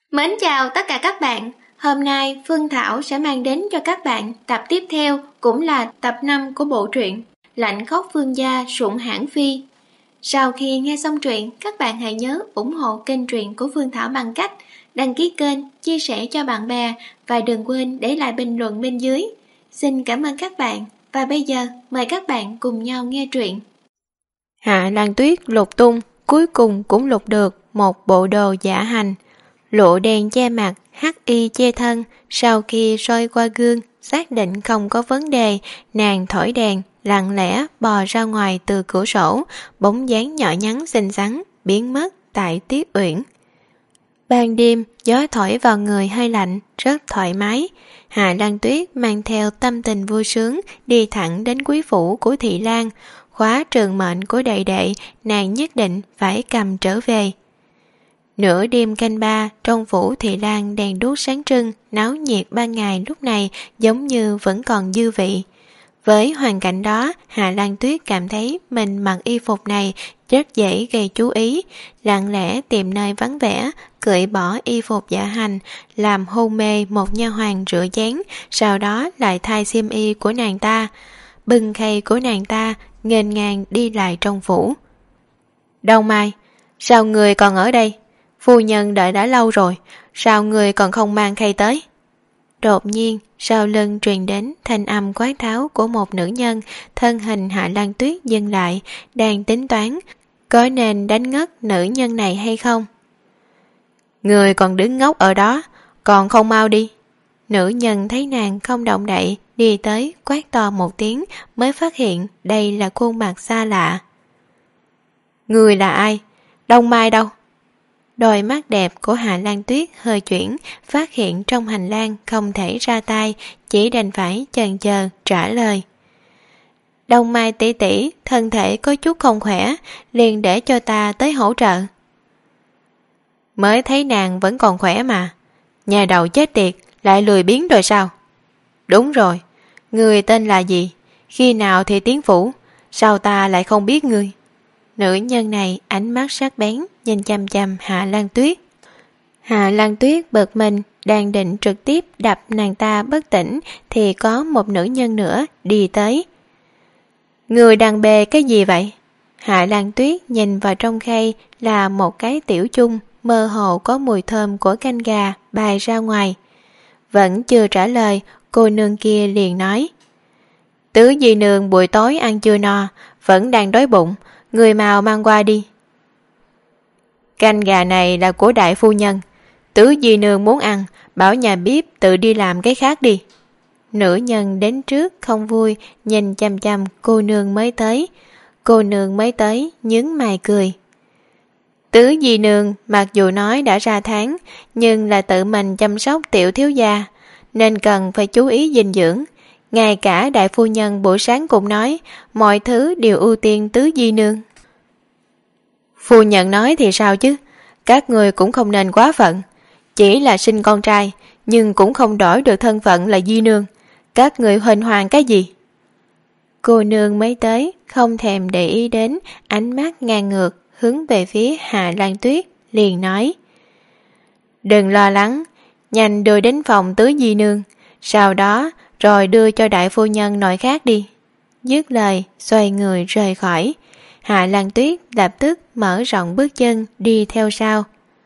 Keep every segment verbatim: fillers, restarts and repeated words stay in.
Mến chào tất cả các bạn. Hôm nay Phương Thảo sẽ mang đến cho các bạn tập tiếp theo, cũng là tập năm của bộ truyện Lạnh khóc vương gia sủng hãn phi. Sau khi nghe xong truyện, các bạn hãy nhớ ủng hộ kênh truyện của Phương Thảo bằng cách đăng ký kênh, chia sẻ cho bạn bè và đừng quên để lại bình luận bên dưới. Xin cảm ơn các bạn và bây giờ mời các bạn cùng nhau nghe truyện. Hạ Lan Tuyết lục tung, cuối cùng cũng lục được một bộ đồ giả hành. Lụa đen che mặt, hắc y che thân. Sau khi soi qua gương, xác định không có vấn đề, nàng thổi đèn, lặng lẽ bò ra ngoài từ cửa sổ, bóng dáng nhỏ nhắn xinh xắn biến mất tại Tiết Uyển. Ban đêm, gió thổi vào người hơi lạnh, rất thoải mái. Hạ Lan Tuyết mang theo tâm tình vui sướng đi thẳng đến quý phủ của Thị Lan. Khóa trường mệnh của đệ đệ, nàng nhất định phải cầm trở về. Nửa đêm canh ba, trong phủ Thị Lan đèn đuốc sáng trưng, náo nhiệt ban ngày lúc này giống như vẫn còn dư vị. Với hoàn cảnh đó, Hạ Lan Tuyết cảm thấy mình mặc y phục này rất dễ gây chú ý, lặng lẽ tìm nơi vắng vẻ, cởi bỏ y phục giả hành, làm hôn mê một nha hoàn rửa chén, sau đó lại thay xiêm y của nàng ta, bưng khay của nàng ta, nghênh ngang đi lại trong phủ. Đông Mai, sao người còn ở đây? Phu nhân đợi đã lâu rồi, sao người còn không mang khay tới? Đột nhiên, sau lưng truyền đến thanh âm quát tháo của một nữ nhân, thân hình Hạ Lan Tuyết dừng lại, đang tính toán, có nên đánh ngất nữ nhân này hay không? Người còn đứng ngốc ở đó, còn không mau đi. Nữ nhân thấy nàng không động đậy, đi tới quát to một tiếng mới phát hiện đây là khuôn mặt xa lạ. Người là ai? Đông Mai đâu? Đôi mắt đẹp của Hạ Lan Tuyết hơi chuyển, phát hiện trong hành lang không thể ra tay, chỉ đành phải chần chờ trả lời. Đông Mai tỷ tỷ, thân thể có chút không khỏe, liền để cho ta tới hỗ trợ. Mới thấy nàng vẫn còn khỏe mà. Nhà đầu chết tiệt, lại lười biếng rồi sao? Đúng rồi, người tên là gì? Khi nào thì tiến phủ? Sao ta lại không biết người? Nữ nhân này ánh mắt sắc bén nhìn chằm chằm Hạ Lan Tuyết. Hạ Lan Tuyết bực mình, đang định trực tiếp đập nàng ta bất tỉnh thì có một nữ nhân nữa đi tới. Người đang bê cái gì vậy? Hạ Lan Tuyết nhìn vào trong khay là một cái tiểu chung, mơ hồ có mùi thơm của canh gà bay ra ngoài. Vẫn chưa trả lời, cô nương kia liền nói. Tứ di nương buổi tối ăn chưa no, vẫn đang đói bụng, người mau mang qua đi. Canh gà này là của đại phu nhân, tứ di nương muốn ăn, bảo nhà bếp tự đi làm cái khác đi. Nữ nhân đến trước không vui, nhìn chăm chăm cô nương mới tới. Cô nương mới tới nhướng mày cười. Tứ di nương mặc dù nói đã ra tháng, nhưng là tự mình chăm sóc tiểu thiếu gia, nên cần phải chú ý dinh dưỡng. Ngay cả đại phu nhân buổi sáng cũng nói, mọi thứ đều ưu tiên tứ di nương. Phu nhân nói thì sao chứ, các người cũng không nên quá phận. Chỉ là sinh con trai, nhưng cũng không đổi được thân phận là di nương. Các người huỳnh hoàng cái gì? Cô nương mới tới, không thèm để ý đến, ánh mắt ngang ngược, hướng về phía Hạ Lan Tuyết, liền nói. Đừng lo lắng, nhanh đưa đến phòng tứ di nương, sau đó rồi đưa cho đại phu nhân nồi khác đi. Dứt lời, xoay người rời khỏi. Hạ Lan Tuyết lập tức mở rộng bước chân đi theo sau.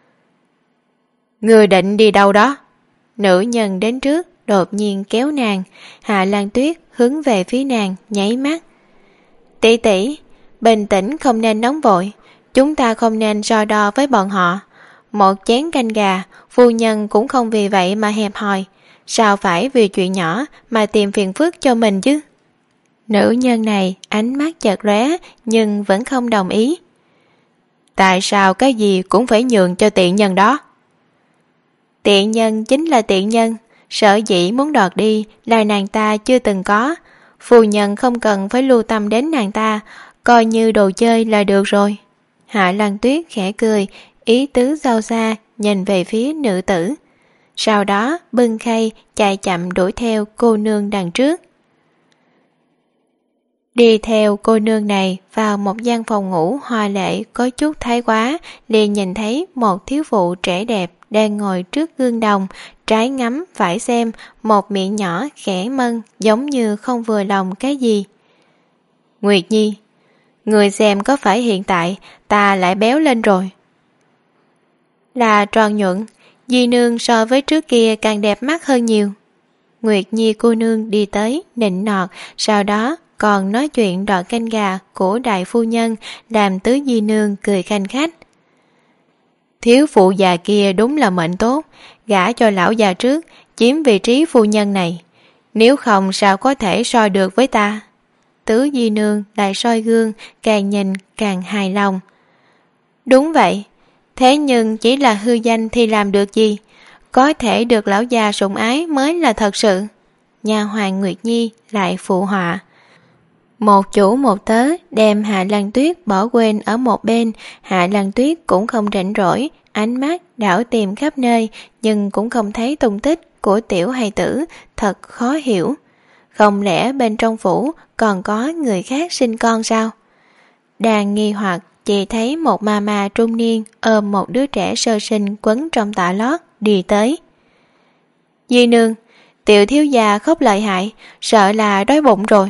Người định đi đâu đó? Nữ nhân đến trước đột nhiên kéo nàng. Hạ Lan Tuyết hướng về phía nàng nháy mắt. Tỷ tỷ, bình tĩnh, không nên nóng vội, chúng ta không nên so đo với bọn họ. Một chén canh gà, phu nhân cũng không vì vậy mà hẹp hòi, sao phải vì chuyện nhỏ mà tìm phiền phức cho mình chứ? Nữ nhân này ánh mắt chợt lóe nhưng vẫn không đồng ý. Tại sao cái gì cũng phải nhường cho tiện nhân đó? Tiện nhân chính là tiện nhân, sở dĩ muốn đoạt đi là nàng ta chưa từng có. Phu nhân không cần phải lưu tâm đến nàng ta, coi như đồ chơi là được rồi. Hạ Lan Tuyết khẽ cười, ý tứ sâu xa nhìn về phía nữ tử. Sau đó bưng khay chạy chậm đuổi theo cô nương đằng trước. Đi theo cô nương này vào một gian phòng ngủ hoa lệ có chút thái quá, liền nhìn thấy một thiếu phụ trẻ đẹp đang ngồi trước gương đồng, trái ngắm phải xem, một miệng nhỏ khẽ mân giống như không vừa lòng cái gì. Nguyệt Nhi, người xem có phải hiện tại ta lại béo lên rồi? Là tròn nhuận, Di nương so với trước kia càng đẹp mắt hơn nhiều. Nguyệt Nhi cô nương đi tới nịnh nọt, sau đó còn nói chuyện đọt canh gà của đại phu nhân, làm Tứ Di nương cười khanh khách. Thiếu phụ già kia đúng là mệnh tốt, gả cho lão già trước, chiếm vị trí phu nhân này. Nếu không sao có thể so được với ta? Tứ Di nương lại soi gương, càng nhìn càng hài lòng. Đúng vậy, thế nhưng chỉ là hư danh thì làm được gì? Có thể được lão già sủng ái mới là thật sự. Nha hoàn Nguyệt Nhi lại phụ họa. Một chủ một tớ đem Hạ Lan Tuyết bỏ quên ở một bên. Hạ Lan Tuyết cũng không rảnh rỗi, ánh mắt đảo tìm khắp nơi, nhưng cũng không thấy tung tích của tiểu hài tử, thật khó hiểu. Không lẽ bên trong phủ còn có người khác sinh con sao? Đang nghi hoặc, chỉ thấy một mama trung niên ôm một đứa trẻ sơ sinh quấn trong tã lót đi tới. Di nương, tiểu thiếu gia khóc lợi hại, sợ là đói bụng rồi.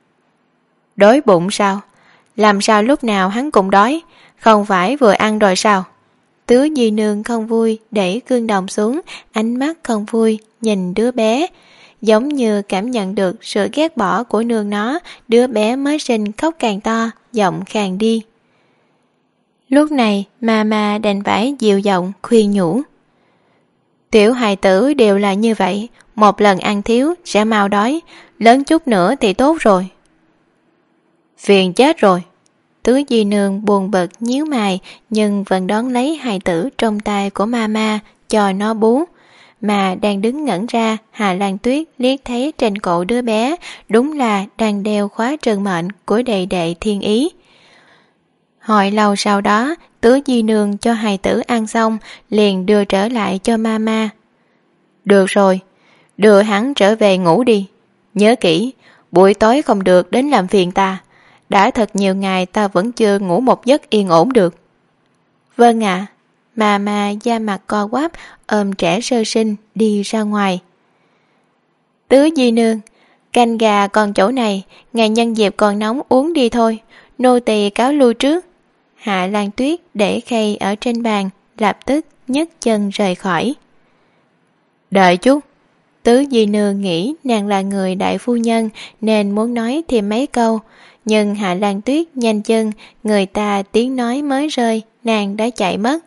Đói bụng sao? Làm sao lúc nào hắn cũng đói, không phải vừa ăn rồi sao? Tứ Di nương không vui đẩy gương đồng xuống, ánh mắt không vui nhìn đứa bé, giống như cảm nhận được sự ghét bỏ của nương nó. Đứa bé mới sinh khóc càng to, giọng càng đi. Lúc này mama đành phải dịu giọng khuyên nhủ. Tiểu hài tử đều là như vậy, một lần ăn thiếu sẽ mau đói, lớn chút nữa thì tốt rồi. Phiền chết rồi. Tứ Di nương buồn bực nhíu mày, nhưng vẫn đón lấy hài tử trong tay của mama cho nó bú. Mà đang đứng ngẩn ra, Hà Lan Tuyết liếc thấy trên cổ đứa bé đúng là đang đeo khóa trừng mệnh của đệ đệ Thiên Ý. Hồi lâu sau đó, Tứ Di nương cho hài tử ăn xong, liền đưa trở lại cho mama. Được rồi, đưa hắn trở về ngủ đi. Nhớ kỹ, buổi tối không được đến làm phiền ta. Đã thật nhiều ngày ta vẫn chưa ngủ một giấc yên ổn được. Vâng ạ. À, mama da mặt co quắp ôm trẻ sơ sinh đi ra ngoài. Tứ Di nương, canh gà còn chỗ này, ngày nhân dịp còn nóng uống đi thôi, nô tỳ cáo lui trước. Hạ Lan Tuyết để khay ở trên bàn, lập tức nhấc chân rời khỏi. Đợi chút. Tứ Di nương nghĩ nàng là người đại phu nhân nên muốn nói thêm mấy câu, nhưng Hạ Lan Tuyết nhanh chân, người ta tiếng nói mới rơi, nàng đã chạy mất.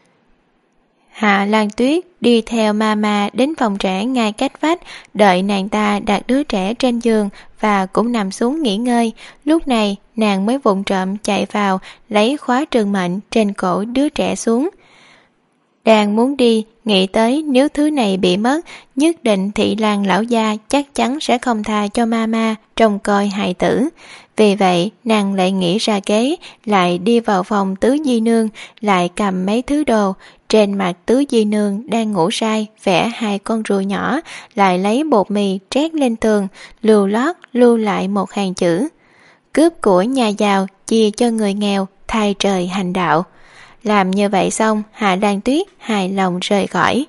Hạ Lan Tuyết đi theo mama đến phòng trẻ ngay cách vách, đợi nàng ta đặt đứa trẻ trên giường và cũng nằm xuống nghỉ ngơi. Lúc này nàng mới vụng trộm chạy vào lấy khóa trường mệnh trên cổ đứa trẻ xuống. Đang muốn đi, nghĩ tới nếu thứ này bị mất, nhất định Thị Lan lão gia chắc chắn sẽ không tha cho mama trông coi hài tử. Vì vậy nàng lại nghĩ ra kế, lại đi vào phòng Tứ Di nương, lại cầm mấy thứ đồ. Trên mặt Tứ Di nương đang ngủ say, vẽ hai con rùa nhỏ, lại lấy bột mì trét lên tường, lưu lót lưu lại một hàng chữ: cướp của nhà giàu, chia cho người nghèo, thay trời hành đạo. Làm như vậy xong, Hạ Lan Tuyết hài lòng rời khỏi.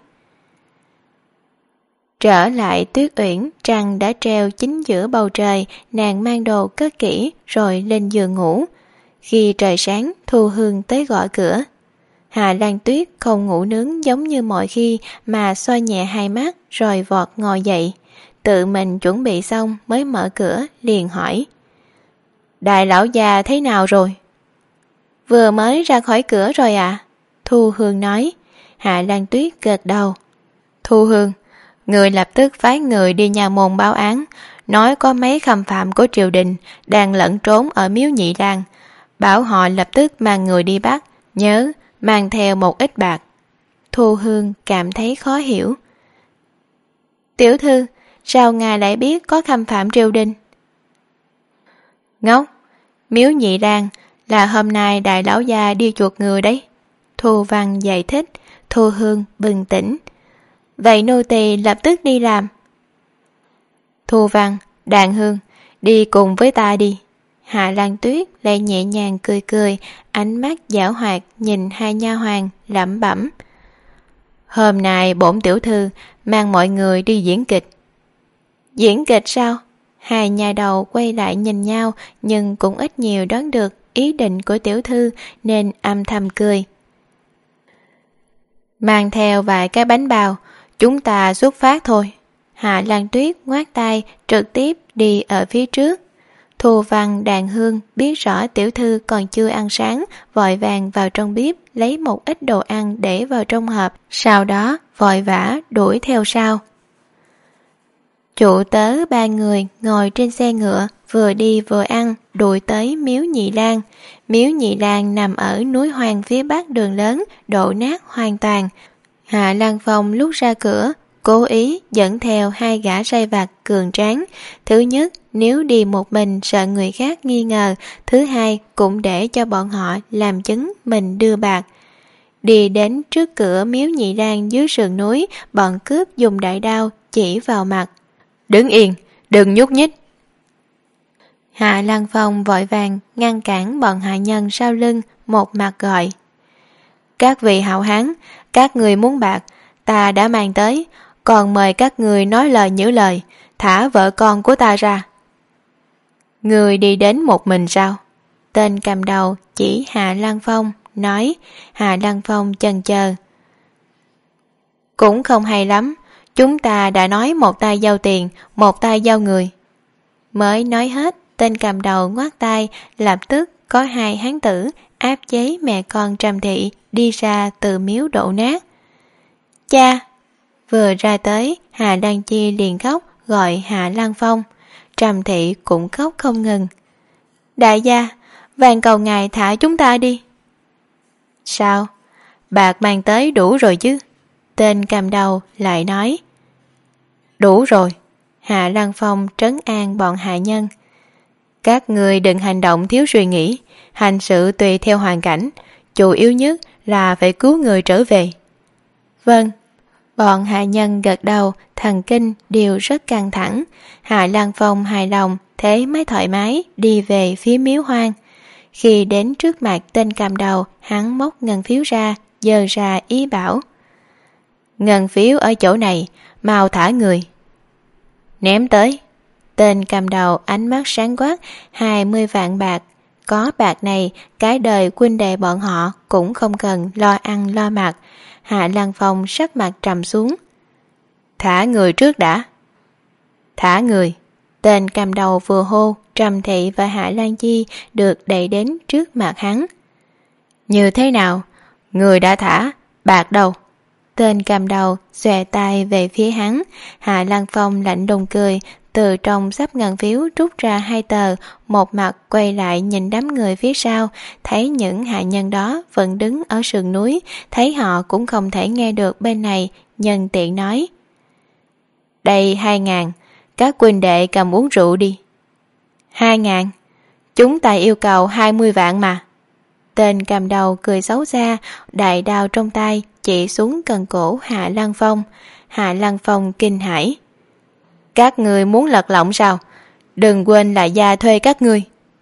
Trở lại Tuyết Uyển, trăng đã treo chính giữa bầu trời, nàng mang đồ cất kỹ rồi lên giường ngủ. Khi trời sáng, Thu Hương tới gõ cửa. Hạ Lan Tuyết không ngủ nướng giống như mọi khi mà xoa nhẹ hai mắt rồi vọt ngồi dậy. Tự mình chuẩn bị xong mới mở cửa, liền hỏi: Đại lão già thế nào rồi? Vừa mới ra khỏi cửa rồi à? Thu Hương nói. Hạ Lan Tuyết gật đầu. Thu Hương, người lập tức phái người đi nhà môn báo án, nói có mấy khâm phạm của triều đình đang lẫn trốn ở Miếu Nhị Lang, bảo họ lập tức mang người đi bắt, nhớ mang theo một ít bạc. Thu Hương cảm thấy khó hiểu. Tiểu thư, sao ngài lại biết có khâm phạm triều đình? Ngốc, Miếu Nhị Lang là hôm nay đại lão gia đi chuột người đấy. Thu Văn giải thích. Thu Hương bừng tỉnh. Vậy nô tỳ lập tức đi làm. Thu Văn, Đàn Hương, đi cùng với ta đi. Hạ Lan Tuyết lại nhẹ nhàng cười cười, ánh mắt giảo hoạt nhìn hai nha hoàn lẩm bẩm. Hôm nay bổn tiểu thư mang mọi người đi diễn kịch. Diễn kịch sao? Hai nhà đầu quay lại nhìn nhau, nhưng cũng ít nhiều đoán được ý định của tiểu thư nên âm thầm cười. Mang theo vài cái bánh bao, chúng ta xuất phát thôi. Hạ Lan Tuyết ngoác tay trực tiếp đi ở phía trước. Thu Văn Đàn Hương biết rõ tiểu thư còn chưa ăn sáng, vội vàng vào trong bếp lấy một ít đồ ăn để vào trong hộp, sau đó vội vã đuổi theo sau. Chủ tớ ba người ngồi trên xe ngựa, vừa đi vừa ăn, đuổi tới Miếu Nhị Lang. Miếu Nhị Lang nằm ở núi hoang phía bắc đường lớn, đổ nát hoàn toàn. Hạ Lan Phong lúc ra cửa, cố ý dẫn theo hai gã sai vặt cường tráng. Thứ nhất, nếu đi một mình sợ người khác nghi ngờ. Thứ hai, cũng để cho bọn họ làm chứng mình đưa bạc. Đi đến trước cửa Miếu Nhị Lang dưới sườn núi, bọn cướp dùng đại đao chỉ vào mặt. Đứng yên, đừng nhúc nhích. Hạ Lan Phong vội vàng ngăn cản bọn hạ nhân sau lưng, một mặt gọi. Các vị hảo hán, các người muốn bạc, ta đã mang tới, còn mời các người nói lời giữ lời, thả vợ con của ta ra. Người đi đến một mình sao? Tên cầm đầu chỉ Hạ Lan Phong, nói. Hạ Lan Phong chần chờ. Cũng không hay lắm, chúng ta đã nói một tay giao tiền, một tay giao người. Mới nói hết, tên cầm đầu ngoắt tay, lập tức có hai hán tử áp chế mẹ con Trầm Thị đi ra từ miếu đổ nát. Cha! Vừa ra tới, Hạ Lan Chi liền khóc gọi Hạ Lan Phong. Trầm Thị cũng khóc không ngừng. Đại gia, van cầu ngài thả chúng ta đi. Sao? Bạc mang tới đủ rồi chứ? Tên cầm đầu lại nói. Đủ rồi. Hạ Lan Phong trấn an bọn hạ nhân. Các người đừng hành động thiếu suy nghĩ, hành sự tùy theo hoàn cảnh, chủ yếu nhất là phải cứu người trở về. Vâng. Bọn hạ nhân gật đầu, thần kinh đều rất căng thẳng. Hạ Lan Phong hài lòng, thế mới thoải mái đi về phía miếu hoang. Khi đến trước mặt tên cầm đầu, hắn móc ngân phiếu ra, giơ ra ý bảo. Ngân phiếu ở chỗ này, mau thả người. Ném tới. Tên cầm đầu ánh mắt sáng quát, hai mươi vạn bạc. Có bạc này, cái đời huynh đệ bọn họ cũng không cần lo ăn lo mặc. Hạ Lan Phong sắc mặt trầm xuống. Thả người trước đã. Thả người. Tên cầm đầu vừa hô, Trầm Thị và Hạ Lan Chi được đẩy đến trước mặt hắn. Như thế nào? Người đã thả, bạc đâu? Tên cầm đầu xòe tay về phía hắn. Hạ Lan Phong lạnh lùng cười, từ trong xấp ngân phiếu rút ra hai tờ, một mặt quay lại nhìn đám người phía sau, thấy những hạ nhân đó vẫn đứng ở sườn núi, thấy họ cũng không thể nghe được bên này, nhân tiện nói. Đây hai ngàn, các huynh đệ cầm uống rượu đi. Hai ngàn? Chúng ta yêu cầu hai mươi vạn mà. Tên cầm đầu cười xấu xa, đại đao trong tay chỉ xuống cần cổ Hạ Lan Phong. Hạ Lan Phong kinh hãi. Các người muốn lật lọng sao? Đừng quên là gia thuê các ngươi.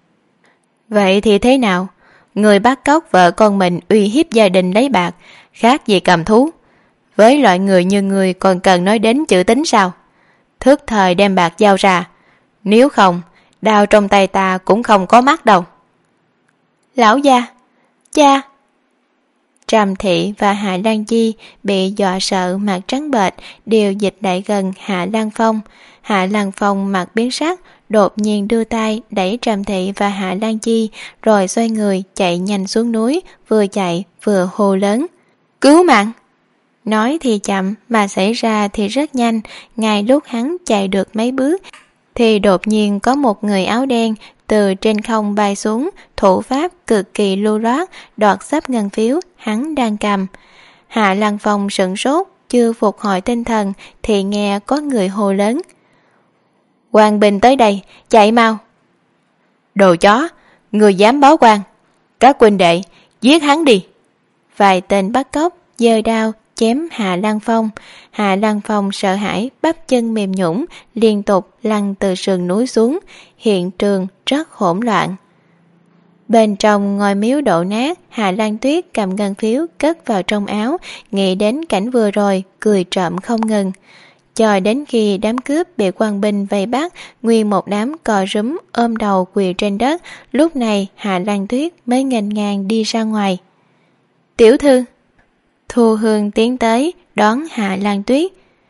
Vậy thì thế nào? Người bắt cóc vợ con mình uy hiếp gia đình lấy bạc, khác gì cầm thú. Với loại người như người còn cần nói đến chữ tính sao? Thức thời đem bạc giao ra. Nếu không, đao trong tay ta cũng không có mắt đâu. Lão gia, cha. Trầm Thị và Hạ Lan Chi bị dọa sợ mặt trắng bệch, đều dịch lại gần Hạ Lan Phong. Hạ Lan Phong mặt biến sắc, đột nhiên đưa tay đẩy Trầm Thị và Hạ Lan Chi, rồi xoay người chạy nhanh xuống núi, vừa chạy vừa hô lớn. Cứu mạng! Nói thì chậm mà xảy ra thì rất nhanh. Ngay lúc hắn chạy được mấy bước thì đột nhiên có một người áo đen từ trên không bay xuống, thủ pháp cực kỳ lưu loát, đoạt xấp ngân phiếu hắn đang cầm. Hạ Lan Phong sửng sốt, chưa phục hồi tinh thần thì nghe có người hô lớn. Quan binh tới đây, chạy mau! Đồ chó, người dám báo quan! Các huynh đệ, giết hắn đi! Vài tên bắt cóc giơ đao chém Hạ Lan Phong. Hạ Lan Phong sợ hãi, bắp chân mềm nhũn, liên tục lăn từ sườn núi xuống. Hiện trường rất hỗn loạn. Bên trong ngôi miếu đổ nát, Hạ Lan Tuyết cầm ngân phiếu cất vào trong áo, nghĩ đến cảnh vừa rồi, cười trộm không ngừng. Cho đến khi đám cướp bị quan binh vây bắt, nguyên một đám cò rúm ôm đầu quỳ trên đất, lúc này Hạ Lan Tuyết mới nghênh ngang đi ra ngoài. Tiểu thư! Thu Hương tiến tới, đón Hạ Lan Tuyết.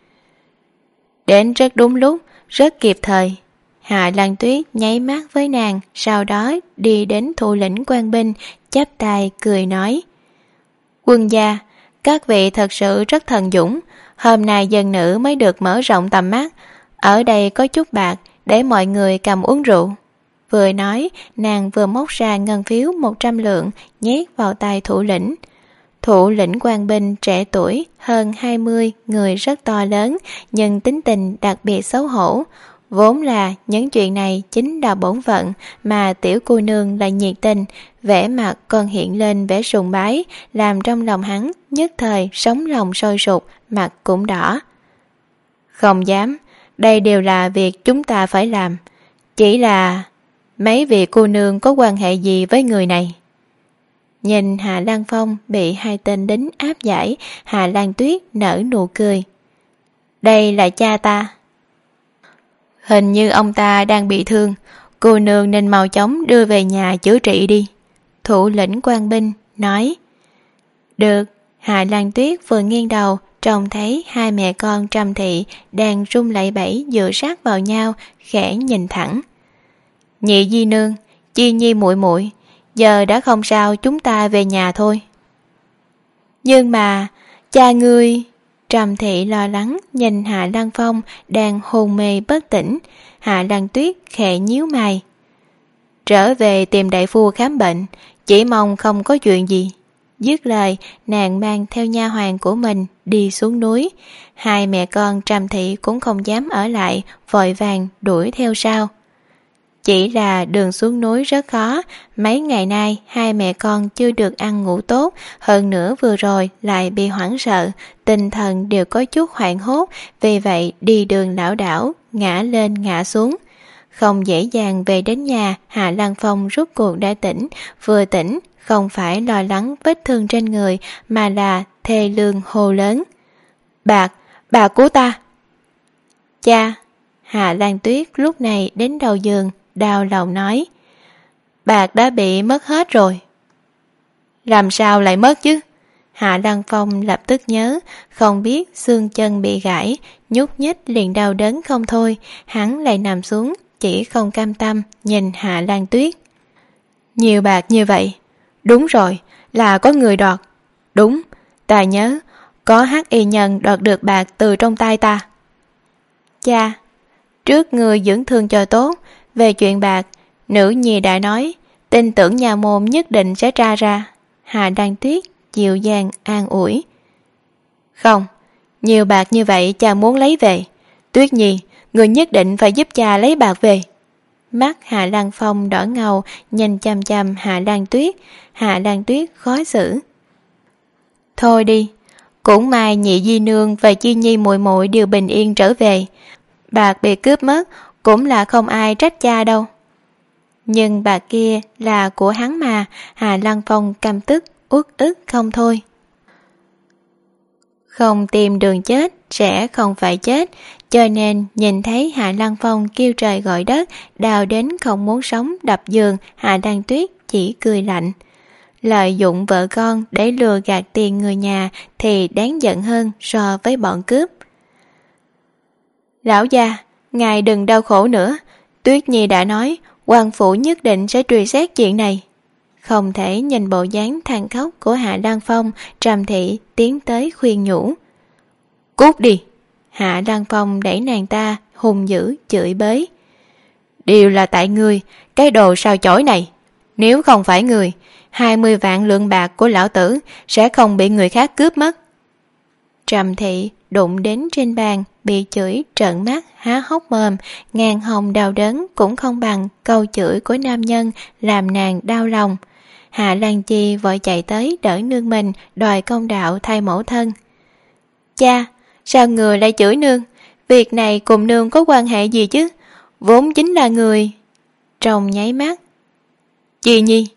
Đến rất đúng lúc, rất kịp thời. Hạ Lan Tuyết nháy mắt với nàng, sau đó đi đến thủ lĩnh quan binh, chắp tay cười nói: Quân gia, các vị thật sự rất thần dũng, hôm nay dân nữ mới được mở rộng tầm mắt, ở đây có chút bạc để mọi người cầm uống rượu. Vừa nói, nàng vừa móc ra ngân phiếu một trăm lượng nhét vào tay thủ lĩnh. Thủ lĩnh quan binh trẻ tuổi hơn hai mươi, người rất to lớn, nhưng tính tình đặc biệt xấu hổ. Vốn là những chuyện này chính là bổn phận, mà tiểu cô nương lại nhiệt tình, vẻ mặt còn hiện lên vẻ sùng bái, làm trong lòng hắn nhất thời sống lòng sôi sục, mặt cũng đỏ. Không dám, đây đều là việc chúng ta phải làm. Chỉ là mấy vị cô nương có quan hệ gì với người này? Nhìn Hạ Lan Phong bị hai tên lính áp giải, Hạ Lan Tuyết nở nụ cười. Đây là cha ta. Hình như ông ta đang bị thương, cô nương nên mau chóng đưa về nhà chữa trị đi. Thủ lĩnh quan binh nói. Được. Hạ Lan Tuyết vừa nghiêng đầu, trông thấy hai mẹ con Trầm Thị đang run lẩy bẩy dựa sát vào nhau, khẽ nhìn thẳng. Nhị di nương, Chi Nhi muội muội, giờ đã không sao, chúng ta về nhà thôi. Nhưng mà cha ngươi... Trầm Thị lo lắng nhìn Hạ Lan Phong đang hôn mê bất tỉnh. Hạ Lan Tuyết khẽ nhíu mày. Trở về tìm đại phu khám bệnh, chỉ mong không có chuyện gì. Dứt lời, nàng mang theo nha hoàn của mình đi xuống núi. Hai mẹ con Trầm Thị cũng không dám ở lại, vội vàng đuổi theo sau. Chỉ là đường xuống núi rất khó, mấy ngày nay hai mẹ con chưa được ăn ngủ tốt, hơn nữa vừa rồi lại bị hoảng sợ, tinh thần đều có chút hoảng hốt, vì vậy đi đường lảo đảo, ngã lên ngã xuống. Không dễ dàng về đến nhà, Hạ Lan Phong rút cuộc đã tỉnh, vừa tỉnh, không phải lo lắng vết thương trên người, mà là thê lương hô lớn. Bạc, bà cứu ta! Cha! Hạ Lan Tuyết lúc này đến đầu giường, đau lòng nói. Bạc đã bị mất hết rồi. Làm sao lại mất chứ? Hạ Lan Phong lập tức nhớ, không biết xương chân bị gãy, nhúc nhích liền đau đớn không thôi, hắn lại nằm xuống, chỉ không cam tâm nhìn Hạ Lan Tuyết. Nhiều bạc như vậy, đúng rồi, là có người đoạt. Đúng, ta nhớ, có hắc y nhân đoạt được bạc từ trong tay ta. Cha, trước người dưỡng thương cho tốt, về chuyện bạc, nữ nhi đã nói, tin tưởng nhà môn nhất định sẽ tra ra. Hạ Lan Tuyết dịu dàng an ủi. Không, nhiều bạc như vậy cha muốn lấy về. Tuyết Nhi, người nhất định phải giúp cha lấy bạc về. Mắt Hạ Lan Phong đỏ ngầu, nhìn chằm chằm Hạ Lan Tuyết. Hạ Lan Tuyết khó xử. Thôi đi, cũng may nhị di nương và Chi Nhi muội muội đều bình yên trở về. Bạc bị cướp mất cũng là không ai trách cha đâu. Nhưng bạc kia là của hắn mà. Hạ Lan Phong căm tức, uất ức không thôi. Không tìm đường chết sẽ không phải chết, cho nên nhìn thấy Hạ Lan Phong kêu trời gọi đất, đau đến không muốn sống đập giường, Hạ Lan Tuyết chỉ cười lạnh. Lợi dụng vợ con để lừa gạt tiền người nhà thì đáng giận hơn so với bọn cướp. Lão gia, ngài đừng đau khổ nữa. Tuyết Nhi đã nói, quan phủ nhất định sẽ truy xét chuyện này. Không thể nhìn bộ dáng than khóc của Hạ Lan Phong, Trầm Thị tiến tới khuyên nhủ. Cút đi! Hạ Lan Phong đẩy nàng ta, hung dữ chửi bới. Đều là tại ngươi, cái đồ sao chổi này. Nếu không phải người, hai mươi vạn lượng bạc của lão tử sẽ không bị người khác cướp mất. Trầm Thị đụng đến trên bàn, bị chửi trợn mắt há hốc mồm, ngàn hồng đau đớn cũng không bằng câu chửi của nam nhân làm nàng đau lòng. Hạ Lan Chi vội chạy tới đỡ nương mình, đòi công đạo thay mẫu thân. Cha, sao người lại chửi nương? Việc này cùng nương có quan hệ gì chứ? Vốn chính là người. Trong nháy mắt. Chi Nhi,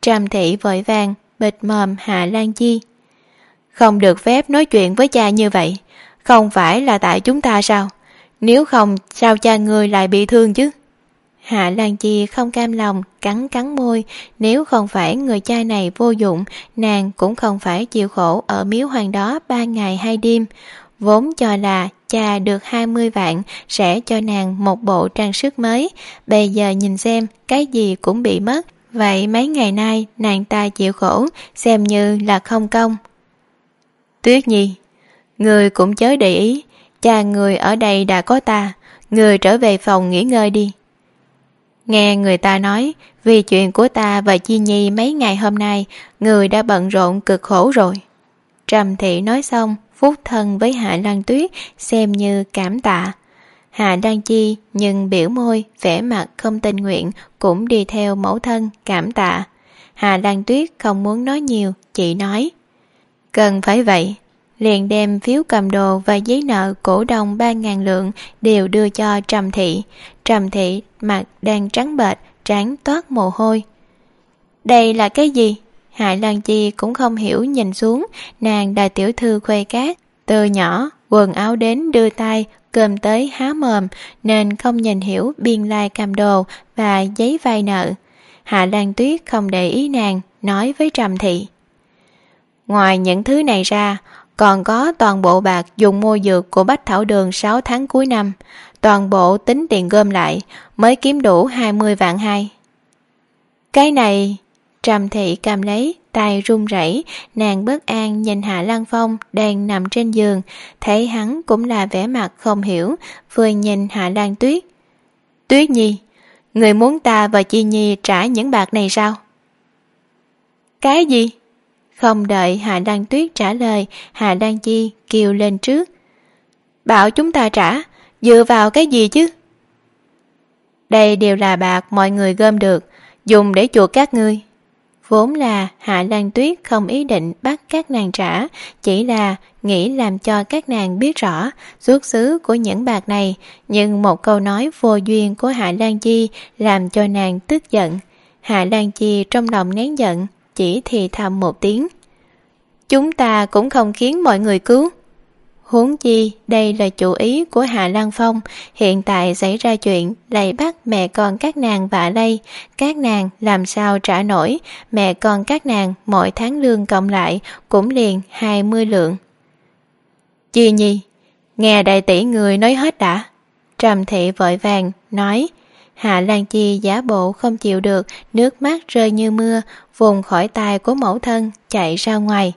Trầm Thị vội vàng bịt mồm Hạ Lan Chi. Không được phép nói chuyện với cha như vậy, không phải là tại chúng ta sao? Nếu không sao cha ngươi lại bị thương chứ? Hạ Lan Chi không cam lòng, cắn cắn môi. Nếu không phải người cha này vô dụng, nàng cũng không phải chịu khổ ở miếu hoang đó ba ngày hai đêm. Vốn cho là cha được hai mươi vạn sẽ cho nàng một bộ trang sức mới, bây giờ nhìn xem cái gì cũng bị mất. Vậy mấy ngày nay nàng ta chịu khổ, xem như là không công. Tuyết Nhi, người cũng chớ để ý, cha người ở đây đã có ta, người trở về phòng nghỉ ngơi đi. Nghe người ta nói, vì chuyện của ta và Chi Nhi mấy ngày hôm nay, người đã bận rộn cực khổ rồi. Trầm Thị nói xong, phúc thân với Hạ Lan Tuyết, xem như cảm tạ. Hạ Lan Chi nhưng biểu môi, vẻ mặt không tình nguyện, cũng đi theo mẫu thân cảm tạ. Hạ Lan Tuyết không muốn nói nhiều, chỉ nói: cần phải vậy. Liền đem phiếu cầm đồ và giấy nợ cổ đông ba ngàn lượng đều đưa cho Trầm Thị. Trầm Thị mặt đang trắng bệch, trán toát mồ hôi. Đây là cái gì? Hạ Lan Chi cũng không hiểu, nhìn xuống. Nàng đại tiểu thư Khuê Cát, từ nhỏ quần áo đến đưa tay, cơm tới há mồm, nên không nhìn hiểu biên lai cầm đồ và giấy vay nợ. Hạ Lan Tuyết không để ý nàng, nói với Trầm Thị: ngoài những thứ này ra, còn có toàn bộ bạc dùng mua dược của Bách Thảo Đường sáu tháng cuối năm, toàn bộ tính tiền gom lại mới kiếm đủ hai mươi vạn hai. Cái này... Trầm Thị cầm lấy, tay run rẩy, nàng bất an nhìn Hạ Lan Phong đang nằm trên giường, thấy hắn cũng là vẻ mặt không hiểu, vừa nhìn Hạ Lan Tuyết. Tuyết Nhi, người muốn ta và Chi Nhi trả những bạc này sao? Cái gì? Không đợi Hạ Lan Tuyết trả lời, Hạ Lan Chi kêu lên trước. Bảo chúng ta trả, dựa vào cái gì chứ? Đây đều là bạc mọi người gom được, dùng để chuộc các ngươi. Vốn là Hạ Lan Tuyết không ý định bắt các nàng trả, chỉ là nghĩ làm cho các nàng biết rõ xuất xứ của những bạc này, nhưng một câu nói vô duyên của Hạ Lan Chi làm cho nàng tức giận. Hạ Lan Chi trong lòng nén giận, chỉ thì thầm một tiếng. Chúng ta cũng không khiến mọi người cứu. Huống chi đây là chủ ý của Hạ Lan Phong, hiện tại xảy ra chuyện lại bắt mẹ con các nàng vạ lây, các nàng làm sao trả nổi, mẹ con các nàng mỗi tháng lương cộng lại cũng liền hai mươi lượng. Chi Nhi, nghe đại tỷ người nói hết đã. Trầm Thị vội vàng nói. Hạ Lan Chi giả bộ không chịu được, nước mắt rơi như mưa, vùng khỏi tay của mẫu thân chạy ra ngoài.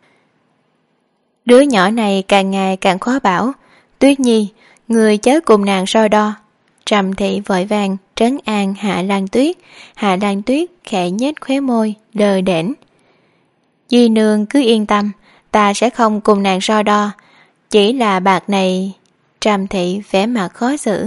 Đứa nhỏ này càng ngày càng khó bảo. Tuyết Nhi, người chớ cùng nàng so đo. Trầm Thị vội vàng trấn an Hạ Lan Tuyết. Hạ Lan Tuyết khẽ nhếch khóe môi, đờ đễnh. Di nương cứ yên tâm, ta sẽ không cùng nàng so đo. Chỉ là bạc này... Trầm Thị vẻ mặt khó xử.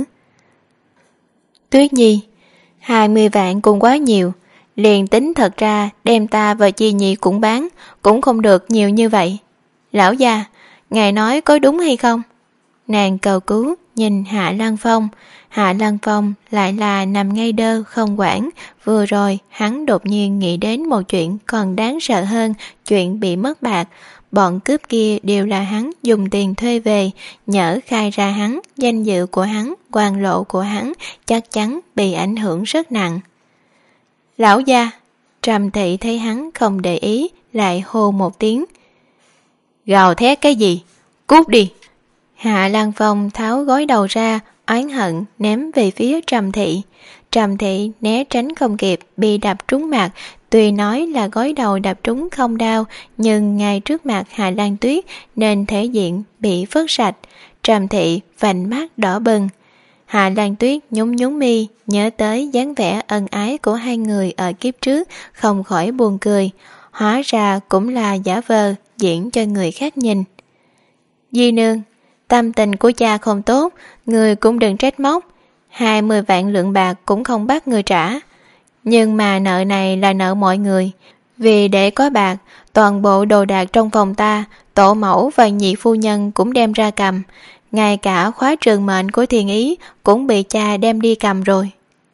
Tuyết Nhi, hai mươi vạn cũng quá nhiều. Liền tính thật ra đem ta và Chi Nhi cũng bán, cũng không được nhiều như vậy. Lão gia, ngài nói có đúng hay không? Nàng cầu cứu nhìn Hạ Lan Phong. Hạ Lan Phong lại là nằm ngay đơ không quản. Vừa rồi hắn đột nhiên nghĩ đến một chuyện còn đáng sợ hơn chuyện bị mất bạc. Bọn cướp kia đều là hắn dùng tiền thuê về, nhỡ khai ra hắn, danh dự của hắn, quan lộ của hắn chắc chắn bị ảnh hưởng rất nặng. Lão gia, Trầm Thị thấy hắn không để ý, lại hô một tiếng. Gào thét cái gì? Cút đi! Hạ Lan Phong tháo gối đầu ra, oán hận ném về phía Trầm Thị. Trầm Thị né tránh không kịp, bị đập trúng mặt. Tuy nói là gối đầu đập trúng không đau, nhưng ngay trước mặt Hạ Lan Tuyết nên thể diện bị phớt sạch. Trầm Thị vành mắt đỏ bừng. Hạ Lan Tuyết nhún nhún mi, nhớ tới dáng vẻ ân ái của hai người ở kiếp trước, không khỏi buồn cười. Hóa ra cũng là giả vờ, diễn cho người khác nhìn. Di nương, tâm tình của cha không tốt, người cũng đừng trách móc. Hai mươi vạn lượng bạc cũng không bắt người trả. Nhưng mà nợ này là nợ mọi người. Vì để có bạc, toàn bộ đồ đạc trong phòng ta, tổ mẫu và nhị phu nhân cũng đem ra cầm. Ngay cả khóa trường mệnh của Thiền Ý cũng bị cha đem đi cầm rồi.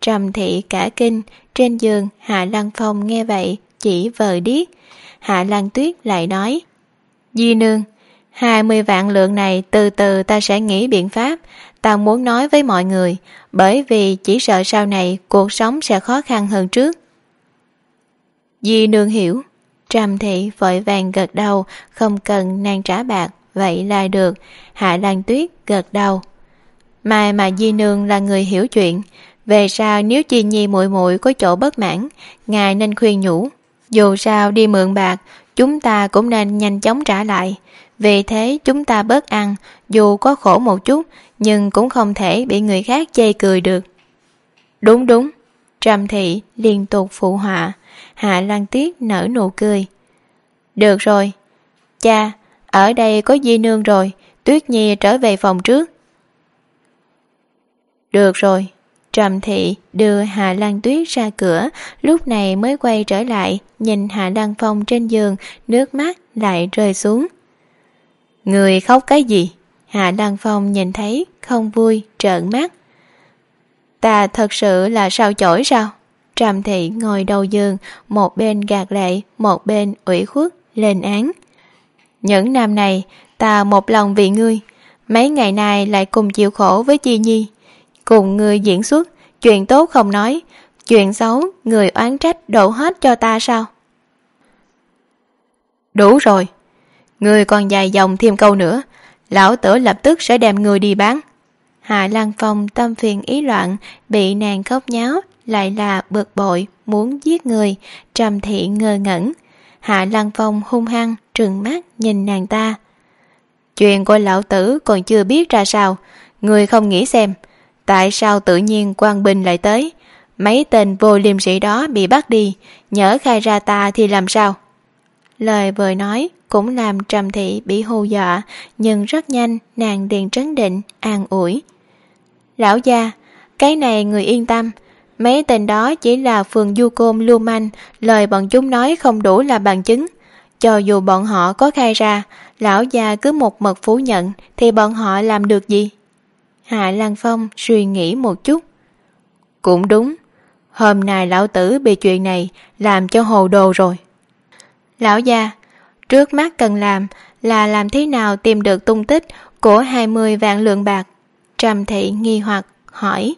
Trầm Thị cả kinh. Trên giường Hạ Lăng Phong nghe vậy chỉ vờ điếc. Hạ Lăng Tuyết lại nói: Di nương, hai mươi vạn lượng này từ từ ta sẽ nghĩ biện pháp. Ta muốn nói với mọi người, bởi vì chỉ sợ sau này cuộc sống sẽ khó khăn hơn trước. Di nương hiểu. Trầm Thị vội vàng gật đầu, không cần nàng trả bạc, vậy là được. Hạ Lăng Tuyết gật đầu. Mai mà Di nương là người hiểu chuyện, về sau nếu Chi Nhi muội muội có chỗ bất mãn, ngài nên khuyên nhủ. Dù sao đi mượn bạc, chúng ta cũng nên nhanh chóng trả lại. Vì thế chúng ta bớt ăn, dù có khổ một chút, nhưng cũng không thể bị người khác chê cười được. Đúng đúng. Trầm Thị liên tục phụ họa. Hạ Lăng Tuyết nở nụ cười. Được rồi. Cha, ở đây có Di nương rồi, Tuyết Nhi trở về phòng trước. Được rồi. Trầm Thị đưa Hạ Lăng Tuyết ra cửa, lúc này mới quay trở lại, nhìn Hạ Lăng Phong trên giường, nước mắt lại rơi xuống. Người khóc cái gì? Hạ Lăng Phong nhìn thấy, không vui, trợn mắt. Ta thật sự là sao chổi sao? Trầm Thị ngồi đầu giường, một bên gạt lệ, một bên ủy khuất, lên án. Những năm này, ta một lòng vì ngươi, mấy ngày nay lại cùng chịu khổ với Chi Nhi. Cùng ngươi diễn xuất, chuyện tốt không nói, chuyện xấu, người oán trách đổ hết cho ta sao? Đủ rồi. Ngươi còn dài dòng thêm câu nữa, lão tử lập tức sẽ đem ngươi đi bán. Hạ Lăng Phong tâm phiền ý loạn, bị nàng khóc nháo, lại là bực bội, muốn giết người. Trầm Thị ngơ ngẩn. Hạ Lăng Phong hung hăng, trừng mắt nhìn nàng ta. Chuyện của lão tử còn chưa biết ra sao, ngươi không nghĩ xem, tại sao tự nhiên quan binh lại tới? Mấy tên vô liêm sĩ đó bị bắt đi, nhỡ khai ra ta thì làm sao? Lời vừa nói cũng làm Trầm Thị bị hù dọa, nhưng rất nhanh nàng liền trấn định, an ủi. Lão gia, cái này người yên tâm, mấy tên đó chỉ là phường du côn lưu manh, lời bọn chúng nói không đủ là bằng chứng. Cho dù bọn họ có khai ra, lão gia cứ một mực phủ nhận, thì bọn họ làm được gì? Hạ Lăng Phong suy nghĩ một chút. Cũng đúng, hôm nay lão tử bị chuyện này làm cho hồ đồ rồi. Lão gia, trước mắt cần làm là làm thế nào tìm được tung tích của hai mươi vạn lượng bạc? Trầm Thị nghi hoặc hỏi.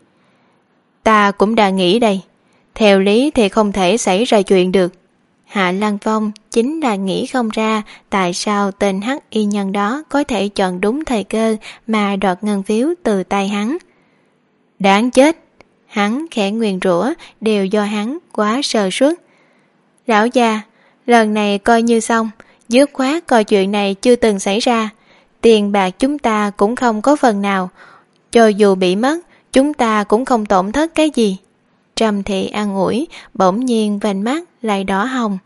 Ta cũng đã nghĩ đây, theo lý thì không thể xảy ra chuyện được. Hạ Lăng Phong chính là nghĩ không ra tại sao tên hắc y nhân đó có thể chọn đúng thời cơ mà đoạt ngân phiếu từ tay hắn. Đáng chết, hắn khẽ nguyền rủa, đều do hắn quá sơ suất. Lão gia, lần này coi như xong, dứt khoát coi chuyện này chưa từng xảy ra. Tiền bạc chúng ta cũng không có phần nào, cho dù bị mất, chúng ta cũng không tổn thất cái gì. Trầm Thị an ủi, bỗng nhiên vành mắt lại đỏ hồng.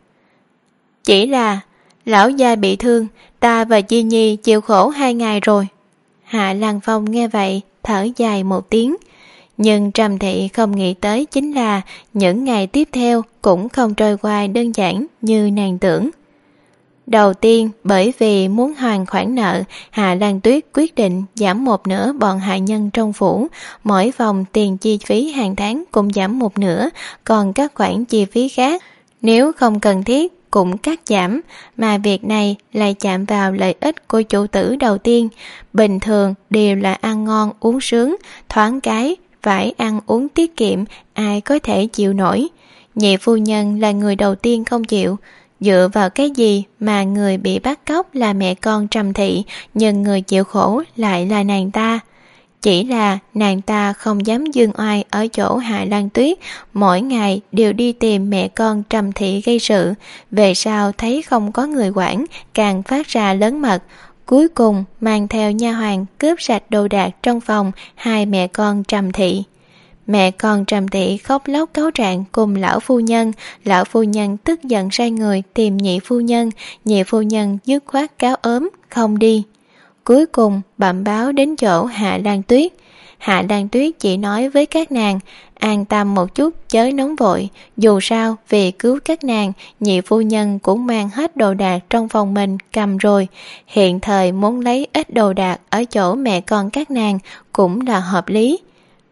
Chỉ là lão gia bị thương, ta và Chi Nhi chịu khổ hai ngày rồi. Hạ Lăng Phong nghe vậy thở dài một tiếng, nhưng Trầm Thị không nghĩ tới chính là những ngày tiếp theo cũng không trôi qua đơn giản như nàng tưởng. Đầu tiên, bởi vì muốn hoàn khoản nợ, Hạ Lăng Tuyết quyết định giảm một nửa bọn hạ nhân trong phủ, mỗi phòng tiền chi phí hàng tháng cũng giảm một nửa, còn các khoản chi phí khác, nếu không cần thiết cũng cắt giảm, mà việc này lại chạm vào lợi ích của chủ tử đầu tiên. Bình thường đều là ăn ngon uống sướng, thoáng cái phải ăn uống tiết kiệm, ai có thể chịu nổi. Nhị phu nhân là người đầu tiên không chịu. Dựa vào cái gì mà người bị bắt cóc là mẹ con Trầm Thị, nhưng người chịu khổ lại là nàng ta? Chỉ là nàng ta không dám dương oai ở chỗ Hạ Lăng Tuyết, mỗi ngày đều đi tìm mẹ con Trầm Thị gây sự, về sau thấy không có người quản, càng phát ra lớn mật, cuối cùng mang theo nha hoàn cướp sạch đồ đạc trong phòng hai mẹ con Trầm Thị. Mẹ con Trầm Thị khóc lóc cáo trạng cùng lão phu nhân, lão phu nhân tức giận sai người tìm nhị phu nhân, nhị phu nhân dứt khoát cáo ốm, không đi. Cuối cùng bẩm báo đến chỗ Hạ Lăng Tuyết. Hạ Lăng Tuyết chỉ nói với các nàng, an tâm một chút chớ nóng vội, dù sao vì cứu các nàng, nhị phu nhân cũng mang hết đồ đạc trong phòng mình cầm rồi, hiện thời muốn lấy ít đồ đạc ở chỗ mẹ con các nàng cũng là hợp lý.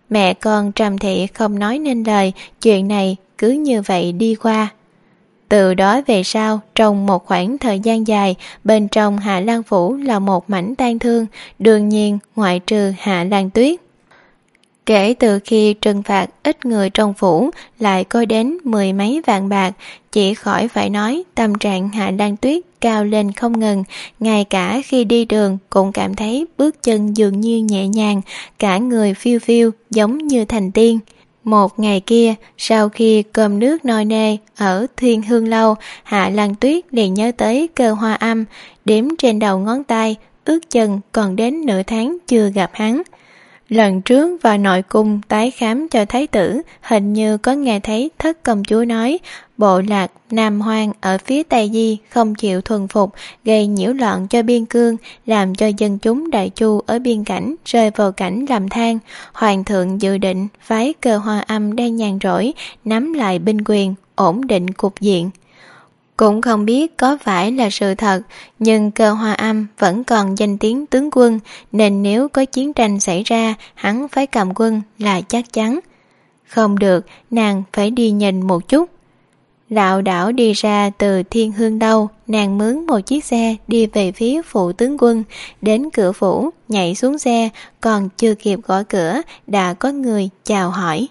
Mẹ con Trầm Thị không nói nên lời, chuyện này cứ như vậy đi qua. Từ đó về sau, trong một khoảng thời gian dài, bên trong Hạ Lan Phủ là một mảnh tang thương, đương nhiên ngoại trừ Hạ Lan Tuyết. Kể từ khi trừng phạt ít người trong phủ lại có đến mười mấy vạn bạc, chỉ khỏi phải nói tâm trạng Hạ Lan Tuyết cao lên không ngừng, ngay cả khi đi đường cũng cảm thấy bước chân dường như nhẹ nhàng, cả người phiêu phiêu giống như thành tiên. Một ngày kia, sau khi cơm nước no nê ở Thiên Hương Lâu, Hạ Lan Tuyết liền nhớ tới Cơ Hoa Âm, đếm trên đầu ngón tay, ước chừng còn đến nửa tháng chưa gặp hắn. Lần trước vào nội cung tái khám cho thái tử, hình như có nghe thấy thất công chúa nói bộ lạc Nam Hoang ở phía Tây Di không chịu thuần phục, gây nhiễu loạn cho biên cương, làm cho dân chúng Đại Chu ở biên cảnh rơi vào cảnh lầm than. Hoàng thượng dự định phái Cơ Hoa Âm đang nhàn rỗi nắm lại binh quyền, ổn định cục diện. Cũng không biết có phải là sự thật, nhưng Cơ Hoa Âm vẫn còn danh tiếng tướng quân, nên nếu có chiến tranh xảy ra, hắn phải cầm quân là chắc chắn. Không được, nàng phải đi nhìn một chút. Lạo đảo đi ra từ Thiên Hương Lâu, nàng mướn một chiếc xe đi về phía phủ tướng quân, đến cửa phủ, nhảy xuống xe, còn chưa kịp gõ cửa, đã có người chào hỏi.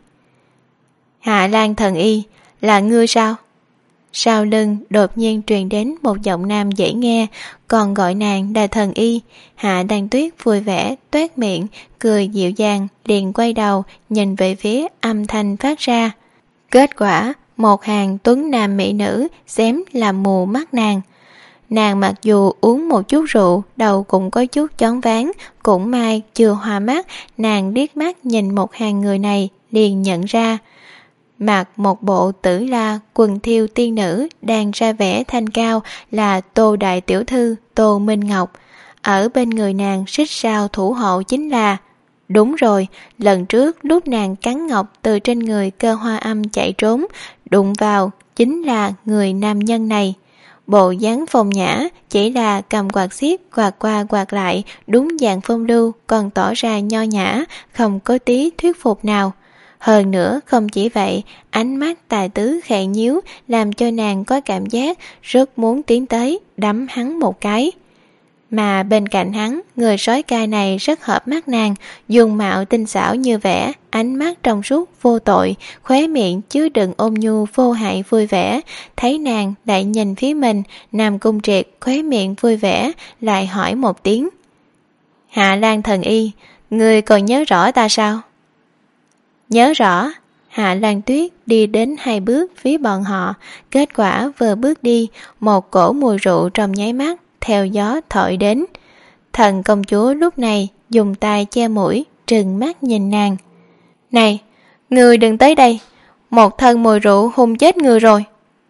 Hạ Lan thần y, là ngươi sao? Sau lưng đột nhiên truyền đến một giọng nam dễ nghe, còn gọi nàng là thần y. Hạ Lan Tuyết vui vẻ toét miệng, cười dịu dàng, liền quay đầu nhìn về phía âm thanh phát ra. Kết quả, một hàng tuấn nam mỹ nữ xém làm mù mắt nàng. Nàng mặc dù uống một chút rượu, đầu cũng có chút choáng váng, cũng may chưa hoa mắt, nàng liếc mắt nhìn một hàng người này liền nhận ra. Mặc một bộ tử la quần thiêu tiên nữ đang ra vẻ thanh cao là Tô đại tiểu thư Tô Minh Ngọc. Ở bên người nàng xích sao thủ hộ chính là... Đúng rồi, lần trước lúc nàng cắn ngọc từ trên người Cơ Hoa Âm chạy trốn, đụng vào chính là người nam nhân này. Bộ dáng phong nhã, chỉ là cầm quạt xiết quạt qua quạt lại, đúng dạng phong lưu, còn tỏ ra nho nhã, không có tí thuyết phục nào. Hơn nữa không chỉ vậy, ánh mắt tài tứ khẽ nhíu làm cho nàng có cảm giác rất muốn tiến tới đấm hắn một cái. Mà bên cạnh hắn, người sói cai này rất hợp mắt nàng, dùng mạo tinh xảo như vẻ, ánh mắt trong suốt vô tội, khóe miệng chứa đựng ôn nhu vô hại vui vẻ. Thấy nàng lại nhìn phía mình, Nam Cung Triệt khóe miệng vui vẻ, lại hỏi một tiếng. Hạ Lan thần y, ngươi còn nhớ rõ ta sao? Nhớ rõ. Hạ Lan Tuyết đi đến hai bước phía bọn họ, kết quả vừa bước đi, một cổ mùi rượu trong nháy mắt theo gió thổi đến. Thần công chúa lúc này dùng tay che mũi, trừng mắt nhìn nàng. Này, ngươi đừng tới đây, một thân mùi rượu hung chết ngươi rồi.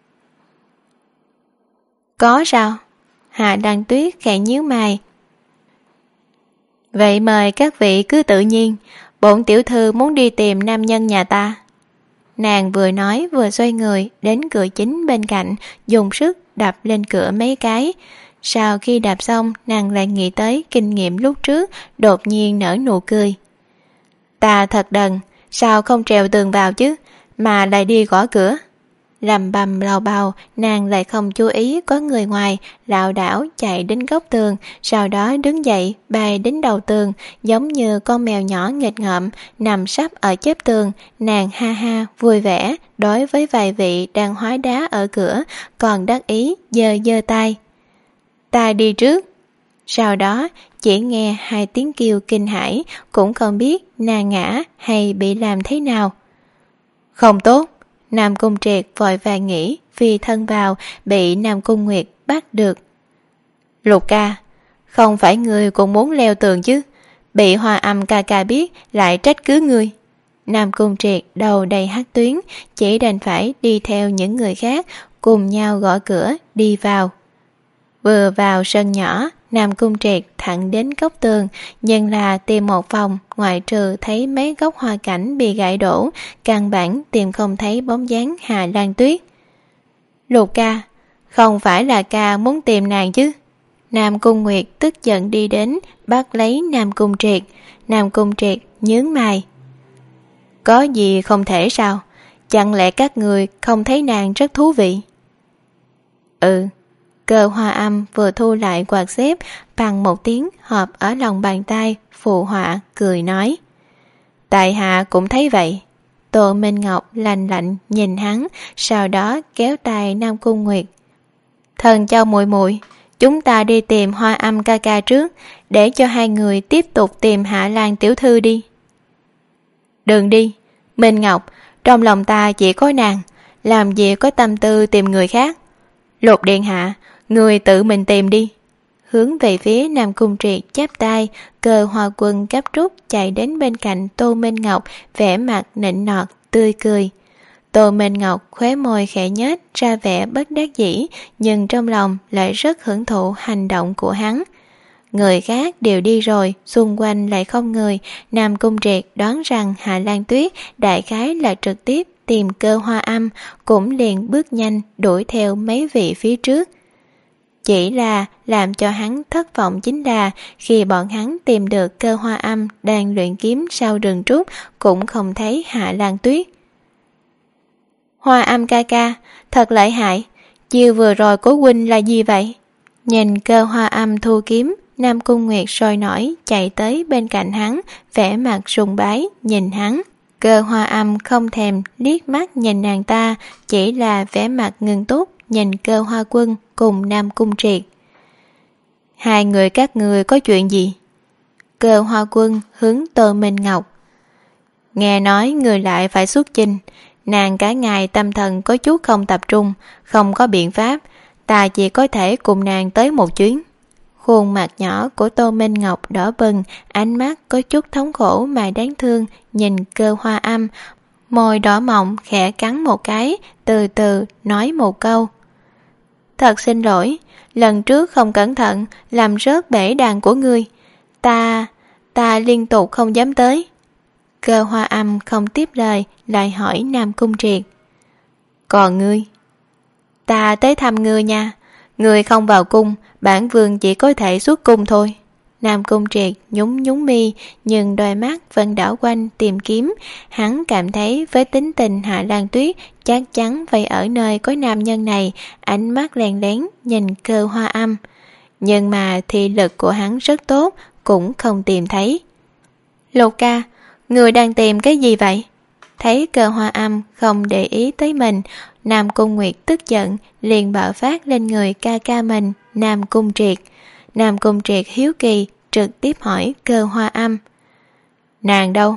Có sao? Hạ Lan Tuyết khẽ nhíu mày. Vậy mời các vị cứ tự nhiên, bổn tiểu thư muốn đi tìm nam nhân nhà ta. Nàng vừa nói vừa xoay người đến cửa chính bên cạnh, dùng sức đập lên cửa mấy cái. Sau khi đạp xong, nàng lại nghĩ tới kinh nghiệm lúc trước, đột nhiên nở nụ cười. Ta thật đần, sao không trèo tường vào chứ, mà lại đi gõ cửa. Lầm bầm lào bào, nàng lại không chú ý có người ngoài, lảo đảo chạy đến góc tường, sau đó đứng dậy bay đến đầu tường, giống như con mèo nhỏ nghịch ngợm nằm sắp ở chép tường. Nàng ha ha vui vẻ đối với vài vị đang hóa đá ở cửa, còn đắc ý giơ giơ tay. Ta đi trước. Sau đó chỉ nghe hai tiếng kêu kinh hãi, cũng không biết nàng ngã hay bị làm thế nào. Không tốt. Nam Cung Triệt vội vàng nghĩ phi thân vào, bị Nam Cung Nguyệt bắt được. Lục ca, không phải ngươi cũng muốn leo tường chứ, bị Hoa Âm ca ca biết lại trách cứ ngươi. Nam Cung Triệt đầu đầy hắc tuyến, chỉ đành phải đi theo những người khác cùng nhau gõ cửa đi vào. Vừa vào sân nhỏ, Nam Cung Triệt thẳng đến góc tường, nhưng là tìm một phòng, ngoại trừ thấy mấy gốc hoa cảnh bị gãy đổ, căn bản tìm không thấy bóng dáng Hạ Lan Tuyết. Lục ca, không phải là ca muốn tìm nàng chứ? Nam Cung Nguyệt tức giận đi đến, bắt lấy Nam Cung Triệt. Nam Cung Triệt nhướng mày. Có gì không thể sao? Chẳng lẽ các người không thấy nàng rất thú vị? Ừ. Cơ Hoa Âm vừa thu lại quạt xếp bằng một tiếng hợp ở lòng bàn tay, phụ họa cười nói. Tại hạ cũng thấy vậy. Tô Minh Ngọc lạnh lạnh nhìn hắn, sau đó kéo tay Nam Cung Nguyệt. Thần cho muội muội, chúng ta đi tìm Hoa Âm ca ca trước, để cho hai người tiếp tục tìm Hạ Lan tiểu thư đi. Đừng đi, Minh Ngọc, trong lòng ta chỉ có nàng, làm gì có tâm tư tìm người khác. Lục điện hạ, người tự mình tìm đi. Hướng về phía Nam Cung Triệt chắp tay, Cơ Hoa Quân gấp rút chạy đến bên cạnh Tô Minh Ngọc, vẻ mặt nịnh nọt tươi cười. Tô Minh Ngọc khóe môi khẽ nhếch ra vẻ bất đắc dĩ, nhưng trong lòng lại rất hưởng thụ hành động của hắn. Người khác đều đi rồi, xung quanh lại không người. Nam Cung Triệt đoán rằng Hạ Lan Tuyết đại khái là trực tiếp tìm Cơ Hoa Âm, cũng liền bước nhanh đuổi theo mấy vị phía trước. Chỉ là làm cho hắn thất vọng chính là khi bọn hắn tìm được Cơ Hoa Âm đang luyện kiếm sau rừng trúc, cũng không thấy Hạ Lan Tuyết. Hoa Âm ca ca, thật lợi hại, chiều vừa rồi của huynh là gì vậy? Nhìn Cơ Hoa Âm thu kiếm, Nam Cung Nguyệt sôi nổi chạy tới bên cạnh hắn, vẻ mặt sùng bái nhìn hắn. Cơ Hoa Âm không thèm liếc mắt nhìn nàng ta, chỉ là vẻ mặt ngưng túc nhìn Cơ Hoa Quân cùng Nam Cung Triệt. Hai người các người có chuyện gì? Cơ Hoa Quân hướng Tô Minh Ngọc. Nghe nói người lại phải xuất chinh, nàng cả ngày tâm thần có chút không tập trung, không có biện pháp, ta chỉ có thể cùng nàng tới một chuyến. Khuôn mặt nhỏ của Tô Minh Ngọc đỏ bừng, ánh mắt có chút thống khổ mà đáng thương nhìn Cơ Hoa Âm, môi đỏ mọng khẽ cắn một cái, từ từ nói một câu. Thật xin lỗi, lần trước không cẩn thận làm rớt bể đàn của ngươi, ta, ta liên tục không dám tới. Cơ Hoa Âm không tiếp lời, lại hỏi Nam Cung Triệt. Còn ngươi? Ta tới thăm ngươi nha, ngươi không vào cung, bản vương chỉ có thể xuất cung thôi. Nam Cung Triệt nhún nhún mi, nhưng đôi mắt vẫn đảo quanh tìm kiếm. Hắn cảm thấy với tính tình Hạ Lan Tuyết chắc chắn phải ở nơi có nam nhân này, ánh mắt lén lén nhìn Cơ Hoa Âm. Nhưng mà thị lực của hắn rất tốt, cũng không tìm thấy. Lục ca, người đang tìm cái gì vậy? Thấy Cơ Hoa Âm không để ý tới mình, Nam Cung Nguyệt tức giận liền bạo phát lên người ca ca mình, Nam Cung Triệt. Nam Cung Triệt hiếu kỳ trực tiếp hỏi Cơ Hoa Âm. Nàng đâu?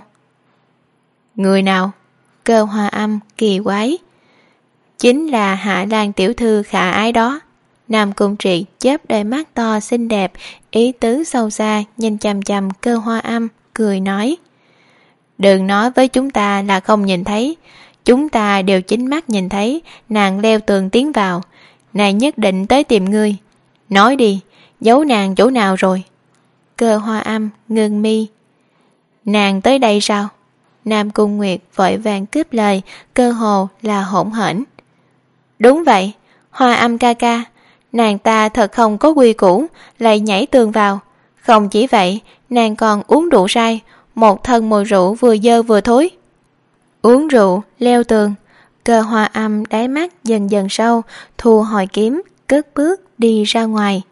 Người nào? Cơ Hoa Âm kỳ quái. Chính là Hạ Lan tiểu thư khả ái đó. Nam Cung Triệt chớp đôi mắt to xinh đẹp, ý tứ sâu xa nhìn chằm chằm Cơ Hoa Âm, cười nói. Đừng nói với chúng ta là không nhìn thấy, chúng ta đều chính mắt nhìn thấy nàng leo tường tiến vào, nàng nhất định tới tìm ngươi. Nói đi, giấu nàng chỗ nào rồi? Cơ Hoa Âm ngưng mi. Nàng tới đây sao? Nam Cung Nguyệt vội vàng cướp lời, cơ hồ là hỗn hển. Đúng vậy, Hoa Âm ca ca, nàng ta thật không có quy củ, lại nhảy tường vào. Không chỉ vậy, nàng còn uống rượu say, một thân mùi rượu vừa dơ vừa thối. Uống rượu, leo tường. Cơ Hoa Âm đáy mắt dần dần sâu, thu hồi kiếm, cất bước đi ra ngoài.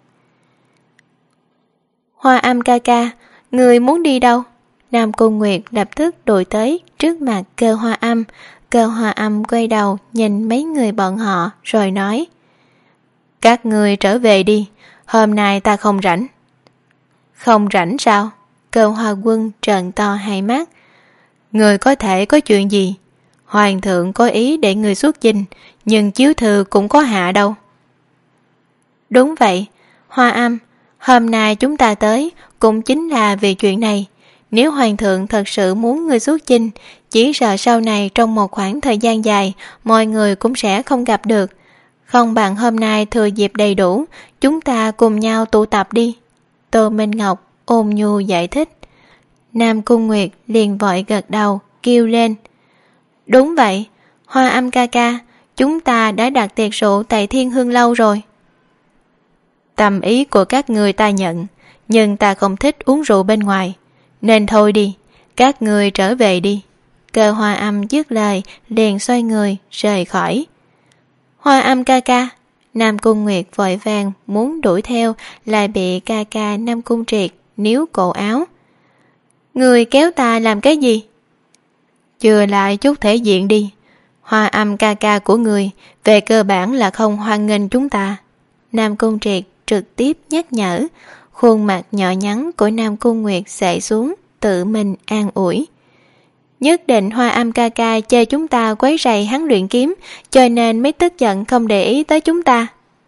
Hoa Âm ca ca, người muốn đi đâu? Nam Cung Nguyệt lập tức đuổi tới trước mặt Cơ Hoa Âm. Cơ Hoa Âm quay đầu nhìn mấy người bọn họ rồi nói. Các người trở về đi, hôm nay ta không rảnh. Không rảnh sao? Cơ Hoa Quân trợn to hai mắt. Người có thể có chuyện gì? Hoàng thượng có ý để người xuất chinh, nhưng chiếu thư cũng có hạ đâu. Đúng vậy, Hoa Âm, hôm nay chúng ta tới cũng chính là vì chuyện này. Nếu hoàng thượng thật sự muốn người xuất chinh, chỉ sợ sau này trong một khoảng thời gian dài mọi người cũng sẽ không gặp được. Không bằng hôm nay thừa dịp đầy đủ, chúng ta cùng nhau tụ tập đi. Tô Minh Ngọc ôn nhu giải thích. Nam Cung Nguyệt liền vội gật đầu kêu lên. Đúng vậy, Hoa Âm ca ca, chúng ta đã đặt tiệc rượu tại Thiên Hương Lâu rồi. Tâm ý của các người ta nhận, nhưng ta không thích uống rượu bên ngoài, nên thôi đi, các người trở về đi. Cơ Hoa Âm dứt lời liền xoay người rời khỏi. Hoa Âm ca ca. Nam Cung Nguyệt vội vàng muốn đuổi theo, lại bị ca ca Nam Cung Triệt níu cổ áo. Người kéo ta làm cái gì? Chừa lại chút thể diện đi. Hoa Âm ca ca của người về cơ bản là không hoan nghênh chúng ta. Nam Cung Triệt trực tiếp nhắc nhở. Khuôn mặt nhỏ nhắn của Nam Cung Nguyệt xệ xuống, tự mình an ủi. Nhất định Hoa Âm ca ca chơi chúng ta quấy rầy hắn luyện kiếm, cho nên mới tức giận không để ý tới chúng ta.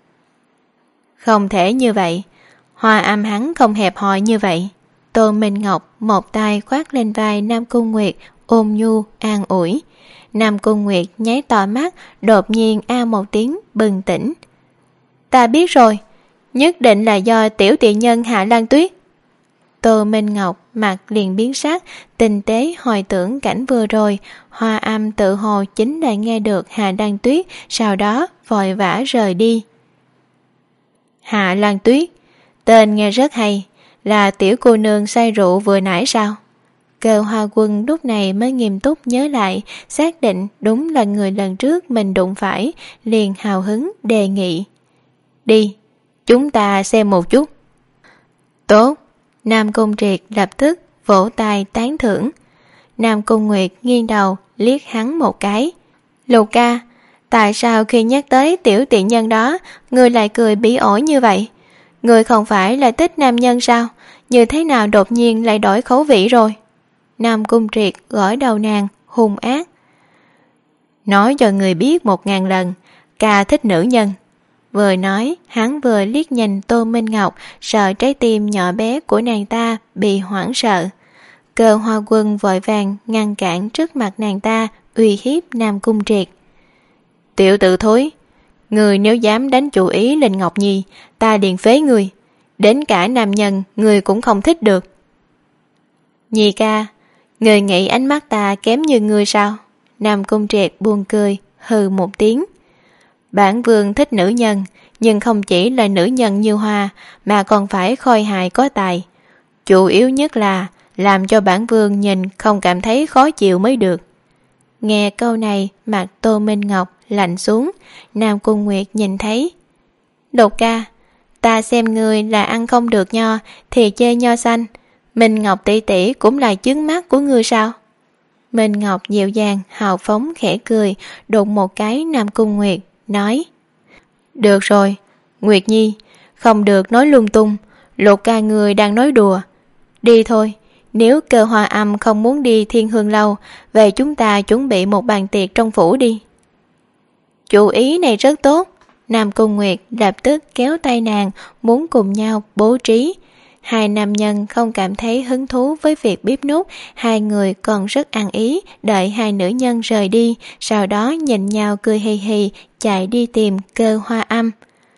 Không thể như vậy. Hoa Âm hắn không hẹp hòi như vậy. Tô Minh Ngọc một tay khoác lên vai Nam Cung Nguyệt, ôm nhu an ủi. Nam Cung Nguyệt nháy to mắt, đột nhiên a một tiếng bừng tỉnh. Ta biết rồi, nhất định là do tiểu tiện nhân Hạ Lan Tuyết. Tô Minh Ngọc mặt liền biến sắc, tinh tế hồi tưởng cảnh vừa rồi. Hoa Âm tự hồ chính là nghe được Hạ Lan Tuyết, sau đó vội vã rời đi. Hạ Lan Tuyết, tên nghe rất hay, là tiểu cô nương say rượu vừa nãy sao? Cơ Hoa Quân lúc này mới nghiêm túc nhớ lại, xác định đúng là người lần trước mình đụng phải, liền hào hứng đề nghị. Đi, chúng ta xem một chút. Tốt. Nam Cung Triệt lập tức vỗ tay tán thưởng. Nam Cung Nguyệt nghiêng đầu liếc hắn một cái. Lục ca, tại sao khi nhắc tới tiểu tiện nhân đó, người lại cười bỉ ổi như vậy? Người không phải là thích nam nhân sao? Như thế nào đột nhiên lại đổi khẩu vị rồi? Nam Cung Triệt gõ đầu nàng hung ác. Nói cho người biết một ngàn lần, ca thích nữ nhân. Vừa nói, hắn vừa liếc nhìn Tô Minh Ngọc, sợ trái tim nhỏ bé của nàng ta bị hoảng sợ. Cơ Hoa Quân vội vàng ngăn cản trước mặt nàng ta, uy hiếp Nam Cung Triệt. Tiểu tử thối, người nếu dám đánh chủ ý lên Ngọc Nhi, ta liền phế người. Đến cả nam nhân, người cũng không thích được. Nhi ca, người nghĩ ánh mắt ta kém như người sao? Nam Cung Triệt buồn cười, hừ một tiếng. Bản vương thích nữ nhân, nhưng không chỉ là nữ nhân như hoa, mà còn phải khôi hài có tài. Chủ yếu nhất là làm cho bản vương nhìn không cảm thấy khó chịu mới được. Nghe câu này, mặt Tô Minh Ngọc lạnh xuống. Nam Cung Nguyệt nhìn thấy. Lục ca, ta xem người là ăn không được nho thì chê nho xanh. Minh Ngọc tỷ tỷ cũng là chướng mắt của người sao? Minh Ngọc dịu dàng hào phóng khẽ cười, đụng một cái Nam Cung Nguyệt, nói. Được rồi, Nguyệt Nhi, không được nói lung tung. Lục ca người đang nói đùa. Đi thôi, nếu Cơ Hoa Âm không muốn đi Thiên Hương Lâu, về chúng ta chuẩn bị một bàn tiệc trong phủ đi. Chủ ý này rất tốt. Nam Cung Nguyệt lập tức kéo tay nàng, muốn cùng nhau bố trí. Hai nam nhân không cảm thấy hứng thú với việc bếp núc, hai người còn rất ăn ý, đợi hai nữ nhân rời đi, sau đó nhìn nhau cười hì hì, chạy đi tìm Cơ Hoa Âm.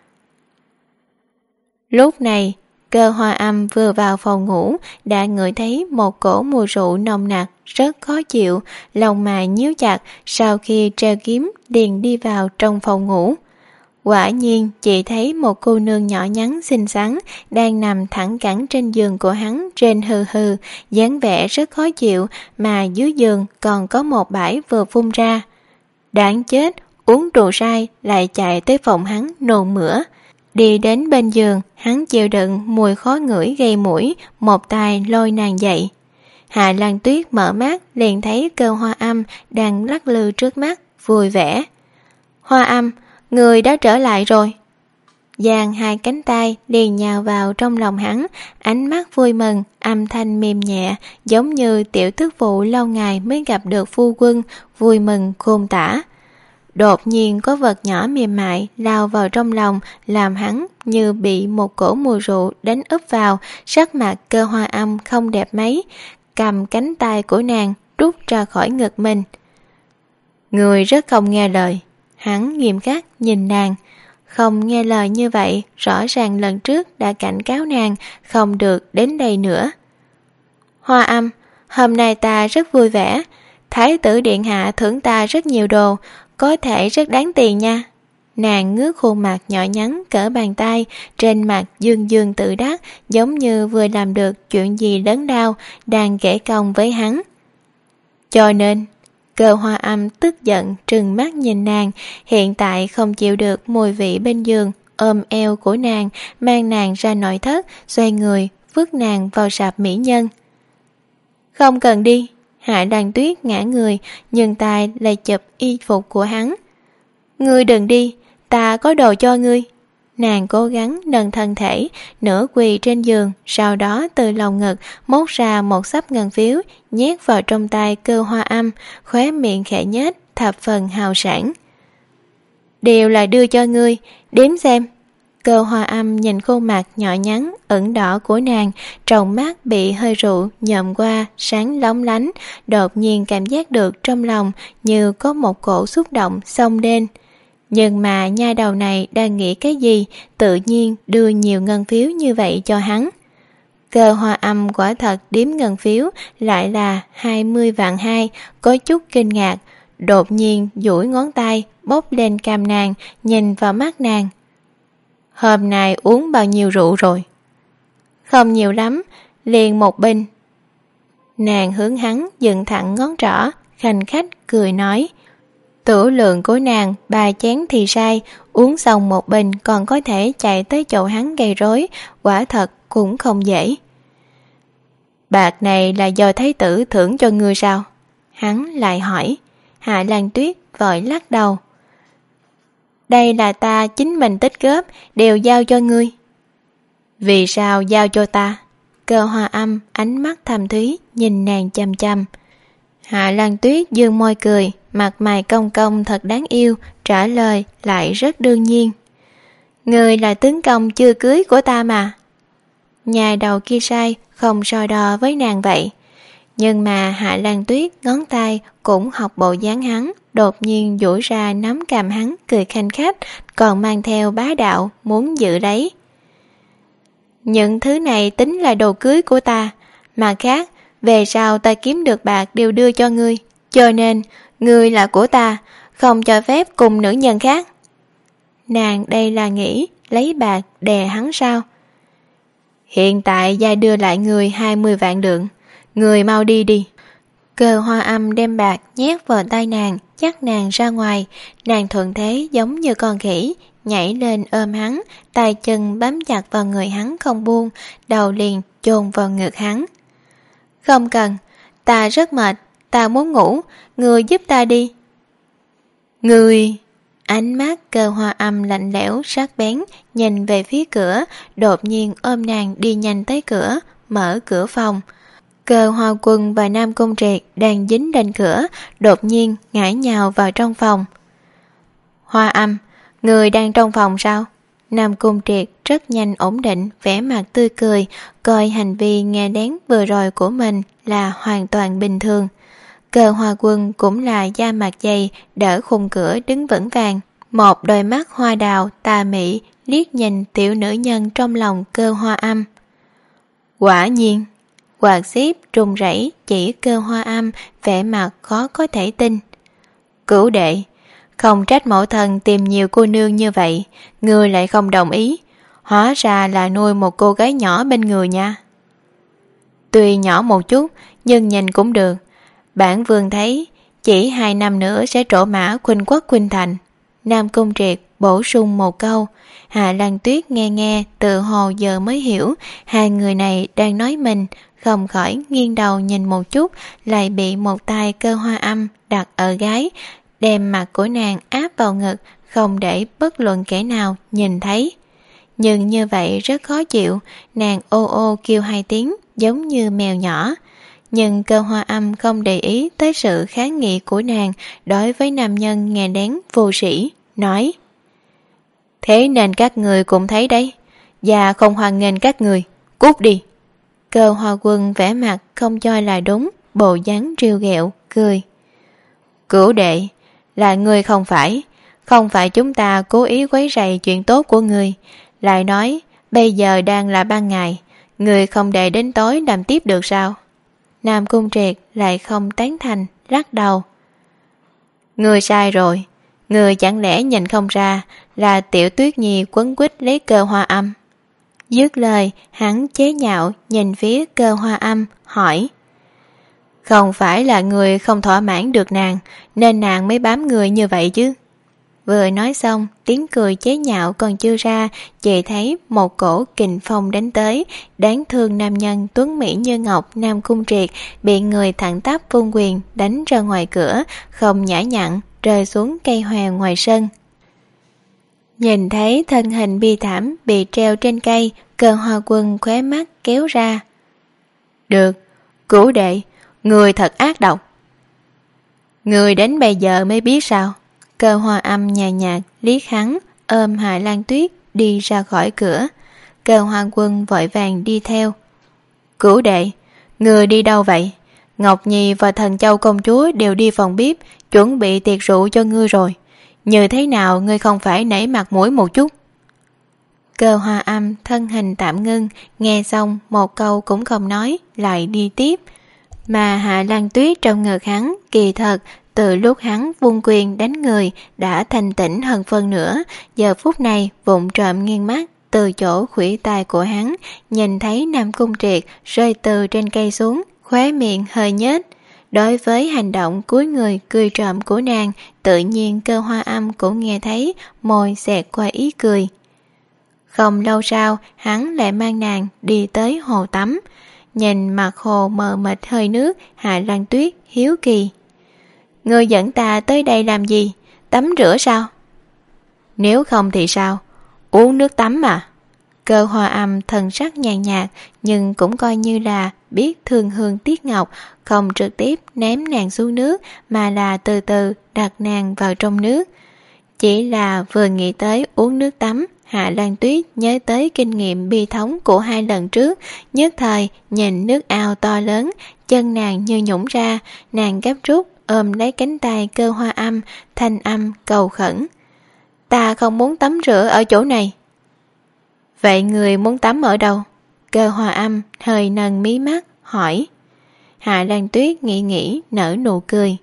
Lúc này, Cơ Hoa Âm vừa vào phòng ngủ, đã ngửi thấy một cổ mùi rượu nồng nặc, rất khó chịu, lòng mày nhíu chặt, sau khi treo kiếm liền đi vào trong phòng ngủ. Quả nhiên chỉ thấy một cô nương nhỏ nhắn xinh xắn đang nằm thẳng cẳng trên giường của hắn, trên hừ hừ, dáng vẻ rất khó chịu, mà dưới giường còn có một bãi vừa phun ra. Đáng chết, uống rượu sai lại chạy tới phòng hắn nôn mửa. Đi đến bên giường, hắn chịu đựng mùi khó ngửi gây mũi, một tay lôi nàng dậy. Hạ Lan Tuyết mở mắt liền thấy Cơ Hoa Âm đang lắc lư trước mắt, vui vẻ. Hoa Âm, người đã trở lại rồi. Giang hai cánh tay liền nhào vào trong lòng hắn, ánh mắt vui mừng, âm thanh mềm nhẹ, giống như tiểu thức phụ lâu ngày mới gặp được phu quân, vui mừng khôn tả. Đột nhiên có vật nhỏ mềm mại lao vào trong lòng, làm hắn như bị một cổ mùi rượu đánh úp vào. Sắc mặt Cơ Hoa Âm không đẹp mấy, cầm cánh tay của nàng rút ra khỏi ngực mình. Người rất không nghe lời. Hắn nghiêm khắc nhìn nàng. Không nghe lời như vậy, rõ ràng lần trước đã cảnh cáo nàng không được đến đây nữa. Hoa Âm, hôm nay ta rất vui vẻ. Thái tử điện hạ thưởng ta rất nhiều đồ, có thể rất đáng tiền nha. Nàng ngước khuôn mặt nhỏ nhắn cỡ bàn tay, trên mặt dương dương tự đắc, giống như vừa làm được chuyện gì lớn lao, đang kể công với hắn. Cho nên Cơ Hoa Âm tức giận trừng mắt nhìn nàng, hiện tại không chịu được mùi vị bên giường, ôm eo của nàng, mang nàng ra nội thất, xoay người, vứt nàng vào sạp mỹ nhân. Không cần đi. Hạ Lan Tuyết ngã người, nhưng tay lại chụp y phục của hắn. Ngươi đừng đi, ta có đồ cho ngươi. Nàng cố gắng nâng thân thể, nửa quỳ trên giường, sau đó từ lòng ngực móc ra một xấp ngân phiếu, nhét vào trong tay Cơ Hoa Âm, khóe miệng khẽ nhếch, thập phần hào sảng. Đều là đưa cho ngươi, đếm xem. Cơ Hoa Âm nhìn khuôn mặt nhỏ nhắn, ửng đỏ của nàng, trong mắt bị hơi rượu nhòm qua, sáng lóng lánh, đột nhiên cảm giác được trong lòng như có một cổ xúc động xông lên. Nhưng mà nha đầu này đang nghĩ cái gì, tự nhiên đưa nhiều ngân phiếu như vậy cho hắn. Cơ Hoa Âm quả thật đếm ngân phiếu lại là hai mươi vạn hai, có chút kinh ngạc, đột nhiên duỗi ngón tay bóp lên cằm nàng, nhìn vào mắt nàng. Hôm nay uống bao nhiêu rượu rồi? Không nhiều lắm, liền một bình. Nàng hướng hắn dựng thẳng ngón trỏ, khanh khách cười nói. Tửu lượng của nàng ba chén thì sai, uống xong một bình còn có thể chạy tới chỗ hắn gây rối, quả thật cũng không dễ. Bạc này là do thái tử thưởng cho ngươi sao? Hắn lại hỏi. Hạ Lan Tuyết vội lắc đầu. Đây là ta chính mình tích góp, đều giao cho ngươi. Vì sao giao cho ta? Cơ Hoa Âm ánh mắt thầm thúy nhìn nàng chằm chằm. Hạ Lan Tuyết dương môi cười, mặt mày cong cong thật đáng yêu, trả lời lại rất đương nhiên. Ngươi là tướng công chưa cưới của ta mà. Nhà đầu kia sai, không so đo với nàng vậy. Nhưng mà Hạ Lan Tuyết ngón tay cũng học bộ dáng hắn, đột nhiên duỗi ra nắm cằm hắn cười khanh khách, còn mang theo bá đạo muốn giữ lấy. Những thứ này tính là đồ cưới của ta, mà khác, về sau ta kiếm được bạc đều đưa cho ngươi, cho nên ngươi là của ta, không cho phép cùng nữ nhân khác. Nàng đây là nghĩ lấy bạc đè hắn sao? Hiện tại gia đưa lại người hai mươi vạn lượng, người mau đi đi. Cơ Hoa Âm đem bạc nhét vào tay nàng, dắt nàng ra ngoài. Nàng thuận thế giống như con khỉ, nhảy lên ôm hắn, tay chân bám chặt vào người hắn không buông, đầu liền chôn vào ngực hắn. Không cần, ta rất mệt, ta muốn ngủ, người giúp ta đi. Người... Ánh mắt Cơ Hoa Âm lạnh lẽo sắc bén nhìn về phía cửa, đột nhiên ôm nàng đi nhanh tới cửa, mở cửa phòng. Cơ Hoa Quân và Nam Cung Triệt đang dính lên cửa, đột nhiên ngã nhào vào trong phòng. Hoa Âm, người đang trong phòng sao? Nam Cung Triệt rất nhanh ổn định, vẻ mặt tươi cười, coi hành vi nghe lén vừa rồi của mình là hoàn toàn bình thường. Cơ Hoa Quân cũng là da mặt dày, đỡ khung cửa đứng vững vàng, một đôi mắt hoa đào tà mị liếc nhìn tiểu nữ nhân trong lòng Cơ Hoa Âm. Quả nhiên, quạt xếp run rẩy chỉ Cơ Hoa Âm, vẻ mặt khó có thể tin. Cửu đệ, không trách mẫu thân tìm nhiều cô nương như vậy, ngươi lại không đồng ý, hóa ra là nuôi một cô gái nhỏ bên người nha. Tuy nhỏ một chút, nhưng nhìn cũng được. Bản vương thấy chỉ hai năm nữa sẽ trổ mã khuynh quốc khuynh thành. Nam Cung Triệt bổ sung một câu. Hạ Lan Tuyết nghe nghe tự hồ giờ mới hiểu hai người này đang nói mình, không khỏi nghiêng đầu nhìn một chút, lại bị một tay Cơ Hoa Âm đặt ở gái, đem mặt của nàng áp vào ngực, không để bất luận kẻ nào nhìn thấy. Nhưng như vậy rất khó chịu, nàng ô ô kêu hai tiếng giống như mèo nhỏ. Nhưng Cơ Hoa Âm không để ý tới sự kháng nghị của nàng đối với nam nhân nghe lén vô sĩ, nói: Thế nên các người cũng thấy đấy, và không hoan nghênh các người, cút đi. Cơ Hoa Quân vẻ mặt không cho là đúng, bộ dáng trêu ghẹo, cười. Cửu đệ, là ngươi không phải, không phải chúng ta cố ý quấy rầy chuyện tốt của ngươi, lại nói bây giờ đang là ban ngày, ngươi không để đến tối làm tiếp được sao? Nam Cung Triệt lại không tán thành, lắc đầu. Ngươi sai rồi, ngươi chẳng lẽ nhìn không ra là Tiểu Tuyết Nhi quấn quýt lấy Cơ Hoa Âm? Dứt lời, hắn chế nhạo nhìn phía Cơ Hoa Âm, hỏi: Không phải là người không thỏa mãn được nàng nên nàng mới bám người như vậy chứ. Vừa nói xong, tiếng cười chế nhạo còn chưa ra, chỉ thấy một cổ kình phong đánh tới. Đáng thương nam nhân tuấn mỹ như ngọc Nam Cung Triệt bị người thẳng tắp vung quyền đánh ra ngoài cửa, không nhã nhặn rơi xuống cây hoa ngoài sân. Nhìn thấy thân hình bi thảm bị treo trên cây, Cơ Hoa Quân khóe mắt kéo ra. Được, Cửu đệ, người thật ác độc. Người đến bây giờ mới biết sao? Cơ Hoa Âm nhàn nhạt liếc hắn, ôm Hạ Lan Tuyết đi ra khỏi cửa. Cơ Hoa Quân vội vàng đi theo. Cửu đệ, người đi đâu vậy? Ngọc Nhi và Thần Châu công chúa đều đi phòng bếp chuẩn bị tiệc rượu cho ngươi rồi. Như thế nào ngươi không phải nể mặt mũi một chút? Cơ Hoa Âm thân hình tạm ngưng, nghe xong một câu cũng không nói, lại đi tiếp. Mà Hạ Lan Tuyết trong ngực hắn kỳ thật từ lúc hắn vung quyền đánh người đã thanh tĩnh hơn phân nữa. Giờ phút này vụng trộm nghiêng mắt từ chỗ khuỷu tay của hắn, nhìn thấy Nam Cung Triệt rơi từ trên cây xuống, khóe miệng hơi nhếch. Đối với hành động cúi người cười trộm của nàng, tự nhiên Cơ Hoa Âm cũng nghe thấy, môi xẹt qua ý cười. Không lâu sau, hắn lại mang nàng đi tới hồ tắm. Nhìn mặt hồ mờ mịt hơi nước, Hạ Lan Tuyết hiếu kỳ. Ngươi dẫn ta tới đây làm gì? Tắm rửa sao? Nếu không thì sao? Uống nước tắm mà. Cơ Hoa Âm thần sắc nhàn nhạt, nhưng cũng coi như là biết thương hương tiếc ngọc, không trực tiếp ném nàng xuống nước mà là từ từ đặt nàng vào trong nước. Chỉ là vừa nghĩ tới uống nước tắm, Hạ Lan Tuyết nhớ tới kinh nghiệm bi thống của hai lần trước, nhất thời nhìn nước ao to lớn, chân nàng như nhũng ra, nàng gấp rút ôm lấy cánh tay Cơ Hoa Âm, thanh âm cầu khẩn. Ta không muốn tắm rửa ở chỗ này. Vậy người muốn tắm ở đâu? Cơ Hoa Âm hơi nâng mí mắt hỏi. Hạ Lan Tuyết nghĩ nghĩ nở nụ cười.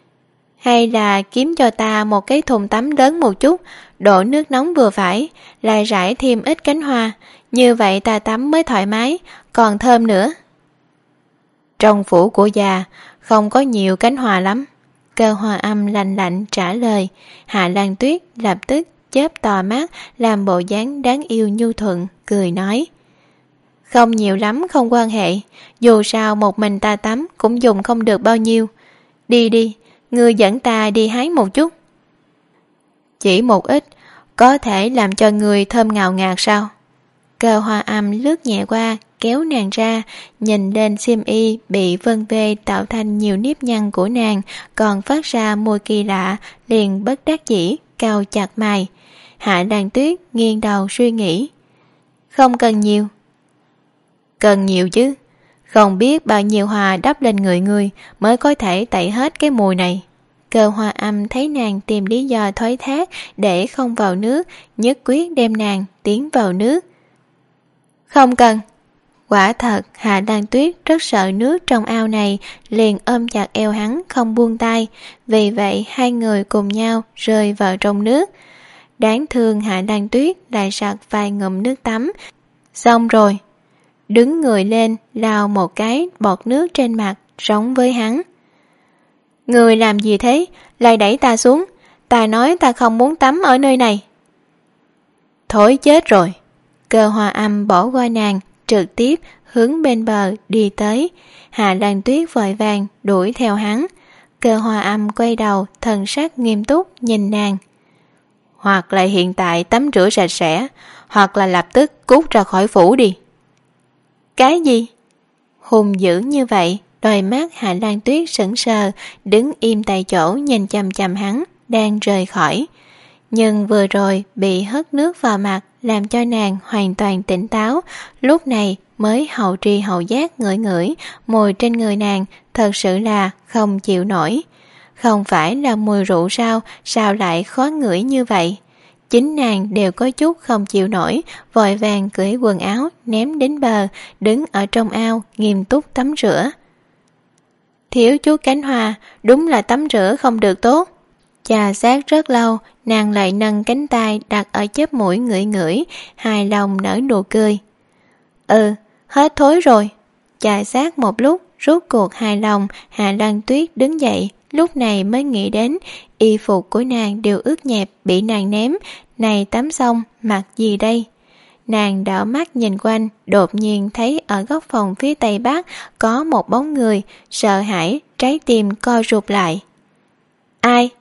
Hay là kiếm cho ta một cái thùng tắm lớn một chút, đổ nước nóng vừa phải, lại rải thêm ít cánh hoa, như vậy ta tắm mới thoải mái, còn thơm nữa. Trong phủ của già không có nhiều cánh hoa lắm. Cơ Hoa Âm lạnh lạnh trả lời. Hạ Lan Tuyết lập tức chớp to mắt, làm bộ dáng đáng yêu nhu thuận, cười nói. Không nhiều lắm không quan hệ, dù sao một mình ta tắm cũng dùng không được bao nhiêu. Đi đi, ngươi dẫn ta đi hái một chút. Chỉ một ít, có thể làm cho người thơm ngào ngạt sao? Cơ Hoa Âm lướt nhẹ qua, kéo nàng ra, nhìn lên xiêm y bị vân vê tạo thành nhiều nếp nhăn của nàng, còn phát ra mùi kỳ lạ, liền bất đắc dĩ, cau chặt mày. Hạ Lan Tuyết nghiêng đầu suy nghĩ. Không cần nhiều. Cần nhiều chứ, không biết bao nhiêu hoa đắp lên người người mới có thể tẩy hết cái mùi này. Cơ Hoa Âm thấy nàng tìm lý do thoái thác để không vào nước, nhất quyết đem nàng tiến vào nước. Không cần. Quả thật Hạ Lan Tuyết rất sợ nước trong ao này, liền ôm chặt eo hắn không buông tay, vì vậy hai người cùng nhau rơi vào trong nước. Đáng thương Hạ Lan Tuyết lại sặc vài ngụm nước tắm, xong rồi đứng người lên lau một cái bọt nước trên mặt, giống với hắn. Người làm gì thế? Lại đẩy ta xuống. Ta nói ta không muốn tắm ở nơi này. Thối chết rồi. Cơ Hoa Âm bỏ qua nàng, trực tiếp hướng bên bờ đi tới. Hạ Lan Tuyết vội vàng đuổi theo hắn. Cơ Hoa Âm quay đầu, thần sắc nghiêm túc nhìn nàng. Hoặc là hiện tại tắm rửa sạch sẽ, hoặc là lập tức cút ra khỏi phủ đi. Cái gì? Hùng dữ như vậy, đôi mắt Hạ Lan Tuyết sững sờ, đứng im tại chỗ nhìn chằm chằm hắn đang rời khỏi. Nhưng vừa rồi bị hất nước vào mặt làm cho nàng hoàn toàn tỉnh táo, lúc này mới hậu tri hậu giác ngửi ngửi mùi trên người nàng, thật sự là không chịu nổi. Không phải là mùi rượu sao, sao lại khó ngửi như vậy? Chính nàng đều có chút không chịu nổi, vội vàng cởi quần áo ném đến bờ, đứng ở trong ao nghiêm túc tắm rửa. Thiếu chút cánh hoa, đúng là tắm rửa không được tốt. Chà sát rất lâu, nàng lại nâng cánh tay đặt ở chóp mũi ngửi ngửi, hài lòng nở nụ cười. Ừ, hết thối rồi. Chà sát một lúc, Rốt cuộc hài lòng, Hạ Lan Tuyết đứng dậy, lúc này mới nghĩ đến y phục của nàng đều ướt nhẹp bị nàng ném, này tắm xong mặc gì đây? Nàng đảo mắt nhìn quanh, đột nhiên thấy ở góc phòng phía tây bắc có một bóng người, sợ hãi, trái tim co rụt lại. Ai?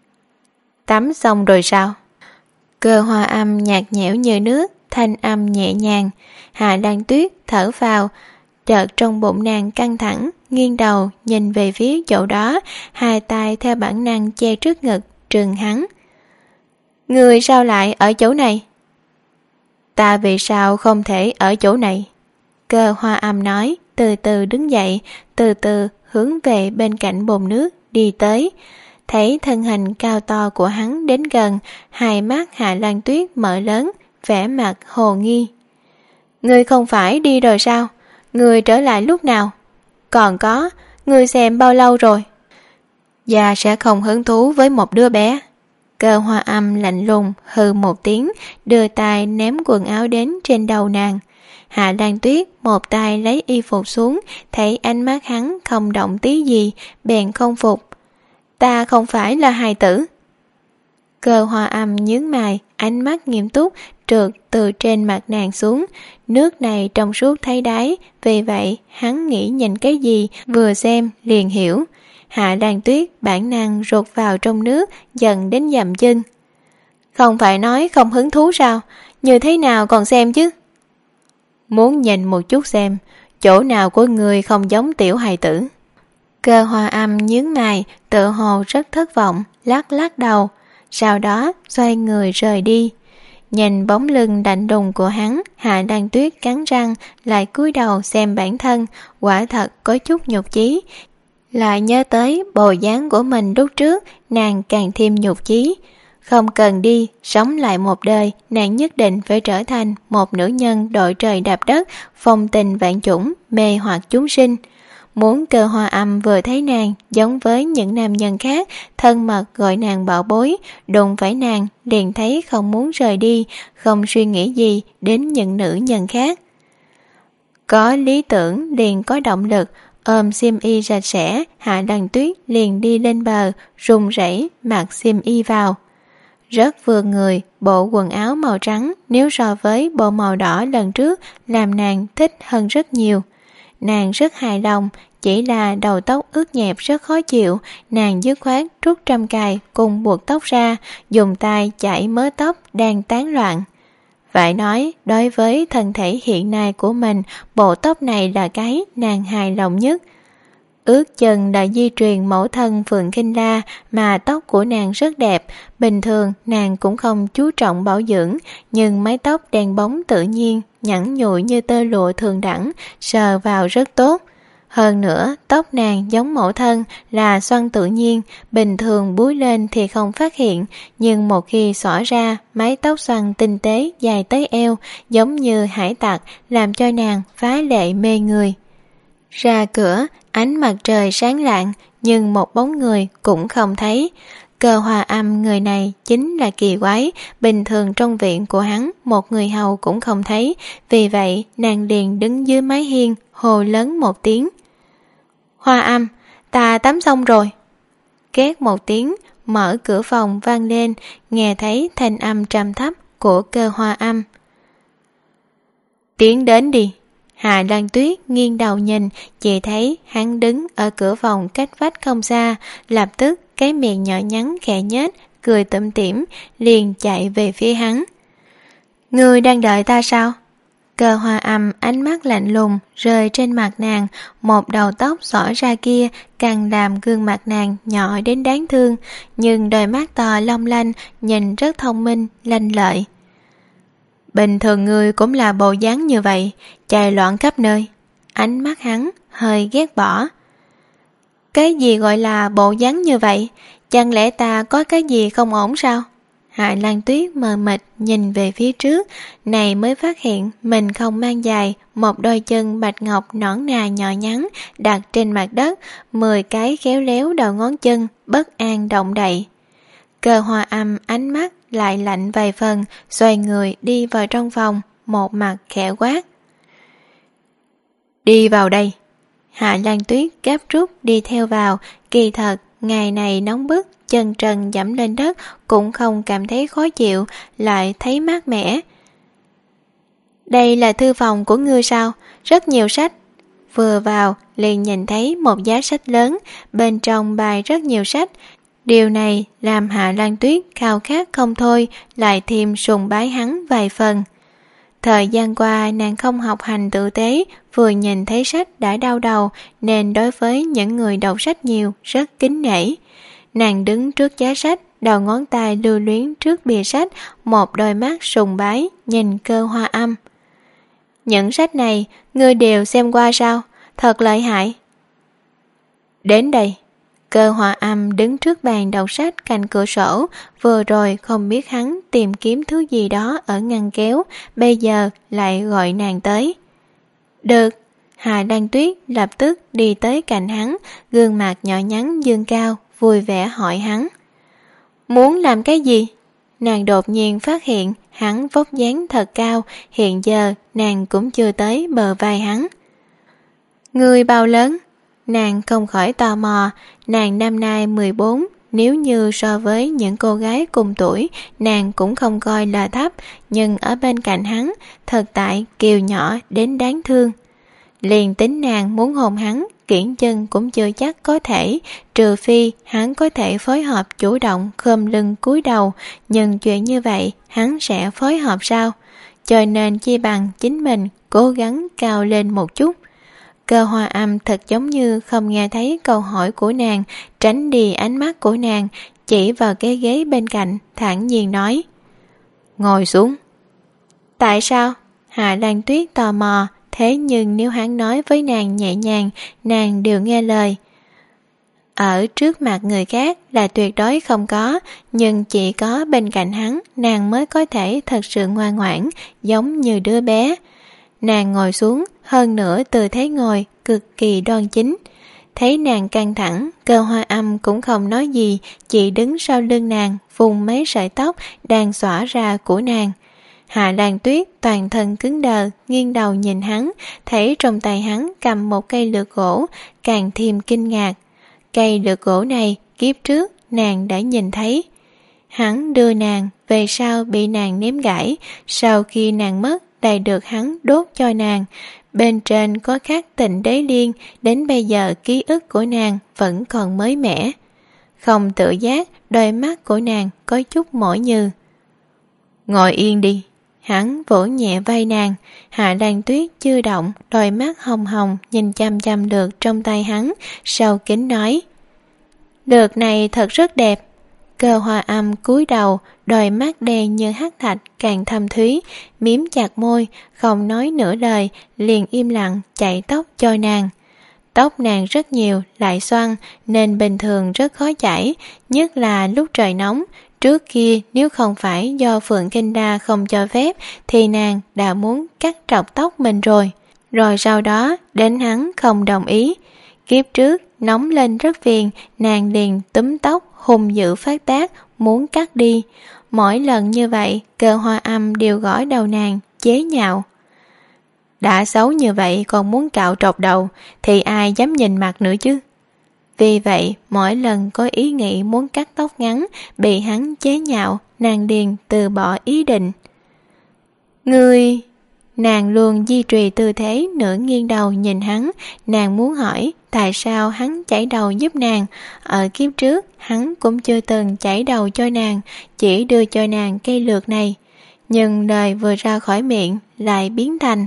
Tắm xong rồi sao? Cơ Hoa Âm nhạt nhẽo như nước, thanh âm nhẹ nhàng. Hạ Lan Tuyết thở vào, chợt trong bụng nàng căng thẳng, nghiêng đầu nhìn về phía chỗ đó, hai tay theo bản năng che trước ngực, trừng hắn. Người sao lại ở chỗ này? Ta vì sao không thể ở chỗ này? Cơ Hoa Âm nói, từ từ đứng dậy, từ từ hướng về bên cạnh bồn nước đi tới. Thấy thân hình cao to của hắn đến gần, hai mắt Hạ Lan Tuyết mở lớn, vẻ mặt hồ nghi. Ngươi không phải đi rồi sao? Ngươi trở lại lúc nào? Còn có, ngươi xem bao lâu rồi? Già sẽ không hứng thú với một đứa bé. Cơ Hoa Âm lạnh lùng hừ một tiếng, đưa tay ném quần áo đến trên đầu nàng. Hạ Lan Tuyết một tay lấy y phục xuống, thấy ánh mắt hắn không động tí gì, bèn không phục. Ta không phải là hài tử. Cơ Hoa Âm nhướng mày, ánh mắt nghiêm túc trượt từ trên mặt nàng xuống. Nước này trong suốt thấy đáy, vì vậy hắn nghĩ nhìn cái gì vừa xem liền hiểu. Hạ Lan Tuyết bản năng rụt vào trong nước, dần đến dậm chân. Không phải nói không hứng thú sao? Như thế nào còn xem chứ? Muốn nhìn một chút xem, chỗ nào của người không giống tiểu hài tử? Cơ Hoa Âm nhướng mày, tự hồ rất thất vọng, lắc lắc đầu, sau đó xoay người rời đi. Nhìn bóng lưng lạnh đùng của hắn, Hạ Lan Tuyết cắn răng, lại cúi đầu xem bản thân, quả thật có chút nhục chí. Lại nhớ tới bộ dáng của mình lúc trước, nàng càng thêm nhục chí. Không cần đi, sống lại một đời, nàng nhất định phải trở thành một nữ nhân đội trời đạp đất, phong tình vạn chủng, mê hoặc chúng sinh. Muốn Cơ Hoa Âm vừa thấy nàng giống với những nam nhân khác, thân mật gọi nàng bảo bối, đụng phải nàng liền thấy không muốn rời đi, không suy nghĩ gì đến những nữ nhân khác. Có lý tưởng liền có động lực, ôm xiêm y sạch sẽ, Hạ Lan Tuyết liền đi lên bờ, run rẩy mặc xiêm y vào. Rất vừa người, bộ quần áo màu trắng nếu so với bộ màu đỏ lần trước làm nàng thích hơn rất nhiều. Nàng rất hài lòng, chỉ là đầu tóc ướt nhẹp rất khó chịu, nàng dứt khoát rút trăm cài cùng buộc tóc ra, dùng tay chải mớ tóc đang tán loạn. Phải nói, đối với thân thể hiện nay của mình, bộ tóc này là cái nàng hài lòng nhất. Ước chừng là di truyền mẫu thân Phượng Kinh La, mà tóc của nàng rất đẹp, bình thường nàng cũng không chú trọng bảo dưỡng, nhưng mái tóc đen bóng tự nhiên, nhẵn nhụi như tơ lụa thường đẳng, sờ vào rất tốt. Hơn nữa, tóc nàng giống mẫu thân là xoăn tự nhiên, bình thường búi lên thì không phát hiện, nhưng một khi xõa ra, mái tóc xoăn tinh tế dài tới eo, giống như hải tặc, làm cho nàng phá lệ mê người. Ra cửa, ánh mặt trời sáng lạng, nhưng một bóng người cũng không thấy. Cơ Hoa Âm người này chính là kỳ quái, bình thường trong viện của hắn một người hầu cũng không thấy, vì vậy nàng liền đứng dưới mái hiên, hô lớn một tiếng. Hoa Âm, ta tắm xong rồi. Két một tiếng, mở cửa phòng vang lên, nghe thấy thanh âm trầm thấp của Cơ Hoa Âm. Tiến đến đi. Hạ Lan Tuyết nghiêng đầu nhìn, chỉ thấy hắn đứng ở cửa phòng cách vách không xa, lập tức cái miệng nhỏ nhắn khẽ nhếch, cười tủm tỉm, liền chạy về phía hắn. Ngươi đang đợi ta sao? Cơ Hoa Âm ánh mắt lạnh lùng rơi trên mặt nàng, một đầu tóc xõa ra kia càng làm gương mặt nàng nhỏ đến đáng thương, nhưng đôi mắt to long lanh nhìn rất thông minh, lanh lợi. Bình thường ngươi cũng là bộ dáng như vậy, chạy loạn khắp nơi. Ánh mắt hắn hơi ghét bỏ. Cái gì gọi là bộ dáng như vậy? Chẳng lẽ ta có cái gì không ổn sao? Hạ Lan Tuyết mờ mịt nhìn về phía trước, này mới phát hiện mình không mang giày, một đôi chân bạch ngọc nõn nà nhỏ nhắn đặt trên mặt đất, mười cái khéo léo đầu ngón chân bất an động đậy. Cơ Hoa Âm ánh mắt lại lạnh vài phần, xoay người đi vào trong phòng, một mặt khẽ quát. Đi vào đây. Hạ Lan Tuyết gấp rút đi theo vào. Kỳ thật, ngày này nóng bức, chân trần dẫm lên đất cũng không cảm thấy khó chịu, lại thấy mát mẻ. Đây là thư phòng của ngươi sao? Rất nhiều sách. Vừa vào, liền nhìn thấy một giá sách lớn, bên trong bày rất nhiều sách. Điều này làm Hạ Lan Tuyết khao khát không thôi, lại thêm sùng bái hắn vài phần. Thời gian qua nàng không học hành tử tế, vừa nhìn thấy sách đã đau đầu, nên đối với những người đọc sách nhiều rất kính nể. Nàng đứng trước giá sách, đầu ngón tay lưu luyến trước bìa sách, một đôi mắt sùng bái nhìn Cơ Hoa Âm. Những sách này ngươi đều xem qua sao? Thật lợi hại. Đến đây. Cơ Hoa Âm đứng trước bàn đọc sách cạnh cửa sổ, vừa rồi không biết hắn tìm kiếm thứ gì đó ở ngăn kéo, bây giờ lại gọi nàng tới. Được. Hạ Lan Tuyết lập tức đi tới cạnh hắn, gương mặt nhỏ nhắn dương cao, vui vẻ hỏi hắn. Muốn làm cái gì? Nàng đột nhiên phát hiện hắn vóc dáng thật cao, hiện giờ nàng cũng chưa tới bờ vai hắn. Ngươi bao lớn? Nàng không khỏi tò mò, nàng năm nay mười bốn, nếu như so với những cô gái cùng tuổi, nàng cũng không coi là thấp, nhưng ở bên cạnh hắn, thật tại kiều nhỏ đến đáng thương. Liền tính nàng muốn hôn hắn, kiển chân cũng chưa chắc có thể, trừ phi hắn có thể phối hợp chủ động khom lưng cúi đầu, nhưng chuyện như vậy hắn sẽ phối hợp sao? Cho nên chi bằng chính mình cố gắng cao lên một chút. Cơ Hoa Âm thật giống như không nghe thấy câu hỏi của nàng, tránh đi ánh mắt của nàng, chỉ vào cái ghế bên cạnh, thản nhiên nói. Ngồi xuống. Tại sao? Hạ Lan Tuyết tò mò, thế nhưng nếu hắn nói với nàng nhẹ nhàng, nàng đều nghe lời. Ở trước mặt người khác là tuyệt đối không có, nhưng chỉ có bên cạnh hắn, nàng mới có thể thật sự ngoan ngoãn, giống như đứa bé. Nàng ngồi xuống, hơn nữa tư thế ngồi cực kỳ đoan chính. Thấy nàng căng thẳng, Cơ Hoa Âm cũng không nói gì, chỉ đứng sau lưng nàng, vùng mấy sợi tóc đang xõa ra của nàng. Hạ Lan Tuyết toàn thân cứng đờ, nghiêng đầu nhìn hắn, thấy trong tay hắn cầm một cây lược gỗ, càng thêm kinh ngạc. Cây lược gỗ này, kiếp trước, nàng đã nhìn thấy. Hắn đưa nàng, về sau bị nàng ném gãy, sau khi nàng mất, lại được hắn đốt cho nàng. Bên trên có khắc Tịnh Đế Liên, đến bây giờ ký ức của nàng vẫn còn mới mẻ. Không tự giác, đôi mắt của nàng có chút mỏi như. Ngồi yên đi. Hắn vỗ nhẹ vai nàng. Hạ Lan Tuyết chưa động, đôi mắt hồng hồng nhìn chăm chăm được trong tay hắn, sau kính nói. Lược này thật rất đẹp. Cơ Hoa Âm cúi đầu, đôi mắt đen như hắc thạch càng thâm thúy, miếm chặt môi, không nói nửa lời, liền im lặng chải tóc cho nàng. Tóc nàng rất nhiều, lại xoăn, nên bình thường rất khó chải, nhất là lúc trời nóng. Trước kia nếu không phải do Phượng Kinh Đa không cho phép, thì nàng đã muốn cắt trọc tóc mình rồi. Rồi sau đó, đến hắn không đồng ý. Kiếp trước, nóng lên rất phiền, nàng liền túm tóc, hung dữ phát tác, muốn cắt đi. Mỗi lần như vậy, Cơ Hoa Âm đều gõ đầu nàng, chế nhạo. Đã xấu như vậy còn muốn cạo trọc đầu, thì ai dám nhìn mặt nữa chứ? Vì vậy, mỗi lần có ý nghĩ muốn cắt tóc ngắn, bị hắn chế nhạo, nàng liền từ bỏ ý định. Ngươi... Nàng luôn duy trì tư thế nửa nghiêng đầu nhìn hắn, nàng muốn hỏi tại sao hắn chải đầu giúp nàng. Ở kiếp trước, hắn cũng chưa từng chải đầu cho nàng, chỉ đưa cho nàng cây lược này. Nhưng lời vừa ra khỏi miệng lại biến thành: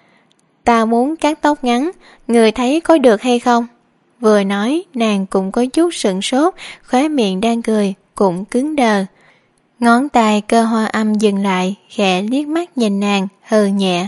Ta muốn cắt tóc ngắn, người thấy có được hay không? Vừa nói, nàng cũng có chút sửng sốt, khóe miệng đang cười, cũng cứng đờ. Ngón tay Cơ Hoa Âm dừng lại, khẽ liếc mắt nhìn nàng, hừ nhẹ.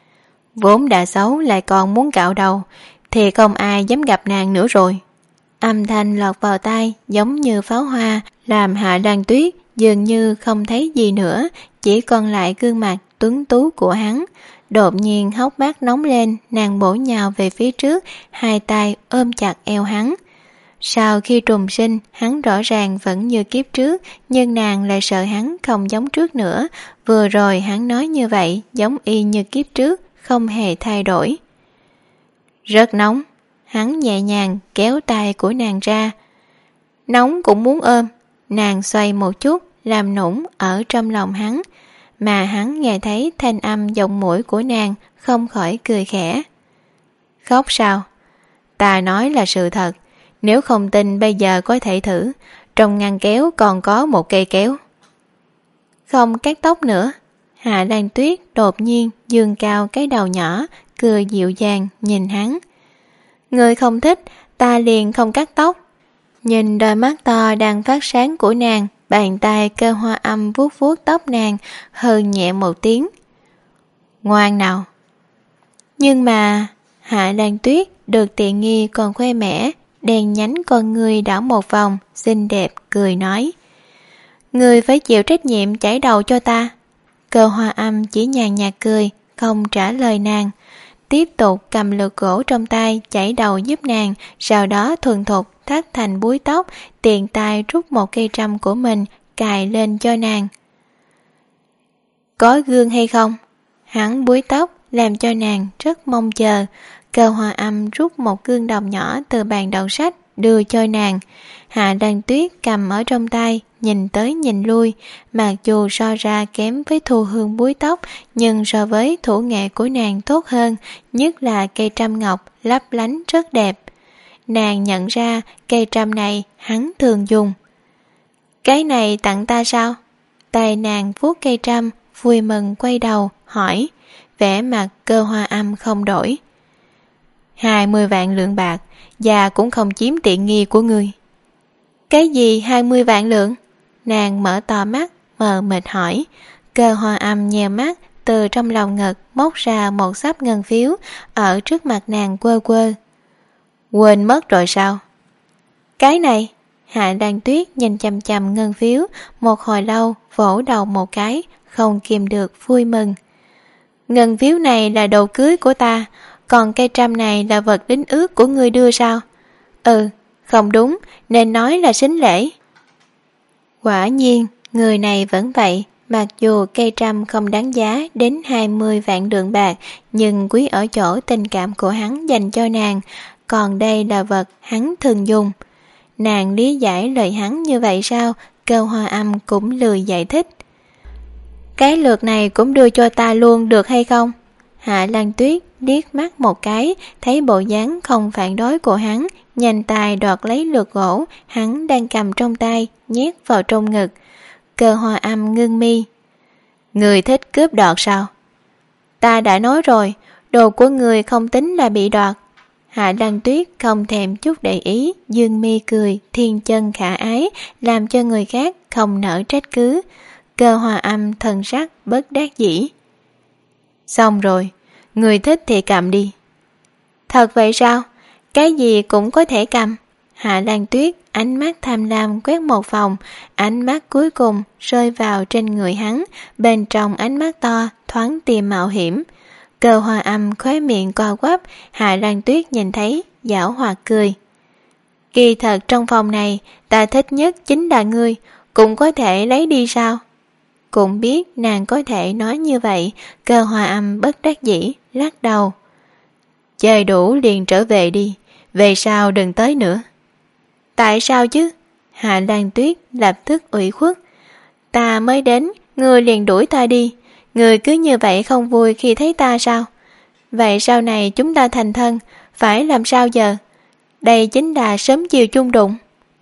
Vốn đã xấu lại còn muốn cạo đầu, thì không ai dám gặp nàng nữa rồi. Âm thanh lọt vào tai giống như pháo hoa, làm Hạ Lan Tuyết dường như không thấy gì nữa, chỉ còn lại gương mặt tuấn tú của hắn. Đột nhiên hốc mắt nóng lên, nàng bổ nhào về phía trước, hai tay ôm chặt eo hắn. Sau khi trùng sinh, hắn rõ ràng vẫn như kiếp trước, nhưng nàng lại sợ hắn không giống trước nữa. Vừa rồi hắn nói như vậy, giống y như kiếp trước, không hề thay đổi. Rất nóng. Hắn nhẹ nhàng kéo tay của nàng ra. Nóng cũng muốn ôm. Nàng xoay một chút, làm nũng ở trong lòng hắn, mà hắn nghe thấy thanh âm giọng mũi của nàng, không khỏi cười khẽ. Khóc sao? Ta nói là sự thật. Nếu không tin bây giờ có thể thử. Trong ngăn kéo còn có một cây kéo. Không cắt tóc nữa. Hạ Lan Tuyết đột nhiên dương cao cái đầu nhỏ, cười dịu dàng nhìn hắn. Người không thích, ta liền không cắt tóc. Nhìn đôi mắt to đang phát sáng của nàng, bàn tay Cơ Hoa Âm vuốt vuốt tóc nàng, hừ nhẹ một tiếng. Ngoan nào. Nhưng mà Hạ Lan Tuyết được tiện nghi còn khoe mẽ, đèn nhánh con người đảo một vòng, xinh đẹp cười nói. Người phải chịu trách nhiệm chải đầu cho ta. Cơ Hoa Âm chỉ nhàn nhạt cười, không trả lời nàng. Tiếp tục cầm lược gỗ trong tay chải đầu giúp nàng, sau đó thuần thục thắt thành búi tóc, tiện tay rút một cây trâm của mình cài lên cho nàng. Có gương hay không? Hắn búi tóc làm cho nàng rất mong chờ. Cơ Hoa Âm rút một gương đồng nhỏ từ bàn đầu sách đưa cho nàng. Hạ Lan Tuyết cầm ở trong tay, nhìn tới nhìn lui, mặc dù so ra kém với Thu Hương búi tóc, nhưng so với thủ nghệ của nàng tốt hơn, nhất là cây trâm ngọc lấp lánh rất đẹp. Nàng nhận ra cây trâm này hắn thường dùng. Cái này tặng ta sao? Tay nàng vuốt cây trâm, vui mừng quay đầu, hỏi, vẻ mặt Cơ Hoa Âm không đổi. Hai mươi vạn lượng bạc, và cũng không chiếm tiện nghi của ngươi. Cái gì hai mươi vạn lượng? Nàng mở to mắt, mờ mịt hỏi. Cơ Hoa Âm nheo mắt, từ trong lòng ngực móc ra một xấp ngân phiếu, ở trước mặt nàng quơ quơ. Quên mất rồi sao? Cái này. Hạ Lan Tuyết nhìn chằm chằm ngân phiếu, một hồi lâu vỗ đầu một cái, không kìm được vui mừng. Ngân phiếu này là đồ cưới của ta, còn cây trâm này là vật đính ước của ngươi đưa sao? Ừ, không đúng, nên nói là sính lễ. Quả nhiên, người này vẫn vậy, mặc dù cây trâm không đáng giá đến hai mươi vạn lượng bạc, nhưng quý ở chỗ tình cảm của hắn dành cho nàng, còn đây là vật hắn thường dùng. Nàng lý giải lời hắn như vậy sao? Cơ Hoa Âm cũng lười giải thích. Cái lượt này cũng đưa cho ta luôn được hay không? Hạ Lan Tuyết liếc mắt một cái, thấy bộ dáng không phản đối của hắn, nhanh tay đoạt lấy lược gỗ hắn đang cầm trong tay, nhét vào trong ngực. Cơ Hoa Âm ngưng mi. Người thích cướp đoạt sao? Ta đã nói rồi, đồ của người không tính là bị đoạt. Hạ Lan Tuyết không thèm chút để ý, dương mi cười, thiên chân khả ái, làm cho người khác không nỡ trách cứ. Cơ Hoa Âm thần sắc bất đắc dĩ. Xong rồi, người thích thì cầm đi. Thật vậy sao? Cái gì cũng có thể cầm. Hạ Lan Tuyết ánh mắt tham lam quét một vòng, ánh mắt cuối cùng rơi vào trên người hắn, bên trong ánh mắt to thoáng tìm mạo hiểm. Cơ Hoa Âm khóe miệng co quắp, Hạ Lan Tuyết nhìn thấy giảo hoạt cười. Kỳ thật trong phòng này ta thích nhất chính là ngươi, cũng có thể lấy đi sao? Cũng biết nàng có thể nói như vậy, Cơ Hoa Âm bất đắc dĩ lắc đầu. Chơi đủ liền trở về đi, về sau đừng tới nữa. Tại sao chứ? Hạ Lan Tuyết lập tức ủy khuất. Ta mới đến, ngươi liền đuổi ta đi. Ngươi cứ như vậy không vui khi thấy ta sao? Vậy sau này chúng ta thành thân, phải làm sao giờ? Đây chính là sớm chiều chung đụng.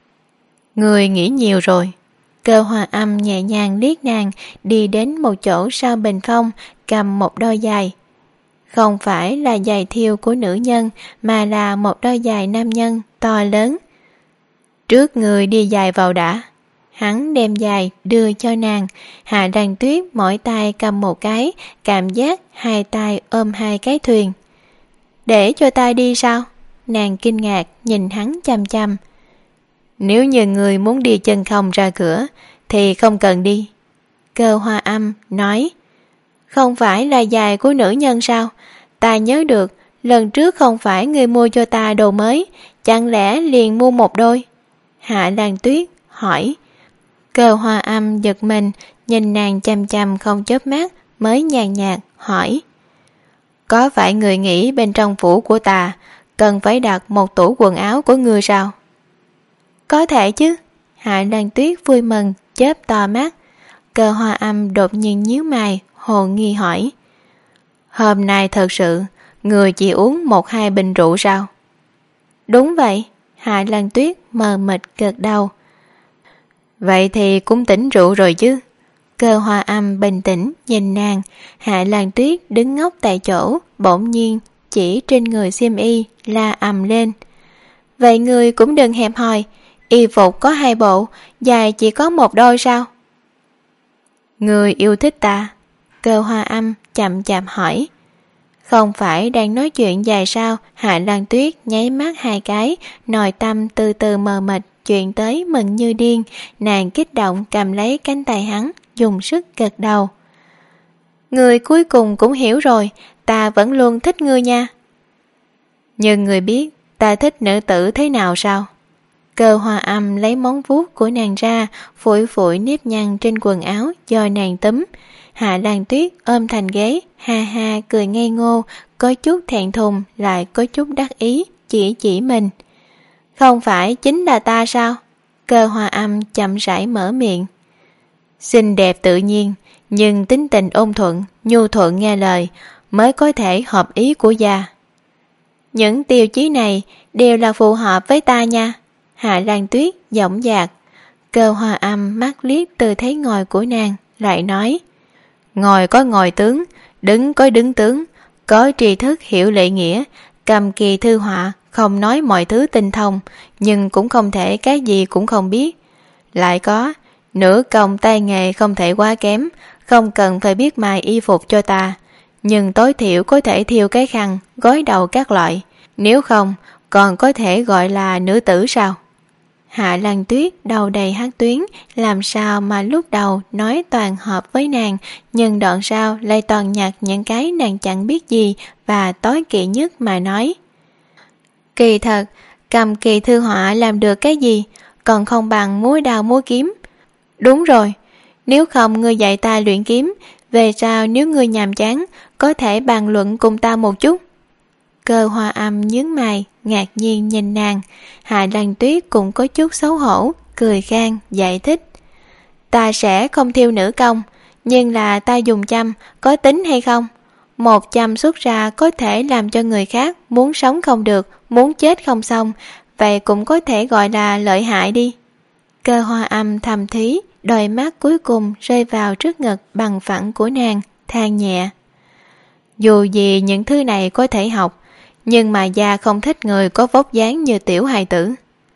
Ngươi nghĩ nhiều rồi. Cơ Hoa Âm nhẹ nhàng liếc nàng, đi đến một chỗ sau bình phong, cầm một đôi giày. Không phải là giày thêu của nữ nhân, mà là một đôi giày nam nhân to lớn. Trước người đi giày vào đã. Hắn đem giày đưa cho nàng. Hạ Lan Tuyết mỗi tay cầm một cái, cảm giác hai tay ôm hai cái thuyền. Để cho ta đi sao? Nàng kinh ngạc nhìn hắn chăm chăm. Nếu như người muốn đi chân không ra cửa thì không cần đi. Cơ Hoa Âm nói. Không phải là giày của nữ nhân sao? Ta nhớ được lần trước không phải người mua cho ta đồ mới, chẳng lẽ liền mua một đôi? Hạ Lan Tuyết hỏi. Cơ Hoa Âm giật mình, nhìn nàng chăm chăm không chớp mắt, mới nhàn nhạt hỏi. Có phải người nghĩ bên trong phủ của ta Cần phải đặt một tủ quần áo của ngươi sao? Có thể chứ. Hạ Lan Tuyết vui mừng chớp to mắt. Cơ Hoa Âm đột nhiên nhíu mày, hồ nghi hỏi: Hôm nay thật sự người chỉ uống một hai bình rượu sao? Đúng vậy. Hạ Lan Tuyết mờ mịt gật đầu. Vậy thì cũng tỉnh rượu rồi chứ? Cơ Hoa Âm bình tĩnh nhìn nàng. Hạ Lan Tuyết đứng ngốc tại chỗ, bỗng nhiên chỉ trên người xiêm y la ầm lên: Vậy người cũng đừng hẹp hòi, y phục có hai bộ, dài chỉ có một đôi sao? Người yêu thích ta? Cơ Hoa Âm chậm chậm hỏi. Không phải đang nói chuyện dài sao? Hạ Lan Tuyết nháy mắt hai cái, nội tâm từ từ mờ mịt chuyện tới mừng như điên. Nàng kích động cầm lấy cánh tay hắn, dùng sức gật đầu. Người cuối cùng cũng hiểu rồi, ta vẫn luôn thích ngươi nha. Nhưng người biết ta thích nữ tử thế nào sao? Cơ Hoa Âm lấy móng vuốt của nàng ra, phủi phủi nếp nhăn trên quần áo do nàng túm. Hạ Lan Tuyết ôm thành ghế, ha ha cười ngây ngô, có chút thẹn thùng lại có chút đắc ý, chỉ chỉ mình. Không phải chính là ta sao? Cơ Hoa Âm chậm rãi mở miệng. Xinh đẹp tự nhiên, nhưng tính tình ôn thuận, nhu thuận nghe lời, mới có thể hợp ý của gia. Những tiêu chí này đều là phù hợp với ta nha. Hạ Lan Tuyết dõng dạc. Cơ Hoa Âm mắt liếc tư thế ngồi của nàng, lại nói: Ngồi có ngồi tướng, đứng có đứng tướng, có tri thức hiểu lễ nghĩa, cầm kỳ thư họa, không nói mọi thứ tinh thông, nhưng cũng không thể cái gì cũng không biết. Lại có nửa công tay nghề không thể quá kém, không cần phải biết mài y phục cho ta, nhưng tối thiểu có thể thiêu cái khăn, gối đầu các loại, nếu không còn có thể gọi là nữ tử sao? Hạ Lan Tuyết đầu đầy hắc tuyến, làm sao mà lúc đầu nói toàn hợp với nàng, nhưng đoạn sau lại toàn nhặt những cái nàng chẳng biết gì và tối kỵ nhất mà nói. Kỳ thật, cầm kỳ thư họa làm được cái gì, còn không bằng múa đao múa kiếm. Đúng rồi, nếu không ngươi dạy ta luyện kiếm, về sau nếu ngươi nhàm chán, có thể bàn luận cùng ta một chút. Cơ Hoa Âm nhướng mày, ngạc nhiên nhìn nàng. Hạ Lan Tuyết cũng có chút xấu hổ, cười khan, giải thích. Ta sẽ không thiêu nữ công, nhưng là ta dùng châm, có tính hay không? Một châm xuất ra có thể làm cho người khác muốn sống không được, muốn chết không xong, vậy cũng có thể gọi là lợi hại đi. Cơ Hoa Âm thầm thí, đôi mắt cuối cùng rơi vào trước ngực bằng phẳng của nàng, than nhẹ. Dù gì những thứ này có thể học, nhưng mà gia không thích người có vóc dáng như tiểu hài tử.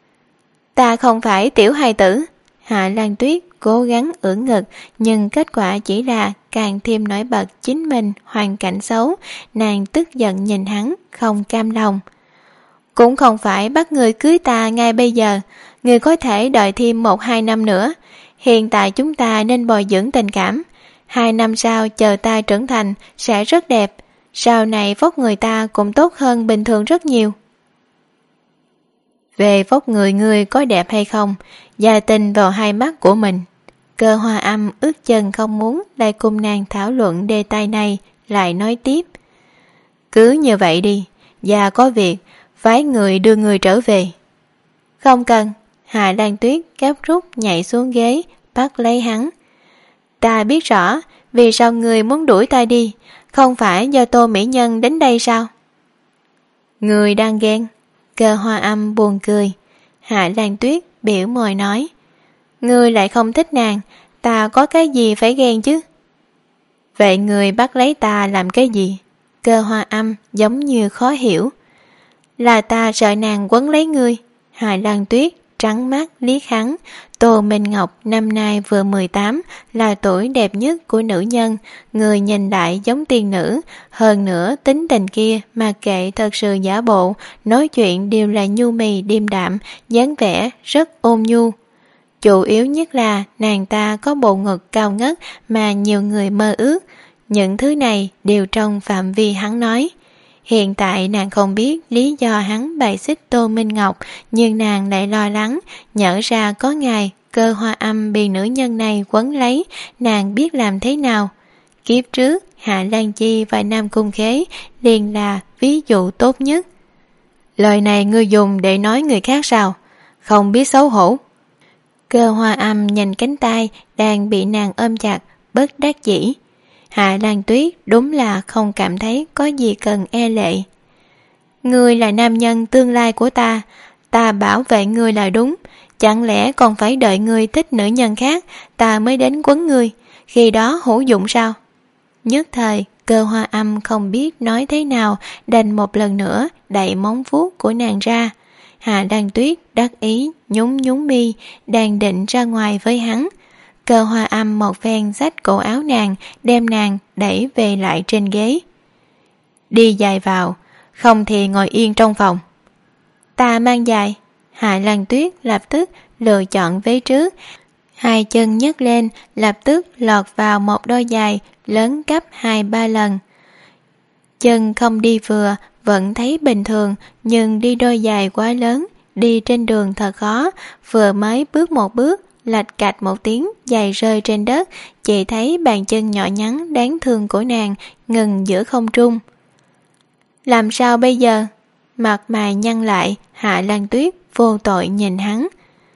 Ta không phải tiểu hài tử. Hạ Lan Tuyết cố gắng ưỡn ngực, nhưng kết quả chỉ là càng thêm nổi bật chính mình hoàn cảnh xấu. Nàng tức giận nhìn hắn, không cam lòng. Cũng không phải bắt người cưới ta ngay bây giờ, người có thể đợi thêm một hai năm nữa. Hiện tại chúng ta nên bồi dưỡng tình cảm, hai năm sau chờ ta trưởng thành sẽ rất đẹp, sau này vóc người ta cũng tốt hơn bình thường rất nhiều. Về vóc người ngươi có đẹp hay không, gia tin vào hai mắt của mình. Cơ Hoa Âm ước chân không muốn lại cùng nàng thảo luận đề tài này, lại nói tiếp. Cứ như vậy đi, gia có việc, phái người đưa người trở về. Không cần. Hạ Lan Tuyết gấp rút nhảy xuống ghế, bắt lấy hắn. Ta biết rõ, vì sao người muốn đuổi ta đi, không phải do Tô Mỹ Nhân đến đây sao? Người đang ghen. Cơ Hoa Âm buồn cười. Hạ Lan Tuyết biểu môi nói. Ngươi lại không thích nàng, ta có cái gì phải ghen chứ? Vậy người bắt lấy ta làm cái gì? Cơ Hoa Âm giống như khó hiểu. Là ta sợ nàng quấn lấy ngươi. Hạ Lan Tuyết trắng mắt liếc hắn. Tô Minh Ngọc năm nay vừa mười tám, là tuổi đẹp nhất của nữ nhân, người nhìn lại giống tiên nữ, hơn nữa tính tình kia mà kệ thật sự giả bộ, nói chuyện đều là nhu mì điềm đạm, dáng vẻ rất ôn nhu. Chủ yếu nhất là nàng ta có bộ ngực cao ngất mà nhiều người mơ ước, những thứ này đều trong phạm vi hắn nói. Hiện tại nàng không biết lý do hắn bài xích Tô Minh Ngọc, nhưng nàng lại lo lắng, nhỡ ra có ngày Cơ Hoa Âm bị nữ nhân này quấn lấy, nàng biết làm thế nào. Kiếp trước, Hạ Lan Chi và Nam Cung Khế liền là ví dụ tốt nhất. Lời này ngươi dùng để nói người khác sao? Không biết xấu hổ. Cơ Hoa Âm nhìn cánh tay đang bị nàng ôm chặt, bất đắc dĩ. Hạ Lan Tuyết đúng là không cảm thấy có gì cần e lệ. Ngươi là nam nhân tương lai của ta, ta bảo vệ ngươi là đúng, chẳng lẽ còn phải đợi ngươi thích nữ nhân khác ta mới đến quấn ngươi, khi đó hữu dụng sao? Nhất thời Cơ Hoa Âm không biết nói thế nào, đành một lần nữa đẩy móng vuốt của nàng ra. Hạ Lan Tuyết đắc ý nhún nhún mi, đang định ra ngoài với hắn. Cơ Hoa Âm một phen xách cổ áo nàng, đem nàng đẩy về lại trên ghế. Đi giày vào, không thì ngồi yên trong phòng. Ta mang giày. Hạ Lan Tuyết lập tức lựa chọn vế trước, hai chân nhấc lên, lập tức lọt vào một đôi giày lớn gấp hai ba lần. Chân không đi vừa, vẫn thấy bình thường, nhưng đi đôi giày quá lớn, đi trên đường thật khó. Vừa mới bước một bước, lạch cạch một tiếng, giày rơi trên đất, chỉ thấy bàn chân nhỏ nhắn đáng thương của nàng ngừng giữa không trung. Làm sao bây giờ? Mặt mày nhăn lại, Hạ Lan Tuyết vô tội nhìn hắn.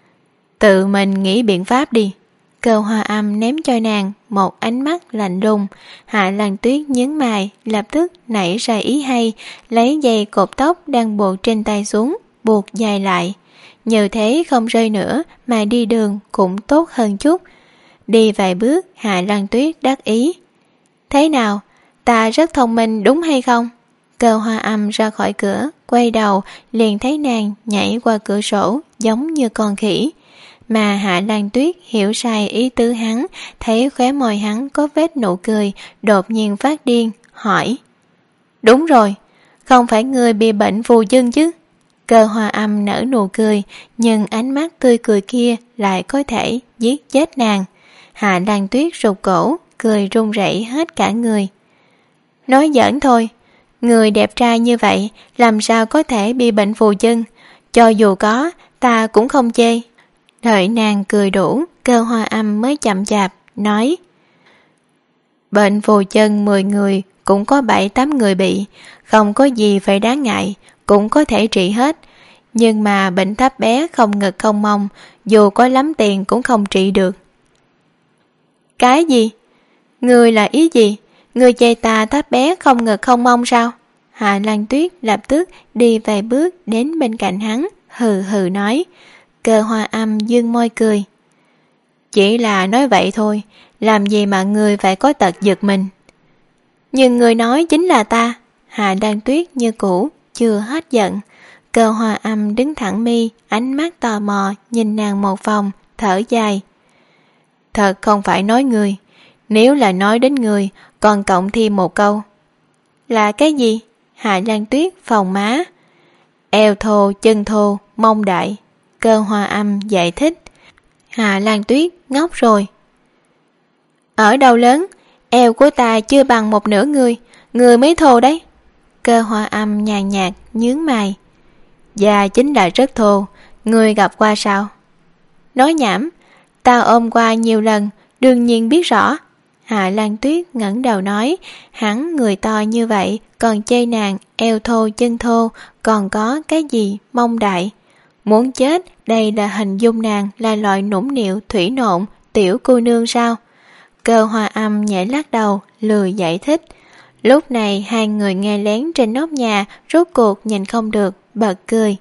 Tự mình nghĩ biện pháp đi. Cơ Hoa Âm ném cho nàng một ánh mắt lạnh lùng. Hạ Lan Tuyết nhướng mày, lập tức nảy ra ý hay, lấy dây cột tóc đang buộc trên tay xuống, buộc dài lại. Như thế không rơi nữa mà đi đường cũng tốt hơn chút. Đi vài bước, Hạ Lan Tuyết đắc ý. Thế nào? Ta rất thông minh đúng hay không? Cơ Hoa Âm ra khỏi cửa, quay đầu liền thấy nàng nhảy qua cửa sổ giống như con khỉ. Mà Hạ Lan Tuyết hiểu sai ý tứ hắn, thấy khóe môi hắn có vết nụ cười, đột nhiên phát điên, hỏi. Đúng rồi, không phải ngươi bị bệnh phù chân chứ? Cơ Hoa Âm nở nụ cười, nhưng ánh mắt tươi cười kia lại có thể giết chết nàng. Hạ Lan Tuyết rụt cổ, cười run rẩy hết cả người. Nói giỡn thôi, người đẹp trai như vậy làm sao có thể bị bệnh phù chân? Cho dù có, ta cũng không chê. Đợi nàng cười đủ, Cơ Hoa Âm mới chậm chạp nói. Bệnh phù chân mười người cũng có bảy tám người bị, không có gì phải đáng ngại, cũng có thể trị hết. Nhưng mà bệnh thấp bé không ngực không mông, dù có lắm tiền cũng không trị được. Cái gì? Ngươi là ý gì? Ngươi chê ta thấp bé không ngực không mông sao? Hạ Lan Tuyết lập tức đi vài bước đến bên cạnh hắn, hừ hừ nói. Cơ Hoa Âm dương môi cười. Chỉ là nói vậy thôi, làm gì mà ngươi phải có tật giật mình. Nhưng người nói chính là ta. Hạ Lan Tuyết như cũ, chưa hết giận. Cơ Hoa Âm đứng thẳng mi, ánh mắt tò mò nhìn nàng một vòng, thở dài. Thật không phải nói ngươi, nếu là nói đến ngươi, còn cộng thêm một câu. Là cái gì? Hạ Lan Tuyết phồng má. Eo thô, chân thô, mông đại. Cơ Hoa Âm giải thích. Hạ Lan Tuyết ngốc rồi. Ở đâu lớn, eo của ta chưa bằng một nửa ngươi, ngươi mới thô đấy. Cơ Hoa Âm nhàn nhạt nhướng mày. Da chính là rất thô, ngươi gặp qua sao? Nói nhảm, ta ôm qua nhiều lần, đương nhiên biết rõ. Hạ Lan Tuyết ngẩng đầu nói, hắn người to như vậy, còn chê nàng eo thô chân thô, còn có cái gì mông đại. Muốn chết, đây là hình dung nàng là loại nũng nịu thủy nộn, tiểu cô nương sao? Cơ Hoa Âm nhảy lắc đầu, lười giải thích. Lúc này hai người nghe lén trên nóc nhà, rốt cuộc nhìn không được, bật cười.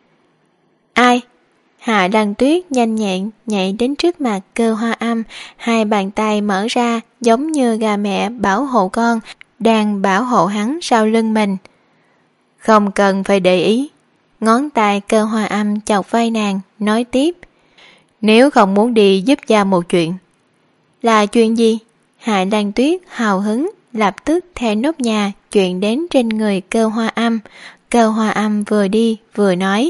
Ai? Hạ Lan Tuyết nhanh nhẹn nhảy đến trước mặt Cơ Hoa Âm, hai bàn tay mở ra giống như gà mẹ bảo hộ con, đang bảo hộ hắn sau lưng mình. Không cần phải để ý. Ngón tay Cơ Hoa Âm chọc vai nàng, nói tiếp. Nếu không muốn đi giúp gia một chuyện. Là chuyện gì? Hạ Lan Tuyết hào hứng, lập tức theo nóc nhà chuyện đến trên người Cơ Hoa Âm. Cơ Hoa Âm vừa đi vừa nói.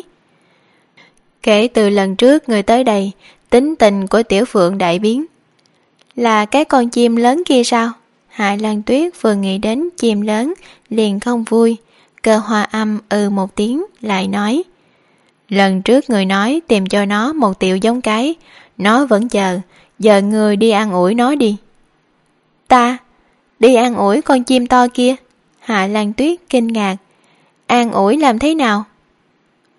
Kể từ lần trước người tới đây, tính tình của Tiểu Phượng đại biến. Là cái con chim lớn kia sao? Hạ Lan Tuyết vừa nghĩ đến chim lớn, liền không vui. Cơ Hoa Âm ừ một tiếng, lại nói. Lần trước người nói tìm cho nó một tiểu giống cái, nó vẫn chờ, giờ người đi an ủi nó đi. Ta? Đi an ủi con chim to kia? Hạ Lan Tuyết kinh ngạc. An ủi làm thế nào?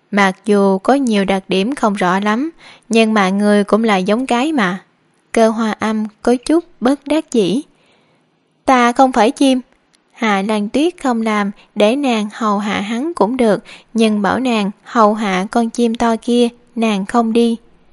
Mặc dù có nhiều đặc điểm không rõ lắm, nhưng mà người cũng là giống cái mà. Cơ Hoa Âm có chút bất đắc dĩ. Ta không phải chim. Hạ Lan Tuyết không làm, để nàng hầu hạ hắn cũng được, nhưng bảo nàng hầu hạ con chim to kia, nàng không đi.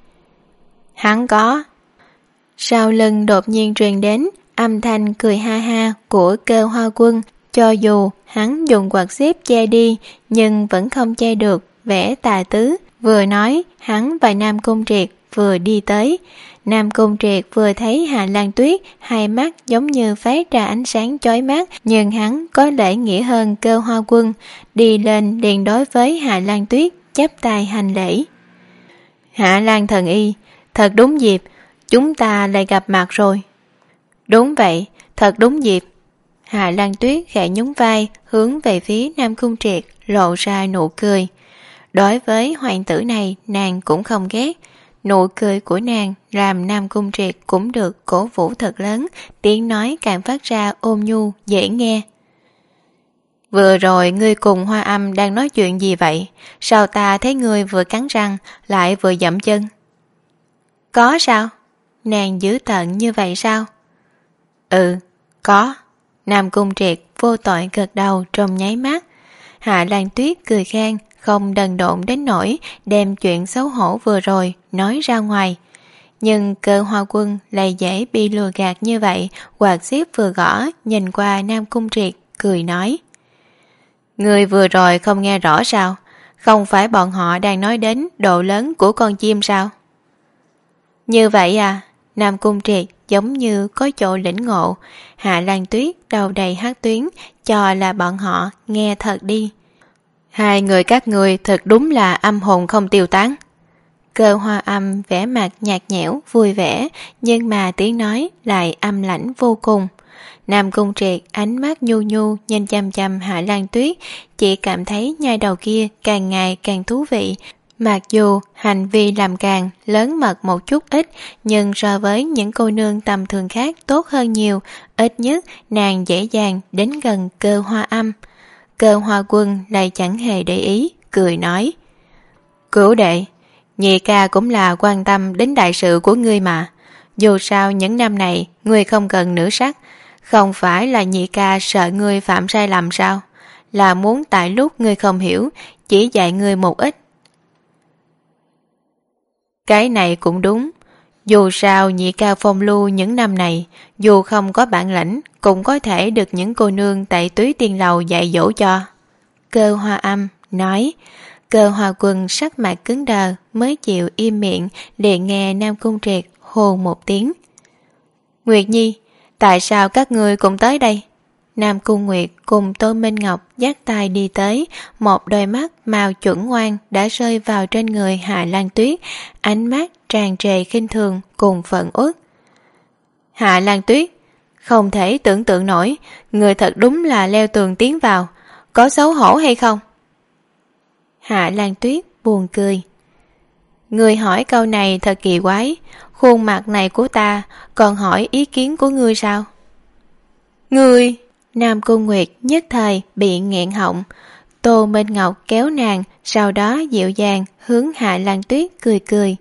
Hắn có. Sau lưng đột nhiên truyền đến âm thanh cười ha ha của Cơ Hoa Quân, cho dù hắn dùng quạt xếp che đi, nhưng vẫn không che được vẻ tà tứ. Vừa nói, hắn và Nam Cung Triệt vừa đi tới. Nam Cung Triệt vừa thấy Hạ Lan Tuyết, hai mắt giống như phát ra ánh sáng chói mắt, nhưng hắn có lễ nghĩa hơn Cơ Hoa Quân, đi lên liền đối với Hạ Lan Tuyết chắp tay hành lễ. Hạ Lan thần y, thật đúng dịp, chúng ta lại gặp mặt rồi. Đúng vậy, thật đúng dịp. Hạ Lan Tuyết khẽ nhún vai, hướng về phía Nam Cung Triệt, lộ ra nụ cười. Đối với hoàng tử này, nàng cũng không ghét. Nụ cười của nàng làm Nam Cung Triệt cũng được cổ vũ thật lớn, tiếng nói càng phát ra ôn nhu, dễ nghe. Vừa rồi ngươi cùng Hoa Âm đang nói chuyện gì vậy? Sao ta thấy ngươi vừa cắn răng, lại vừa dậm chân? Có sao? Nàng dữ tợn như vậy sao? Ừ, có. Nam Cung Triệt vô tội gật đầu trong nháy mắt. Hạ Lan Tuyết cười khan, không đần độn đến nỗi đem chuyện xấu hổ vừa rồi nói ra ngoài. Nhưng Cơ Hoa Quân lại dễ bị lừa gạt như vậy, quạt xếp vừa gõ, nhìn qua Nam Cung Triệt, cười nói. Người vừa rồi không nghe rõ sao? Không phải bọn họ đang nói đến độ lớn của con chim sao? Như vậy à? Nam Cung Triệt giống như có chỗ lĩnh ngộ. Hạ Lan Tuyết đầu đầy hát tuyến, cho là bọn họ nghe thật đi. Hai người các người thật đúng là âm hồn không tiêu tán. Cơ Hoa Âm vẻ mặt nhạt nhẽo, vui vẻ, nhưng mà tiếng nói lại âm lãnh vô cùng. Nam Cung Triệt ánh mắt nhu nhu nhìn chăm chăm Hạ Lan Tuyết, chỉ cảm thấy nhai đầu kia càng ngày càng thú vị. Mặc dù hành vi làm càng lớn mật một chút ít, nhưng so với những cô nương tầm thường khác tốt hơn nhiều, ít nhất nàng dễ dàng đến gần Cơ Hoa Âm. Cơ Hoa Quân lại chẳng hề để ý, cười nói. Cửu đệ, nhị ca cũng là quan tâm đến đại sự của ngươi mà. Dù sao những năm này ngươi không cần nữ sắc, không phải là nhị ca sợ ngươi phạm sai lầm sao? Là muốn tại lúc ngươi không hiểu, chỉ dạy ngươi một ít. Cái này cũng đúng. Dù sao nhị ca phong lưu những năm này, dù không có bản lãnh, cũng có thể được những cô nương tại Túy Tiên Lầu dạy dỗ cho. Cơ Hoa Âm nói. Cơ Hoa Quân sắc mặt cứng đờ mới chịu im miệng, để nghe Nam Cung Triệt hô một tiếng. Nguyệt Nhi, tại sao các ngươi cũng tới đây? Nam Cung Nguyệt cùng Tô Minh Ngọc dắt tay đi tới, một đôi mắt màu chuẩn ngoan đã rơi vào trên người Hạ Lan Tuyết, ánh mắt tràn trề khinh thường cùng phẫn uất. Hạ Lan Tuyết, không thể tưởng tượng nổi, người thật đúng là leo tường tiến vào, có xấu hổ hay không? Hạ Lan Tuyết buồn cười. Người hỏi câu này thật kỳ quái, khuôn mặt này của ta còn hỏi ý kiến của ngươi sao? Ngươi... Nam Cung Nguyệt nhất thời bị nghẹn họng. Tô Minh Ngọc kéo nàng, sau đó dịu dàng hướng Hạ Lan Tuyết cười cười.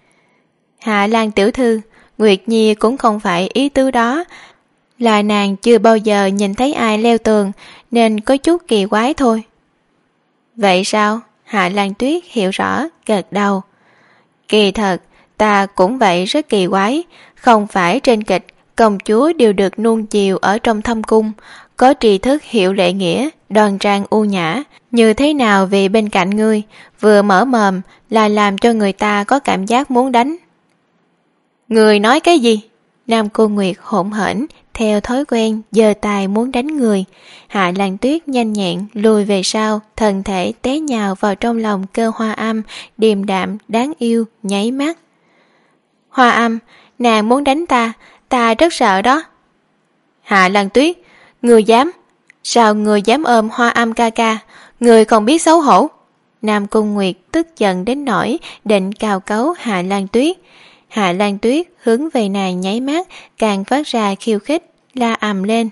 Hạ Lan tiểu thư, Nguyệt Nhi cũng không phải ý tứ đó, là nàng chưa bao giờ nhìn thấy ai leo tường nên có chút kỳ quái thôi. Vậy sao? Hạ Lan Tuyết hiểu rõ, gật đầu. Kỳ thật, ta cũng vậy rất kỳ quái, không phải trên kịch công chúa đều được nuông chiều ở trong thâm cung, có tri thức hiểu lễ nghĩa, đoan trang u nhã, như thế nào vì bên cạnh ngươi, vừa mở mồm là làm cho người ta có cảm giác muốn đánh. Người nói cái gì? Nam Cung Nguyệt hỗn hển, theo thói quen giơ tay muốn đánh người. Hạ Lan Tuyết nhanh nhẹn lùi về sau, thân thể té nhào vào trong lòng Cơ Hoa Âm, điềm đạm đáng yêu nháy mắt. Hoa Âm, nàng muốn đánh ta, ta rất sợ đó. Hạ Lan Tuyết, người dám? Sao người dám ôm Hoa Âm ca ca? Người không biết xấu hổ. Nam Cung Nguyệt tức giận đến nỗi định cào cấu Hạ Lan Tuyết. Hạ Lan Tuyết hướng về nàng nháy mắt, càng phát ra khiêu khích, la ầm lên.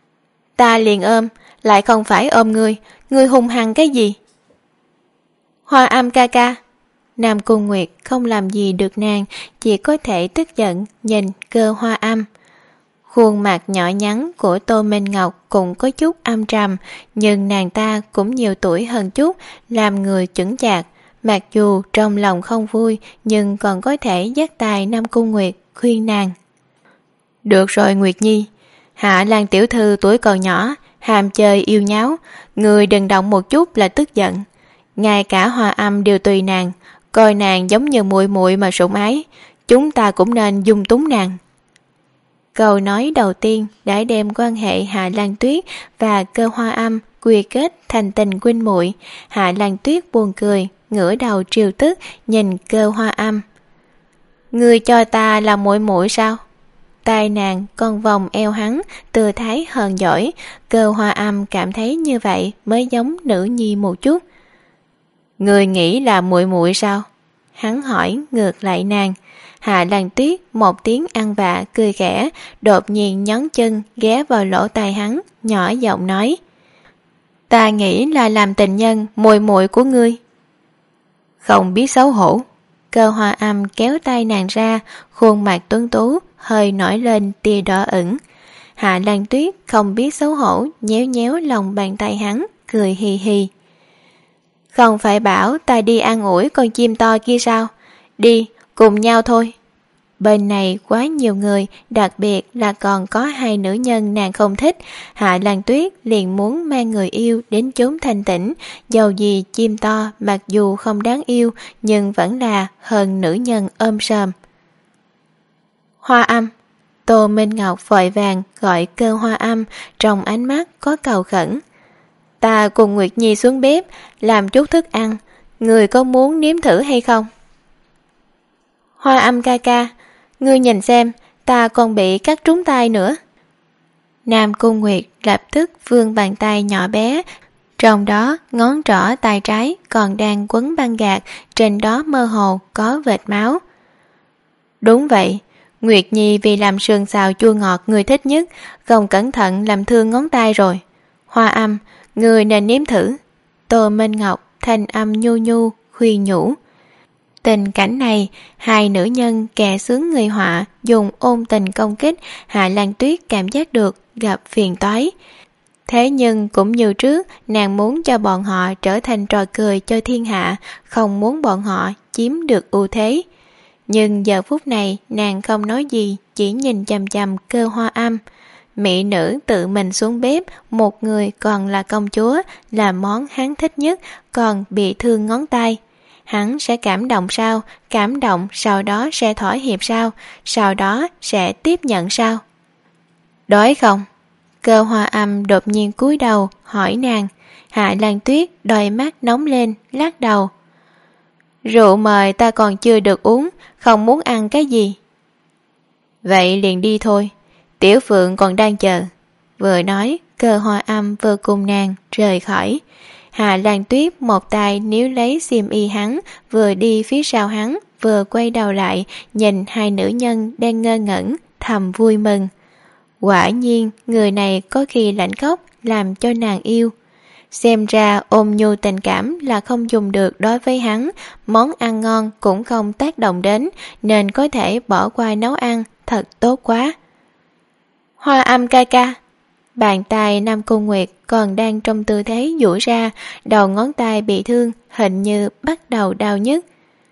Ta liền ôm, lại không phải ôm ngươi, ngươi hung hăng cái gì? Hoa Âm ca ca. Nam Cung Nguyệt không làm gì được nàng, chỉ có thể tức giận nhìn Cơ Hoa Âm. Khuôn mặt nhỏ nhắn của Tô Minh Ngọc cũng có chút âm trầm, nhưng nàng ta cũng nhiều tuổi hơn chút, làm người chững chạc. Mặc dù trong lòng không vui, nhưng còn có thể dắt tay Nam Cung Nguyệt khuyên nàng. Được rồi Nguyệt Nhi, Hạ Lan tiểu thư tuổi còn nhỏ, ham chơi yêu nháo, người đừng động một chút là tức giận. Ngay cả Hoa Âm đều tùy nàng, coi nàng giống như muội muội mà sủng ái, chúng ta cũng nên dung túng nàng. Câu nói đầu tiên đã đem quan hệ Hạ Lan Tuyết và Cơ Hoa Âm quy kết thành tình huynh muội. Hạ Lan Tuyết buồn cười, ngửa đầu trêu tức nhìn Cơ Hoa Âm. Ngươi cho ta là muội muội sao? Tai nàng còn vòng eo hắn, tư thái hờn giỏi. Cơ Hoa Âm cảm thấy như vậy mới giống nữ nhi một chút. Ngươi nghĩ là muội muội sao? Hắn hỏi ngược lại nàng. Hạ Lan Tuyết một tiếng ăn vạ cười khẽ, đột nhiên nhón chân ghé vào lỗ tai hắn, nhỏ giọng nói: Ta nghĩ là làm tình nhân muội muội của ngươi. Không biết xấu hổ. Cơ Hoa Âm kéo tay nàng ra, khuôn mặt tuấn tú hơi nổi lên tia đỏ ửng. Hạ Lan Tuyết không biết xấu hổ, nhéo nhéo lòng bàn tay hắn, cười hì hì. Không phải bảo ta đi an ủi con chim to kia sao? Đi, cùng nhau thôi. Bên này quá nhiều người, đặc biệt là còn có hai nữ nhân nàng không thích. Hạ Lan Tuyết liền muốn mang người yêu đến chốn thanh tĩnh, dầu gì chim to mặc dù không đáng yêu nhưng vẫn là hơn nữ nhân ôm sờm. Hoa Âm. Tô Minh Ngọc vội vàng gọi Cơ Hoa Âm, trong ánh mắt có cầu khẩn. Ta cùng Nguyệt Nhi xuống bếp làm chút thức ăn, người có muốn nếm thử hay không? Hoa Âm ca ca, ngươi nhìn xem, ta còn bị cắt trúng tay nữa. Nam Cung Nguyệt lập tức vươn bàn tay nhỏ bé, trong đó ngón trỏ tay trái còn đang quấn băng gạc, trên đó mơ hồ có vệt máu. Đúng vậy, Nguyệt Nhi vì làm sườn xào chua ngọt người thích nhất, không cẩn thận làm thương ngón tay rồi. Hoa Âm, người nên nếm thử. Tô Minh Ngọc thanh âm nhu nhu khuyên nhủ. Tình cảnh này, hai nữ nhân kẻ sướng người họa dùng ôn tình công kích. Hạ Lan Tuyết cảm giác được gặp phiền toái. Thế nhưng cũng như trước, nàng muốn cho bọn họ trở thành trò cười cho thiên hạ, không muốn bọn họ chiếm được ưu thế. Nhưng giờ phút này nàng không nói gì, chỉ nhìn chằm chằm Cơ Hoa Âm. Mỹ nữ tự mình xuống bếp, một người còn là công chúa, là món hắn thích nhất, còn bị thương ngón tay. Hắn sẽ cảm động sao? Cảm động sau đó sẽ thỏa hiệp sao? Sau đó sẽ tiếp nhận sao? Đói không? Cơ Hoa Âm đột nhiên cúi đầu hỏi nàng. Hạ Lan Tuyết đôi mắt nóng lên, lắc đầu. Rượu mời ta còn chưa được uống, không muốn ăn cái gì. Vậy liền đi thôi, Tiểu Phượng còn đang chờ. Vừa nói, Cơ Hoa Âm vừa cùng nàng rời khỏi. Hạ Lan Tuyết một tay níu lấy xiêm y hắn, vừa đi phía sau hắn, vừa quay đầu lại, nhìn hai nữ nhân đang ngơ ngẩn, thầm vui mừng. Quả nhiên, người này có khi lãnh khóc, làm cho nàng yêu. Xem ra ôm nhu tình cảm là không dùng được đối với hắn, món ăn ngon cũng không tác động đến, nên có thể bỏ qua nấu ăn, thật tốt quá. Hoa Âm ca ca. Bàn tay Nam Cung Nguyệt còn đang trong tư thế duỗi ra, đầu ngón tay bị thương, hình như bắt đầu đau nhức.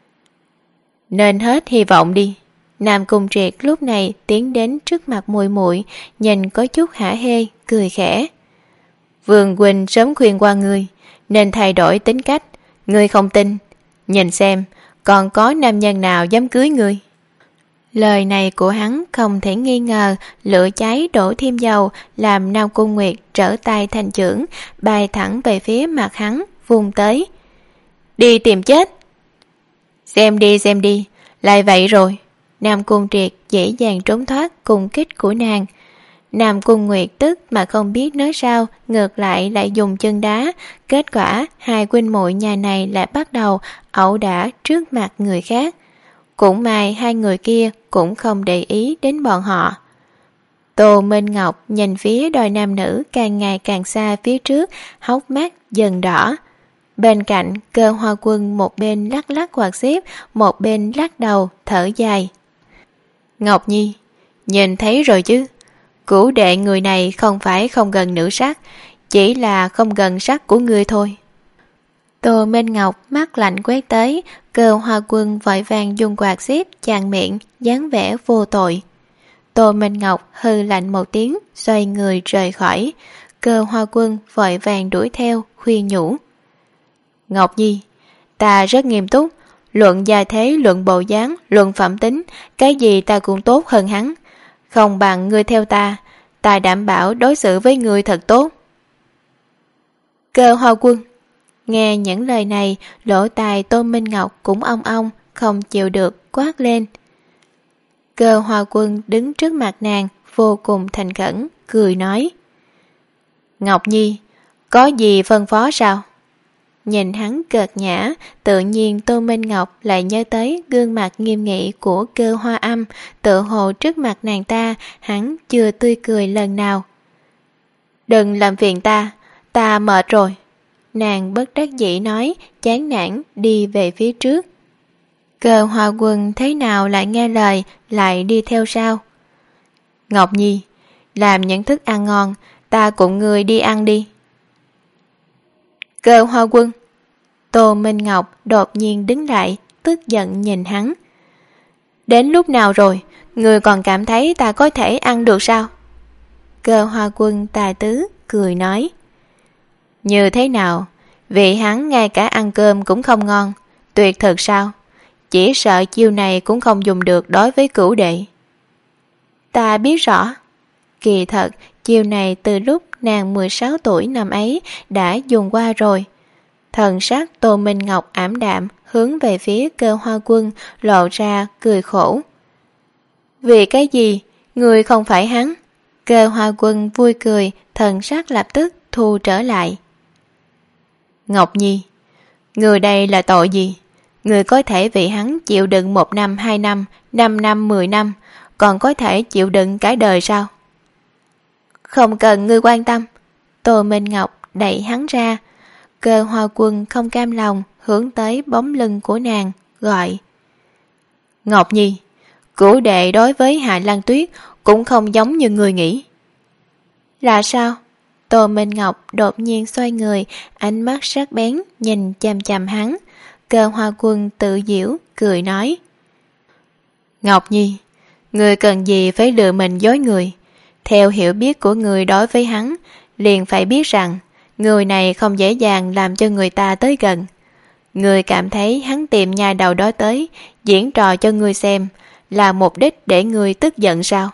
Nên hết hy vọng đi. Nam Cung Triệt lúc này tiến đến trước mặt muội muội, nhìn có chút hả hê, cười khẽ. Vương huynh sớm khuyên qua ngươi, nên thay đổi tính cách. Ngươi không tin, nhìn xem, còn có nam nhân nào dám cưới ngươi. Lời này của hắn không thể nghi ngờ, lửa cháy đổ thêm dầu, làm Nam Cung Nguyệt trở tay thành chưởng, bay thẳng về phía mặt hắn, vung tới. Đi tìm chết. Xem đi xem đi, lại vậy rồi. Nam Cung Triệt dễ dàng trốn thoát cung kích của nàng. Nam Cung Nguyệt tức mà không biết nói sao, ngược lại lại dùng chân đá. Kết quả hai huynh muội nhà này lại bắt đầu ẩu đả trước mặt người khác. Cũng may hai người kia cũng không để ý đến bọn họ. Tô Minh Ngọc nhìn phía đôi nam nữ càng ngày càng xa phía trước, hốc mắt dần đỏ. Bên cạnh, Cơ Hoa Quân một bên lắc lắc quạt xếp, một bên lắc đầu, thở dài. Ngọc Nhi, nhìn thấy rồi chứ, cửu đệ người này không phải không gần nữ sắc, chỉ là không gần sắc của ngươi thôi. Tô Minh Ngọc mắt lạnh quét tới, Cơ Hoa Quân vội vàng dùng quạt xếp chàng miệng, dáng vẻ vô tội. Tô Minh Ngọc hừ lạnh một tiếng, xoay người rời khỏi. Cơ Hoa Quân vội vàng đuổi theo, khuyên nhủ. Ngọc Nhi, ta rất nghiêm túc, luận gia thế, luận bộ dáng, luận phẩm tính, cái gì ta cũng tốt hơn hắn. Không bằng ngươi theo ta, ta đảm bảo đối xử với ngươi thật tốt. Cơ Hoa Quân. Nghe những lời này, lỗ tai Tô Minh Ngọc cũng ong ong, không chịu được, quát lên. Cơ Hoa Quân đứng trước mặt nàng, vô cùng thành khẩn, cười nói. Ngọc Nhi, có gì phân phó sao? Nhìn hắn cợt nhã, tự nhiên Tô Minh Ngọc lại nhớ tới gương mặt nghiêm nghị của Cơ Hoa Âm, tự hồ trước mặt nàng ta, hắn chưa tươi cười lần nào. Đừng làm phiền ta, ta mệt rồi. Nàng bất đắc dĩ nói, chán nản đi về phía trước. Cơ Hoa Quân thế nào lại nghe lời, lại đi theo sau. Ngọc Nhi, làm những thức ăn ngon, ta cùng người đi ăn đi. Cơ Hoa Quân. Tô Minh Ngọc đột nhiên đứng lại, tức giận nhìn hắn. Đến lúc nào rồi, người còn cảm thấy ta có thể ăn được sao? Cơ Hoa Quân tài tứ, cười nói. Như thế nào, vì hắn ngay cả ăn cơm cũng không ngon, tuyệt thực sao? Chỉ sợ chiêu này cũng không dùng được đối với cửu đệ. Ta biết rõ. Kỳ thật, chiêu này từ lúc nàng mười sáu tuổi năm ấy đã dùng qua rồi. Thần sắc Tô Minh Ngọc ảm đạm, hướng về phía Cơ Hoa Quân, lộ ra cười khổ. Vì cái gì? Người không phải hắn. Cơ Hoa Quân vui cười, thần sắc lập tức thu trở lại. Ngọc Nhi, người đây là tội gì? Người có thể vì hắn chịu đựng một năm, hai năm, năm năm, mười năm, còn có thể chịu đựng cả đời sao? Không cần ngươi quan tâm. Tô Minh Ngọc đẩy hắn ra. Cơ Hoa Quân không cam lòng, hướng tới bóng lưng của nàng, gọi. Ngọc Nhi, cửu đệ đối với Hạ Lan Tuyết cũng không giống như người nghĩ. Là sao? Tô Minh Ngọc đột nhiên xoay người, ánh mắt sắc bén nhìn chằm chằm hắn. Cơ Hoa Quân tự giễu, cười nói. Ngọc Nhi, người cần gì phải lừa mình dối người? Theo hiểu biết của người đối với hắn, liền phải biết rằng người này không dễ dàng làm cho người ta tới gần. Người cảm thấy hắn tìm nhà đầu đó tới, diễn trò cho người xem, là mục đích để người tức giận sao?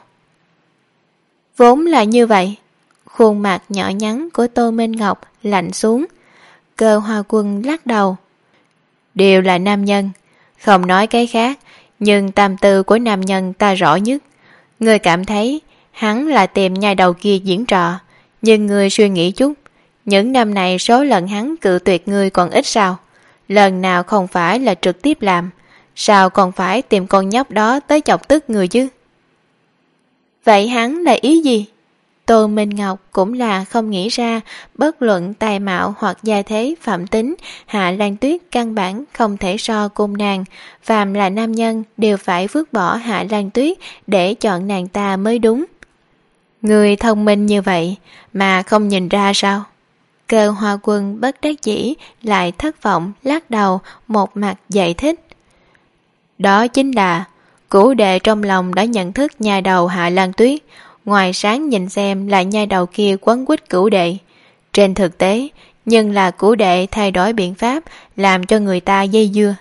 Vốn là như vậy. Khuôn mặt nhỏ nhắn của Tô Minh Ngọc lạnh xuống. Cơ Hoa Quân lắc đầu. Đều là nam nhân, không nói cái khác, nhưng tâm tư của nam nhân ta rõ nhất. Người cảm thấy hắn là tìm nhai đầu kia diễn trò, nhưng người suy nghĩ chút, những năm này số lần hắn cự tuyệt người còn ít sao? Lần nào không phải là trực tiếp làm, sao còn phải tìm con nhóc đó tới chọc tức người chứ? Vậy hắn là ý gì? Tô Minh Ngọc cũng là không nghĩ ra, bất luận tài mạo hoặc gia thế phẩm tính, Hạ Lan Tuyết căn bản không thể so cùng nàng. Phàm là nam nhân đều phải vứt bỏ Hạ Lan Tuyết để chọn nàng ta mới đúng. Người thông minh như vậy mà không nhìn ra sao? Cơ Hoa Quân bất đắc dĩ lại thất vọng lắc đầu, một mặt giải thích. Đó chính là cửu đệ trong lòng đã nhận thức nhà đầu Hạ Lan Tuyết, ngoài sáng nhìn xem là nhai đầu kia quấn quýt cửu đệ. Trên thực tế, nhưng là cửu đệ thay đổi biện pháp làm cho người ta dây dưa.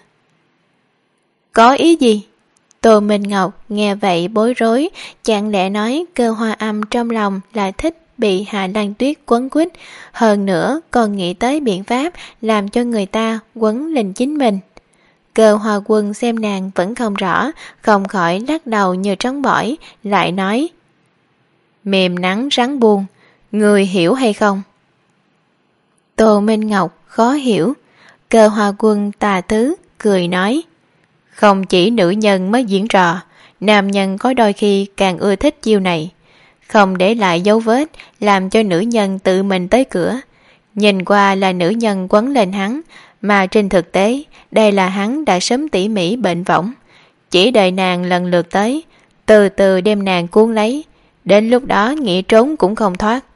Có ý gì? Tô Minh Ngọc nghe vậy bối rối, chẳng lẽ nói Cơ Hoa Âm trong lòng là thích bị Hạ Lan Tuyết quấn quýt, hơn nữa còn nghĩ tới biện pháp làm cho người ta quấn lên chính mình. Cơ Hoa Quân xem nàng vẫn không rõ, không khỏi lắc đầu như trống bỏi, lại nói. Mềm nắng rắn buông, người hiểu hay không? Tô Minh Ngọc khó hiểu. Cơ Hoa Quân tà tứ, cười nói. Không chỉ nữ nhân mới diễn trò, nam nhân có đôi khi càng ưa thích chiêu này. Không để lại dấu vết, làm cho nữ nhân tự mình tới cửa. Nhìn qua là nữ nhân quấn lên hắn, mà trên thực tế đây là hắn đã sớm tỉ mỉ bệnh võng, chỉ đợi nàng lần lượt tới, từ từ đem nàng cuốn lấy, đến lúc đó nghĩ trốn cũng không thoát.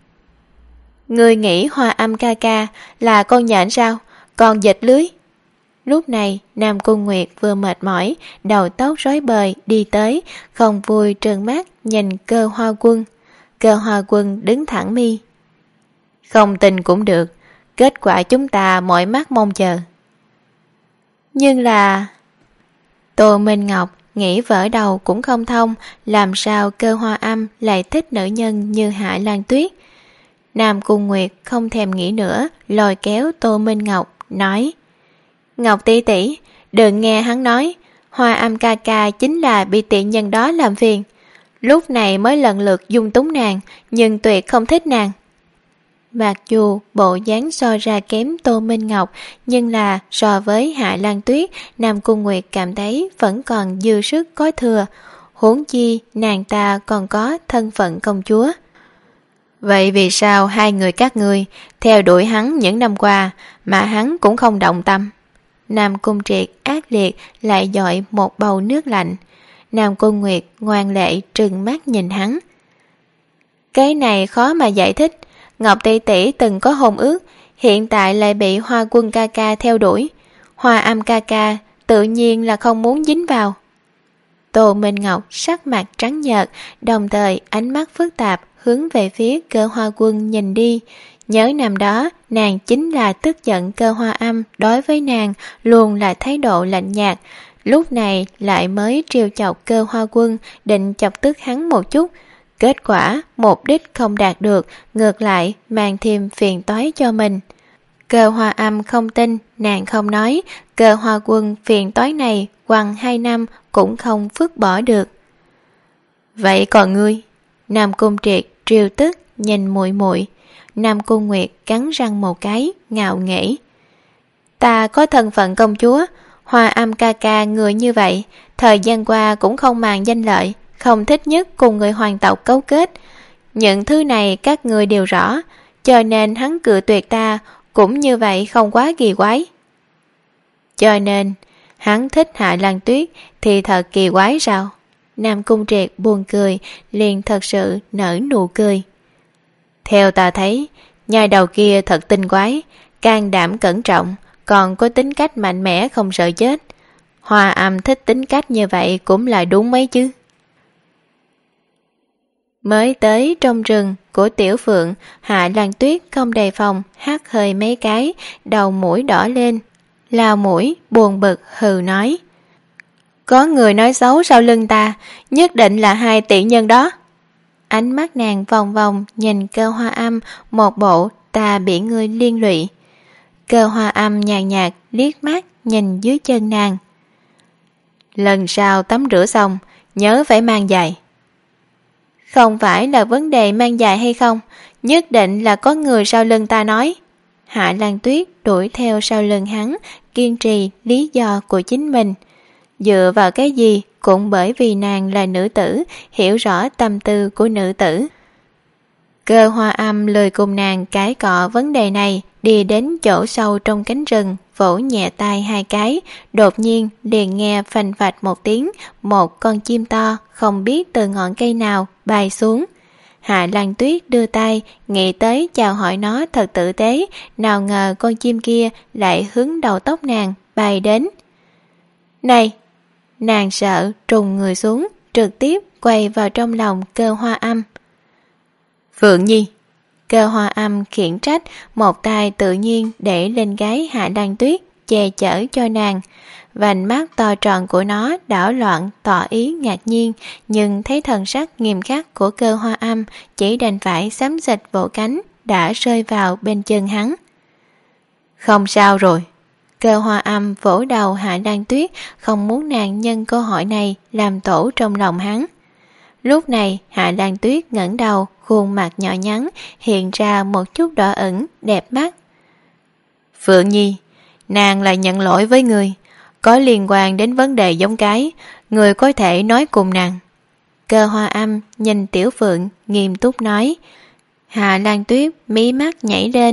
Ngươi nghĩ Hoa Âm ca ca là con nhện sao, còn dịch lưới? Lúc này Nam Cung Nguyệt vừa mệt mỏi, đầu tóc rối bời đi tới, không vui trợn mắt nhìn Cơ Hoa Quân. Cơ Hoa Quân đứng thẳng mi. Không tin cũng được, kết quả chúng ta mỏi mắt mong chờ. Nhưng là... Tô Minh Ngọc nghĩ vỡ đầu cũng không thông, làm sao Cơ Hoa Âm lại thích nữ nhân như Hạ Lan Tuyết. Nam Cung Nguyệt không thèm nghĩ nữa, lôi kéo Tô Minh Ngọc, nói: Ngọc tỷ tỷ, đừng nghe hắn nói, Hoa Âm ca ca chính là bị tiện nhân đó làm phiền. Lúc này mới lần lượt dung túng nàng, nhưng tuyệt không thích nàng. Mặc dù bộ dáng so ra kém Tô Minh Ngọc, nhưng là so với Hạ Lan Tuyết, Nam Cung Nguyệt cảm thấy vẫn còn dư sức có thừa. Huống chi nàng ta còn có thân phận công chúa. Vậy vì sao hai người các ngươi theo đuổi hắn những năm qua mà hắn cũng không động tâm? Nam Cung Triệt ác liệt lại dội một bầu nước lạnh. Nam Cung Nguyệt ngoan lệ trừng mắt nhìn hắn. Cái này khó mà giải thích. Ngọc tỷ tỷ từng có hôn ước, hiện tại lại bị Hoa Quân ca ca theo đuổi. Hoa Âm ca ca tự nhiên là không muốn dính vào. Tô Minh Ngọc sắc mặt trắng nhợt, đồng thời ánh mắt phức tạp hướng về phía Cơ Hoa Quân nhìn đi. Nhớ năm đó nàng chính là tức giận Cơ Hoa Âm đối với nàng luôn là thái độ lạnh nhạt, lúc này lại mới trêu chọc Cơ Hoa Quân, định chọc tức hắn một chút. Kết quả mục đích không đạt được, ngược lại mang thêm phiền toái cho mình. Cơ Hoa Âm không tin, nàng không nói, Cơ Hoa Quân phiền toái này quăng hai năm cũng không phước bỏ được. Vậy còn ngươi? Nam Cung Triệt triều tức nhìn muội muội. Nam Cung Nguyệt cắn răng một cái, ngạo nghễ. Ta có thân phận công chúa, Hoa Âm ca ca người như vậy, thời gian qua cũng không màng danh lợi, không thích nhất cùng người hoàng tộc cấu kết. Những thứ này các người đều rõ, cho nên hắn cự tuyệt ta cũng như vậy không quá kỳ quái. Cho nên hắn thích Hạ Lan Tuyết thì thật kỳ quái sao? Nam Cung Triệt buồn cười, liền thật sự nở nụ cười. Theo ta thấy, nhai đầu kia thật tinh quái, can đảm cẩn trọng, còn có tính cách mạnh mẽ không sợ chết. Hoa Âm thích tính cách như vậy cũng là đúng mấy chứ. Mới tới trong rừng của Tiểu Phượng, Hạ Lan Tuyết không đề phòng hắt hơi mấy cái, đầu mũi đỏ lên, lao mũi buồn bực hừ nói: Có người nói xấu sau lưng ta, nhất định là hai tiện nhân đó. Ánh mắt nàng vòng vòng nhìn Cơ Hoa Âm, một bộ ta bị ngươi liên lụy. Cơ Hoa Âm nhàn nhạt liếc mắt nhìn dưới chân nàng. Lần sau tắm rửa xong nhớ phải mang giày. Không phải là vấn đề mang giày hay không, nhất định là có người sau lưng ta nói. Hạ Lan Tuyết đuổi theo sau lưng hắn, kiên trì lý do của chính mình. Dựa vào cái gì cũng bởi vì nàng là nữ tử, hiểu rõ tâm tư của nữ tử. Cơ Hoa Âm lười cùng nàng cái cọ vấn đề này, đi đến chỗ sâu trong cánh rừng, vỗ nhẹ tay hai cái, đột nhiên liền nghe phành phạch một tiếng, một con chim to không biết từ ngọn cây nào bay xuống. Hạ Lan Tuyết đưa tay nghĩ tới chào hỏi nó thật tử tế, nào ngờ con chim kia lại hướng đầu tóc nàng bay đến. Này! Nàng sợ trùng người xuống, trực tiếp quay vào trong lòng Cơ Hoa Âm. Phượng Nhi! Cơ Hoa Âm khiển trách, một tay tự nhiên để lên gáy Hạ Lan Tuyết, che chở cho nàng. Vành mắt to tròn của nó đảo loạn tỏ ý ngạc nhiên, nhưng thấy thần sắc nghiêm khắc của Cơ Hoa Âm, chỉ đành phải xám xịt vỗ cánh, đã rơi vào bên chân hắn. Không sao rồi. Cơ Hoa Âm vỗ đầu Hạ Lan Tuyết, không muốn nàng nhân câu hỏi này làm tổ trong lòng hắn. Lúc này Hạ Lan Tuyết ngẩng đầu, khuôn mặt nhỏ nhắn hiện ra một chút đỏ ửng đẹp mắt. Phượng Nhi, nàng là nhận lỗi với người, có liên quan đến vấn đề giống cái, người có thể nói cùng nàng. Cơ Hoa Âm nhìn Tiểu Phượng nghiêm túc nói. Hạ Lan Tuyết mí mắt nhảy lên,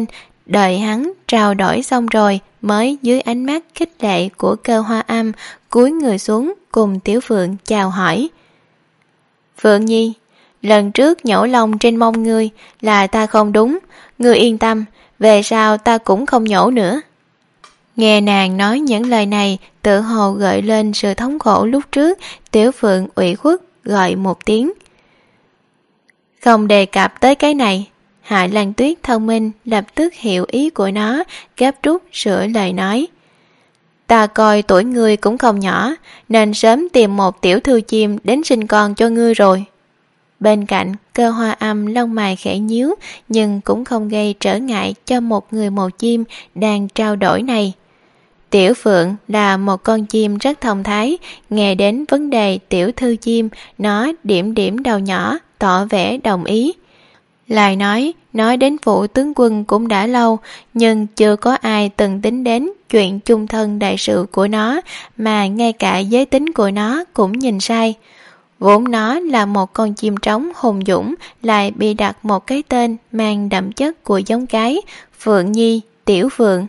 Đợi hắn trao đổi xong rồi mới dưới ánh mắt khích lệ của Cơ Hoa Âm cúi người xuống cùng Tiểu Phượng chào hỏi. Phượng Nhi, lần trước nhổ lông trên mông ngươi là ta không đúng, ngươi yên tâm, về sau ta cũng không nhổ nữa. Nghe nàng nói những lời này tự hồ gợi lên sự thống khổ lúc trước. Tiểu Phượng ủy khuất gọi một tiếng. Không đề cập tới cái này. Hạ Lan Tuyết thông minh lập tức hiểu ý của nó, gấp rút sửa lời nói. Ta coi tuổi ngươi cũng không nhỏ, nên sớm tìm một tiểu thư chim đến sinh con cho ngươi rồi. Bên cạnh, Cơ Hoa Âm lông mày khẽ nhíu, nhưng cũng không gây trở ngại cho một người một chim đang trao đổi này. Tiểu Phượng là một con chim rất thông thái, nghe đến vấn đề tiểu thư chim, nó điểm điểm đầu nhỏ, tỏ vẻ đồng ý. Lại nói, nói đến vụ tướng quân cũng đã lâu, nhưng chưa có ai từng tính đến chuyện chung thân đại sự của nó, mà ngay cả giới tính của nó cũng nhìn sai. Vốn nó là một con chim trống hùng dũng, lại bị đặt một cái tên mang đậm chất của giống cái, Phượng Nhi, Tiểu Phượng.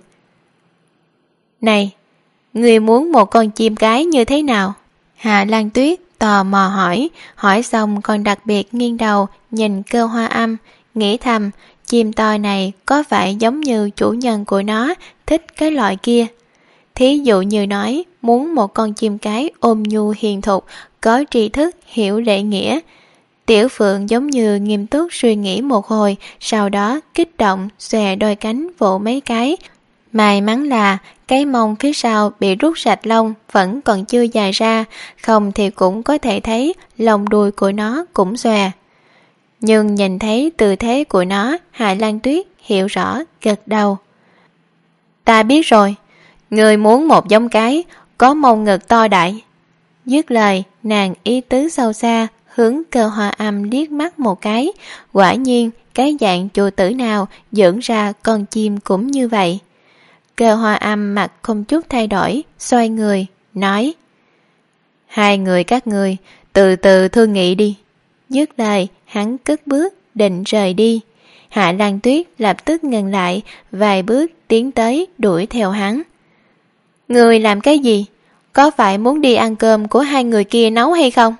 Này, người muốn một con chim cái như thế nào? Hạ Lan Tuyết tò mò hỏi, hỏi xong còn đặc biệt nghiêng đầu nhìn Cơ Hoa Âm, nghĩ thầm chim to này có phải giống như chủ nhân của nó thích cái loại kia. Thí dụ như nói muốn một con chim cái ôn nhu hiền thục, có tri thức, hiểu lễ nghĩa. Tiểu Phượng giống như nghiêm túc suy nghĩ một hồi, sau đó kích động xòe đôi cánh vỗ mấy cái. May mắn là cái mông phía sau bị rút sạch lông vẫn còn chưa dài ra, không thì cũng có thể thấy lông đuôi của nó cũng xòe. Nhưng nhìn thấy tư thế của nó, Hạ Lan Tuyết hiểu rõ, gật đầu. Ta biết rồi, người muốn một giống cái, có mông ngực to đại. Dứt lời, nàng ý tứ sâu xa, hướng Cơ Hoa Âm liếc mắt một cái. Quả nhiên, cái dạng chùa tử nào dưỡng ra con chim cũng như vậy. Cơ Hoa Âm mặt không chút thay đổi, xoay người, nói. Hai người các người, từ từ thương nghị đi. Dứt lời, hắn cất bước, định rời đi. Hạ Lan Tuyết lập tức ngừng lại, vài bước tiến tới đuổi theo hắn. Người làm cái gì? Có phải muốn đi ăn cơm của hai người kia nấu hay không?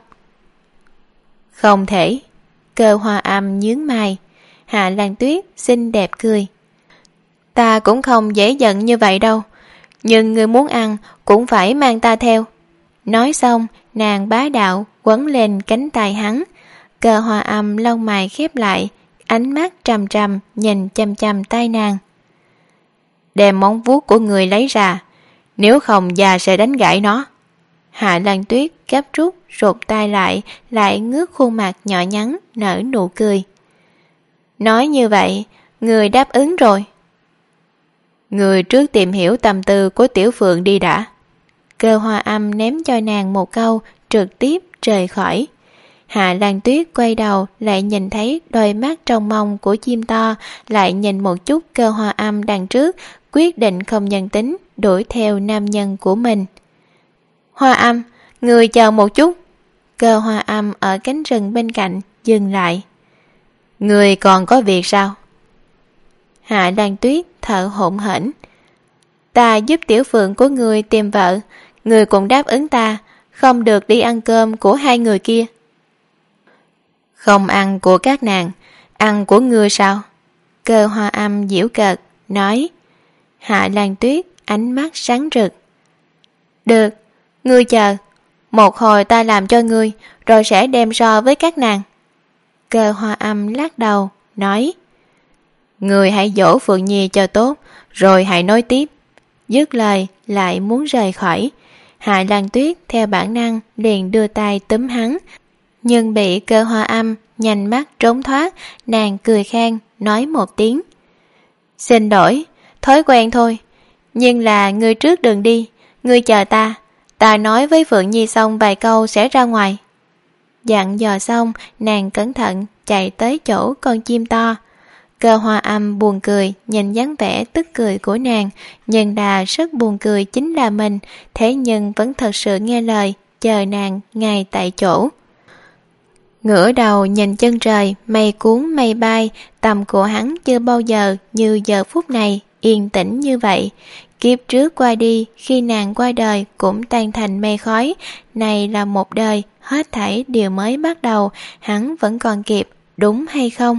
Không thể. Cơ Hoa Âm nhướng mày. Hạ Lan Tuyết xinh đẹp cười. Ta cũng không dễ giận như vậy đâu, nhưng người muốn ăn cũng phải mang ta theo. Nói xong, nàng bá đạo quấn lên cánh tay hắn. Cơ Hoa Âm lông mày khép lại, ánh mắt trầm trầm nhìn chăm chăm tay nàng. Đem móng vuốt của người lấy ra, nếu không già sẽ đánh gãy nó. Hạ Lan Tuyết gấp rút rụt tay lại, lại ngước khuôn mặt nhỏ nhắn nở nụ cười. Nói như vậy, người đáp ứng rồi. Người trước tìm hiểu tâm tư của Tiểu Phượng đi đã. Cơ Hoa Âm ném cho nàng một câu, trực tiếp rời khỏi. Hạ Lan Tuyết quay đầu lại nhìn thấy đôi mắt trong mông của chim to, lại nhìn một chút Cơ Hoa Âm đằng trước, quyết định không nhân tính, đuổi theo nam nhân của mình. Hoa Âm, người chờ một chút. Cơ Hoa Âm ở cánh rừng bên cạnh dừng lại. Người còn có việc sao? Hạ Lan Tuyết thở hổn hển. Ta giúp Tiểu Phượng của người tìm vợ, người cũng đáp ứng ta, không được đi ăn cơm của hai người kia. Không ăn của các nàng, ăn của ngươi sao? Cơ Hoa Âm giễu cợt, nói. Hạ Lan Tuyết ánh mắt sáng rực. Được, ngươi chờ, một hồi ta làm cho ngươi, rồi sẽ đem so với các nàng. Cơ Hoa Âm lắc đầu, nói. Ngươi hãy dỗ Phượng Nhi cho tốt, rồi hãy nói tiếp. Dứt lời lại muốn rời khỏi. Hạ Lan Tuyết theo bản năng liền đưa tay túm hắn, nhưng bị Cơ Hoa Âm nhanh mắt trốn thoát. Nàng cười khan nói một tiếng. Xin lỗi, thói quen thôi, nhưng là ngươi trước đừng đi, ngươi chờ ta, ta nói với Phượng Nhi xong vài câu sẽ ra ngoài. Dặn dò xong, nàng cẩn thận chạy tới chỗ con chim to. Cơ Hoa Âm buồn cười nhìn dáng vẻ tức cười của nàng, nhưng là rất buồn cười chính là mình, thế nhưng vẫn thật sự nghe lời, chờ nàng ngay tại chỗ. Ngửa đầu nhìn chân trời, mây cuốn mây bay, tâm của hắn chưa bao giờ như giờ phút này yên tĩnh như vậy. Kiếp trước qua đi, khi nàng qua đời cũng tan thành mây khói, này là một đời, hết thảy đều mới bắt đầu, hắn vẫn còn kịp, đúng hay không?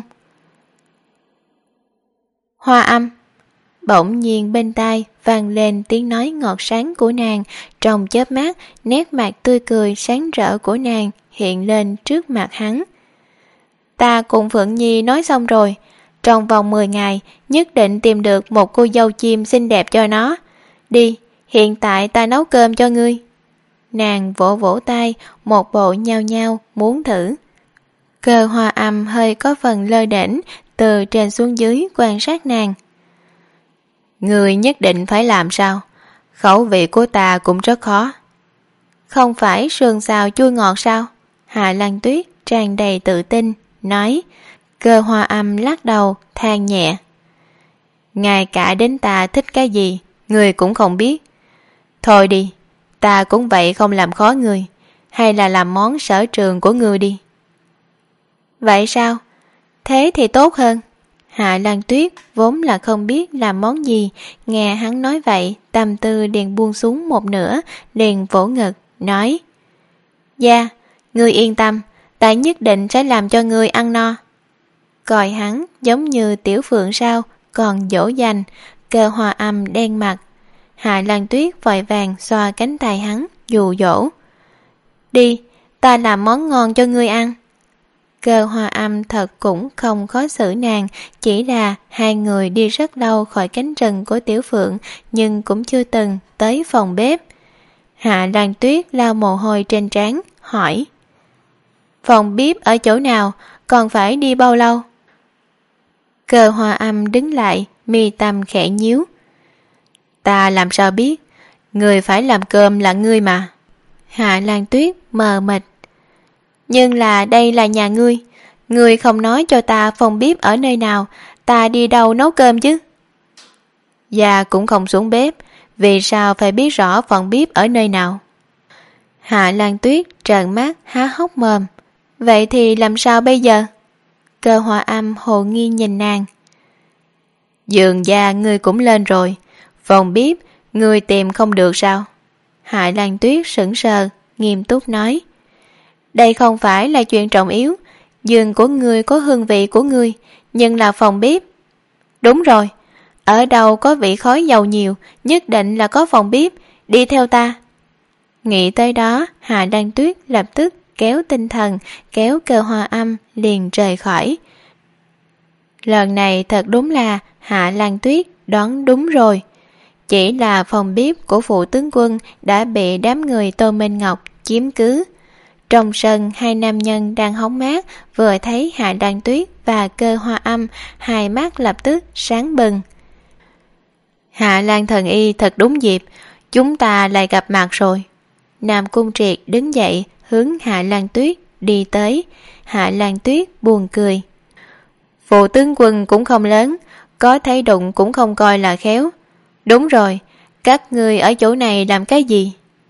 Hoa âm. Bỗng nhiên bên tai vang lên tiếng nói ngọt sáng của nàng, trong chớp mắt, nét mặt tươi cười sáng rỡ của nàng hiện lên trước mặt hắn. Ta cùng Phượng Nhi nói xong rồi, trong vòng mười ngày nhất định tìm được một cô dâu chim xinh đẹp cho nó. Đi, hiện tại ta nấu cơm cho ngươi. Nàng vỗ vỗ tay, một bộ nhao nhao muốn thử. Cơ Hoa Âm hơi có phần lơ đễnh, từ trên xuống dưới quan sát nàng. Ngươi nhất định phải làm sao? Khẩu vị của ta cũng rất khó. Không phải sườn xào chua ngọt sao? Hạ Lan Tuyết tràn đầy tự tin nói. Cơ Hoa Âm lắc đầu than nhẹ. Ngay cả đến ta thích cái gì ngươi cũng không biết. Thôi đi, ta cũng vậy, không làm khó ngươi, hay là làm món sở trường của ngươi đi. Vậy sao? Thế thì tốt hơn. Hạ Lan Tuyết vốn là không biết làm món gì, nghe hắn nói vậy tâm tư liền buông xuống một nửa, liền vỗ ngực nói. Dạ, ngươi yên tâm, ta nhất định sẽ làm cho ngươi ăn no. Coi hắn giống như tiểu phượng sao, còn dỗ dành. Cơ Hoa Âm đen mặt. Hạ Lan Tuyết vội vàng xoa cánh tay hắn dụ dỗ. Đi, ta làm món ngon cho ngươi ăn. Cơ Hoa Âm thật cũng không khó xử nàng, chỉ là hai người đi rất lâu khỏi cánh rừng của tiểu phượng, nhưng cũng chưa từng tới phòng bếp. Hạ Lan Tuyết lau mồ hôi trên trán, hỏi. Phòng bếp ở chỗ nào, còn phải đi bao lâu? Cơ Hoa Âm đứng lại, mi tâm khẽ nhíu. Ta làm sao biết, người phải làm cơm là ngươi mà. Hạ Lan Tuyết mờ mịt. Nhưng là đây là nhà ngươi, ngươi không nói cho ta phòng bếp ở nơi nào, ta đi đâu nấu cơm chứ? Và cũng không xuống bếp, vì sao phải biết rõ phòng bếp ở nơi nào? Hạ Lan Tuyết trợn mắt há hốc mồm. Vậy thì làm sao bây giờ? Cơ Hoa Âm hồ nghi nhìn nàng. Dường gia ngươi cũng lên rồi, phòng bếp ngươi tìm không được sao? Hạ Lan Tuyết sững sờ, nghiêm túc nói. Đây không phải là chuyện trọng yếu, giường của ngươi có hương vị của ngươi, nhưng là phòng bếp. Đúng rồi, ở đâu có vị khói dầu nhiều, nhất định là có phòng bếp, đi theo ta. Nghĩ tới đó, Hạ Lan Tuyết lập tức kéo tinh thần, kéo Cơ Hoa Âm liền rời khỏi. Lần này thật đúng là Hạ Lan Tuyết đoán đúng rồi. Chỉ là phòng bếp của phụ tướng quân đã bị đám người Tô Minh Ngọc chiếm cứ. Trong sân, hai nam nhân đang hóng mát, vừa thấy Hạ Lan Tuyết và Cơ Hoa Âm, hai mắt lập tức sáng bừng. Hạ Lan thần y thật đúng dịp, chúng ta lại gặp mặt rồi. Nam Cung Triệt đứng dậy hướng Hạ Lan Tuyết đi tới. Hạ Lan Tuyết buồn cười. Phụ tướng quân cũng không lớn, có thấy đụng cũng không coi là khéo. Đúng rồi, các ngươi ở chỗ này làm cái gì?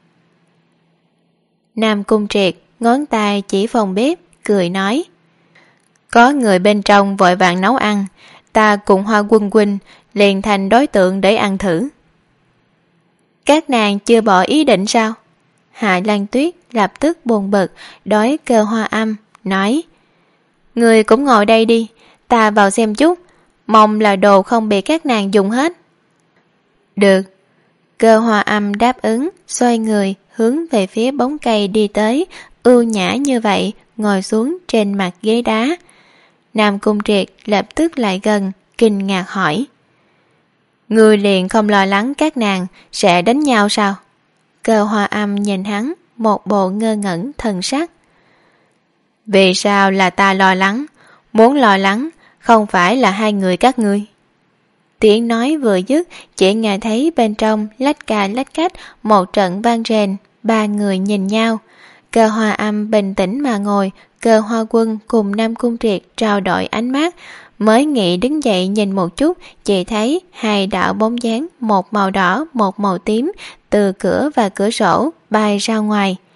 Nam Cung Triệt ngón tay chỉ phòng bếp, cười nói. Có người bên trong vội vàng nấu ăn, ta cùng Hoa Quân Huynh liền thành đối tượng để ăn thử. Các nàng chưa bỏ ý định sao? Hạ Lan Tuyết lập tức buồn bực đối Cơ Hoa Âm, nói. Người cũng ngồi đây đi, ta vào xem chút, mong là đồ không bị các nàng dùng hết. Được. Cơ Hoa Âm đáp ứng, xoay người hướng về phía bóng cây đi tới, ưu nhã như vậy, ngồi xuống trên mặt ghế đá. Nam Cung Triệt lập tức lại gần, kinh ngạc hỏi. Ngươi liền không lo lắng các nàng sẽ đánh nhau sao? Cơ Hoa Âm nhìn hắn, một bộ ngơ ngẩn thần sắc. Vì sao là ta lo lắng? Muốn lo lắng không phải là hai người các ngươi. Tiếng nói vừa dứt, chỉ nghe thấy bên trong lách cà lách cách một trận vang rền, ba người nhìn nhau. Cơ Hoa Âm bình tĩnh mà ngồi, Cơ Hoa Quân cùng Nam Cung Triệt trao đổi ánh mắt, mới nghĩ đứng dậy nhìn một chút, chỉ thấy hai đạo bóng dáng, một màu đỏ một màu tím, từ cửa và cửa sổ bay ra ngoài.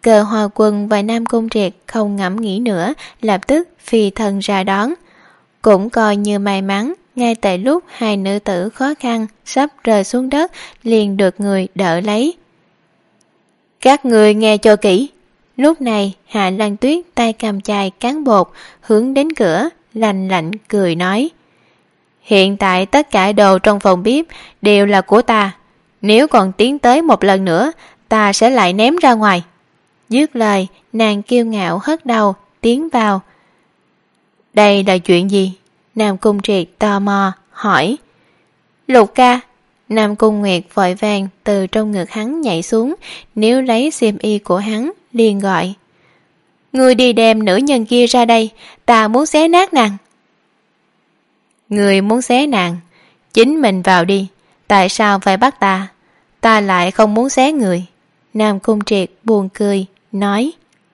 Cơ Hoa Quân và Nam Cung Triệt không ngẫm nghĩ nữa, lập tức phi thân ra đón. Cũng coi như may mắn, ngay tại lúc hai nữ tử khó khăn sắp rơi xuống đất liền được người đỡ lấy. Các người nghe cho kỹ. Lúc này Hạ Lan Tuyết tay cầm chai cán bột hướng đến cửa, lạnh lạnh cười nói: Hiện tại tất cả đồ trong phòng bếp đều là của ta, nếu còn tiến tới một lần nữa ta sẽ lại ném ra ngoài. Dứt lời, nàng kiêu ngạo hất đầu tiến vào. Đây là chuyện gì? Nam Cung Triệt tò mò hỏi. Lục ca. Nam Cung Nguyệt vội vàng từ trong ngực hắn nhảy xuống, níu lấy xiêm y của hắn, liền gọi: Ngươi đi đem nữ nhân kia ra đây, ta muốn xé nát nàng. Ngươi muốn xé nàng, chính mình vào đi, tại sao phải bắt ta? Ta lại không muốn xé người. Nam Cung Triệt buồn cười nói.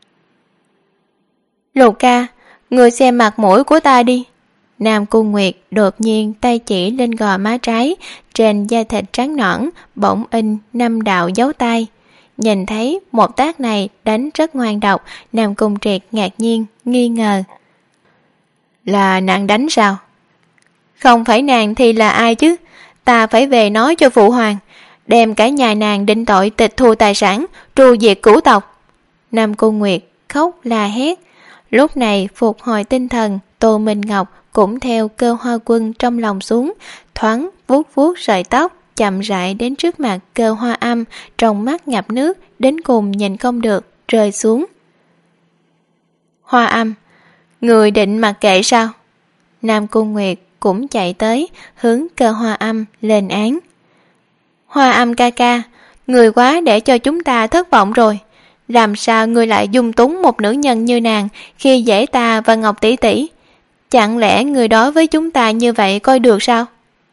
Lục ca, ngươi xem mặt mũi của ta đi. Nam Cung Nguyệt đột nhiên tay chỉ lên gò má trái, trên da thịt trắng nõn bỗng in năm đạo dấu tay. Nhìn thấy một tác này đánh rất ngoan độc, Nam Cung Triệt ngạc nhiên nghi ngờ. Là nàng đánh sao? Không phải nàng thì là ai chứ? Ta phải về nói cho phụ hoàng, đem cả nhà nàng định tội tịch thu tài sản, tru diệt cửu tộc. Nam Cung Nguyệt khóc la hét. Lúc này phục hồi tinh thần, Tô Minh Ngọc cũng theo Cơ Hoa Quân trong lòng xuống, thoáng vuốt vuốt sợi tóc, chậm rãi đến trước mặt Cơ Hoa Âm, trong mắt ngập nước, đến cùng nhìn không được, rơi xuống. Hoa Âm, người định mặc kệ sao? Nam Cung Nguyệt cũng chạy tới, hướng Cơ Hoa Âm lên án. Hoa Âm ca ca, người quá để cho chúng ta thất vọng rồi. Làm sao người lại dung túng một nữ nhân như nàng khi dễ ta và Ngọc tỷ tỷ? Chẳng lẽ người đối với chúng ta như vậy coi được sao?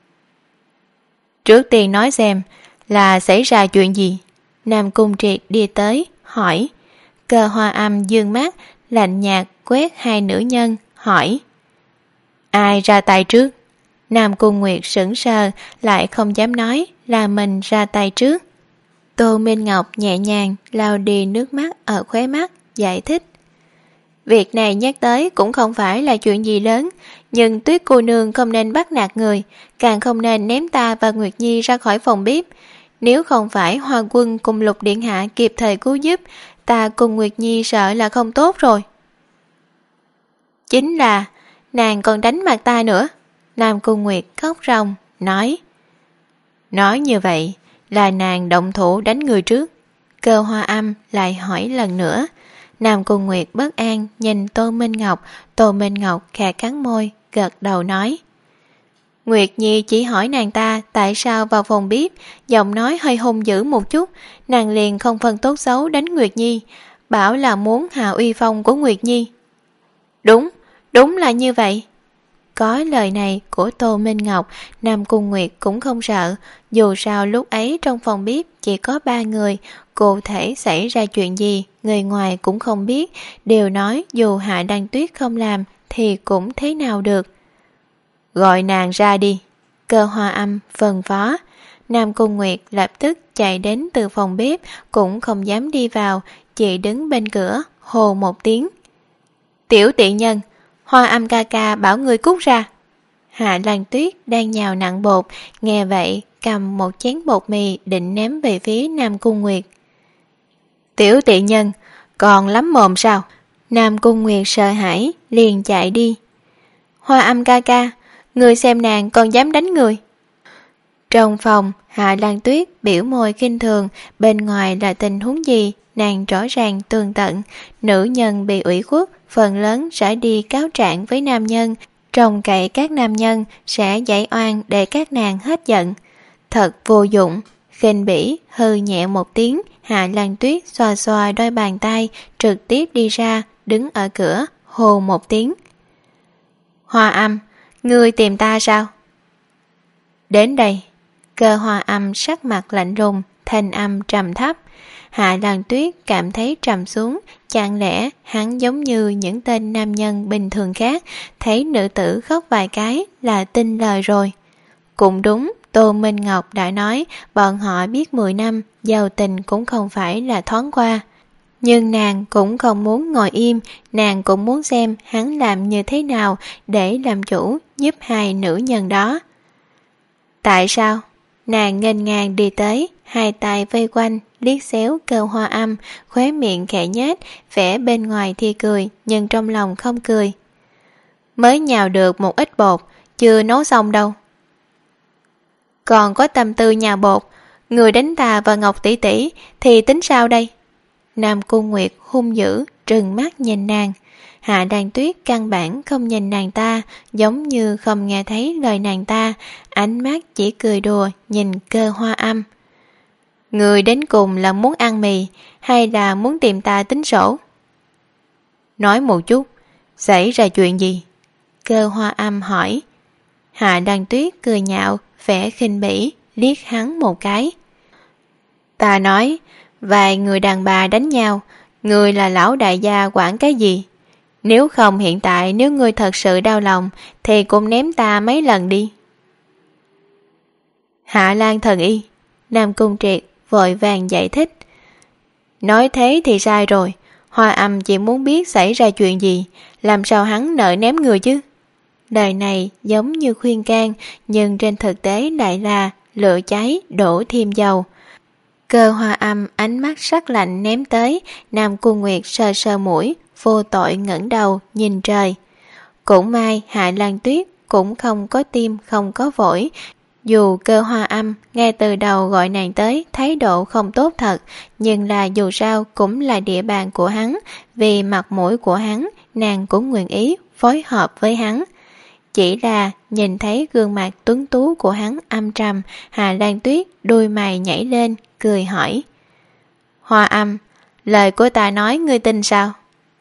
Trước tiên nói xem là xảy ra chuyện gì. Nam Cung Triệt đi tới hỏi. Cơ Hoa Âm dương mắt lạnh nhạt quét hai nữ nhân hỏi. Ai ra tay trước? Nam Cung Nguyệt sững sờ, lại không dám nói là mình ra tay trước. Tô Minh Ngọc nhẹ nhàng lau đi nước mắt ở khóe mắt, giải thích. Việc này nhắc tới cũng không phải là chuyện gì lớn, nhưng Tuyết cô nương không nên bắt nạt người, càng không nên ném ta và Nguyệt Nhi ra khỏi phòng bếp. Nếu không phải Hoa Quân cùng Lục Điện Hạ kịp thời cứu giúp, ta cùng Nguyệt Nhi sợ là không tốt rồi. Chính là nàng còn đánh mặt ta nữa. Nam Cung Nguyệt khóc ròng nói. Nói như vậy là nàng động thủ đánh người trước. Cơ Hoa Âm lại hỏi lần nữa. Nam Cung Nguyệt bất an nhìn Tô Minh Ngọc. Tô Minh Ngọc khẽ cắn môi, gật đầu nói. Nguyệt Nhi chỉ hỏi nàng ta tại sao vào phòng bếp, giọng nói hơi hung dữ một chút, nàng liền không phân tốt xấu đánh Nguyệt Nhi, bảo là muốn hạ uy phong của Nguyệt Nhi. Đúng, đúng là như vậy. Có lời này của Tô Minh Ngọc, Nam Cung Nguyệt cũng không sợ, dù sao lúc ấy trong phòng bếp chỉ có ba người, cụ thể xảy ra chuyện gì, người ngoài cũng không biết, đều nói dù Hạ Đăng Tuyết không làm thì cũng thế nào được. Gọi nàng ra đi. Cơ Hoa Âm phân phó. Nam Cung Nguyệt lập tức chạy đến từ phòng bếp, cũng không dám đi vào, chỉ đứng bên cửa, hô một tiếng. Tiểu tiện nhân, Hoa Âm ca ca bảo người cút ra. Hạ Lan Tuyết đang nhào nặng bột, nghe vậy cầm một chén bột mì định ném về phía Nam Cung Nguyệt. Tiểu tiện nhân, còn lắm mồm sao? Nam Cung Nguyệt sợ hãi, liền chạy đi. Hoa Âm ca ca, người xem nàng còn dám đánh người. Trong phòng, Hạ Lan Tuyết biểu môi khinh thường, bên ngoài là tình huống gì, nàng rõ ràng tường tận. Nữ nhân bị ủy khuất, phần lớn sẽ đi cáo trạng với nam nhân, trông cậy các nam nhân sẽ giải oan để các nàng hết giận. Thật vô dụng. Khinh bỉ hư nhẹ một tiếng, Hạ Lan Tuyết xoa xoa đôi bàn tay, trực tiếp đi ra, đứng ở cửa, hô một tiếng. Hoa Âm, ngươi tìm ta sao? Đến đây. Cơ Hoa Âm sắc mặt lạnh lùng, thanh âm trầm thấp. Hạ Lan Tuyết cảm thấy trầm xuống, chẳng lẽ hắn giống như những tên nam nhân bình thường khác, thấy nữ tử khóc vài cái là tin lời rồi. Cũng đúng, Tô Minh Ngọc đã nói bọn họ biết mười năm, giàu tình cũng không phải là thoáng qua. Nhưng nàng cũng không muốn ngồi im, nàng cũng muốn xem hắn làm như thế nào để làm chủ giúp hai nữ nhân đó. Tại sao? Nàng nghênh ngang đi tới, hai tay vây quanh, liếc xéo Cơ Hoa Âm, khóe miệng khẽ nhếch, vẻ bên ngoài thì cười, nhưng trong lòng không cười. Mới nhào được một ít bột, chưa nấu xong đâu. Còn có tâm tư nhào bột, người đánh ta và Ngọc tỷ tỷ thì tính sao đây? Nam Cung Nguyệt hung dữ, trừng mắt nhìn nàng. Hạ Đan Tuyết căn bản không nhìn nàng ta, giống như không nghe thấy lời nàng ta, ánh mắt chỉ cười đùa nhìn Cơ Hoa Âm. Người đến cùng là muốn ăn mì hay là muốn tìm ta tính sổ? Nói một chút, xảy ra chuyện gì? Cơ Hoa Âm hỏi. Hạ Đan Tuyết cười nhạo, vẻ khinh bỉ, liếc hắn một cái. Ta nói, vài người đàn bà đánh nhau, người là lão đại gia quản cái gì? Nếu không hiện tại nếu ngươi thật sự đau lòng thì cũng ném ta mấy lần đi. Hạ Lan thần y, Nam Cung Triệt vội vàng giải thích. Nói thế thì sai rồi, Hoa Âm chỉ muốn biết xảy ra chuyện gì, làm sao hắn nợ ném người chứ? Lời này giống như khuyên can, nhưng trên thực tế lại là lửa cháy đổ thêm dầu. Cơ Hoa Âm ánh mắt sắc lạnh ném tới, Nam Cung Nguyệt sờ sờ mũi, vô tội ngẩng đầu nhìn trời. Cũng may Hạ Lan Tuyết cũng không có tim không có phổi. Dù Cơ Hoa Âm ngay từ đầu gọi nàng tới thái độ không tốt thật, nhưng là dù sao cũng là địa bàn của hắn, vì mặt mũi của hắn nàng cũng nguyện ý phối hợp với hắn. Chỉ là nhìn thấy gương mặt tuấn tú của hắn âm trầm, Hạ Lan Tuyết đôi mày nhảy lên, cười hỏi. Hoa Âm, lời của ta nói ngươi tin sao?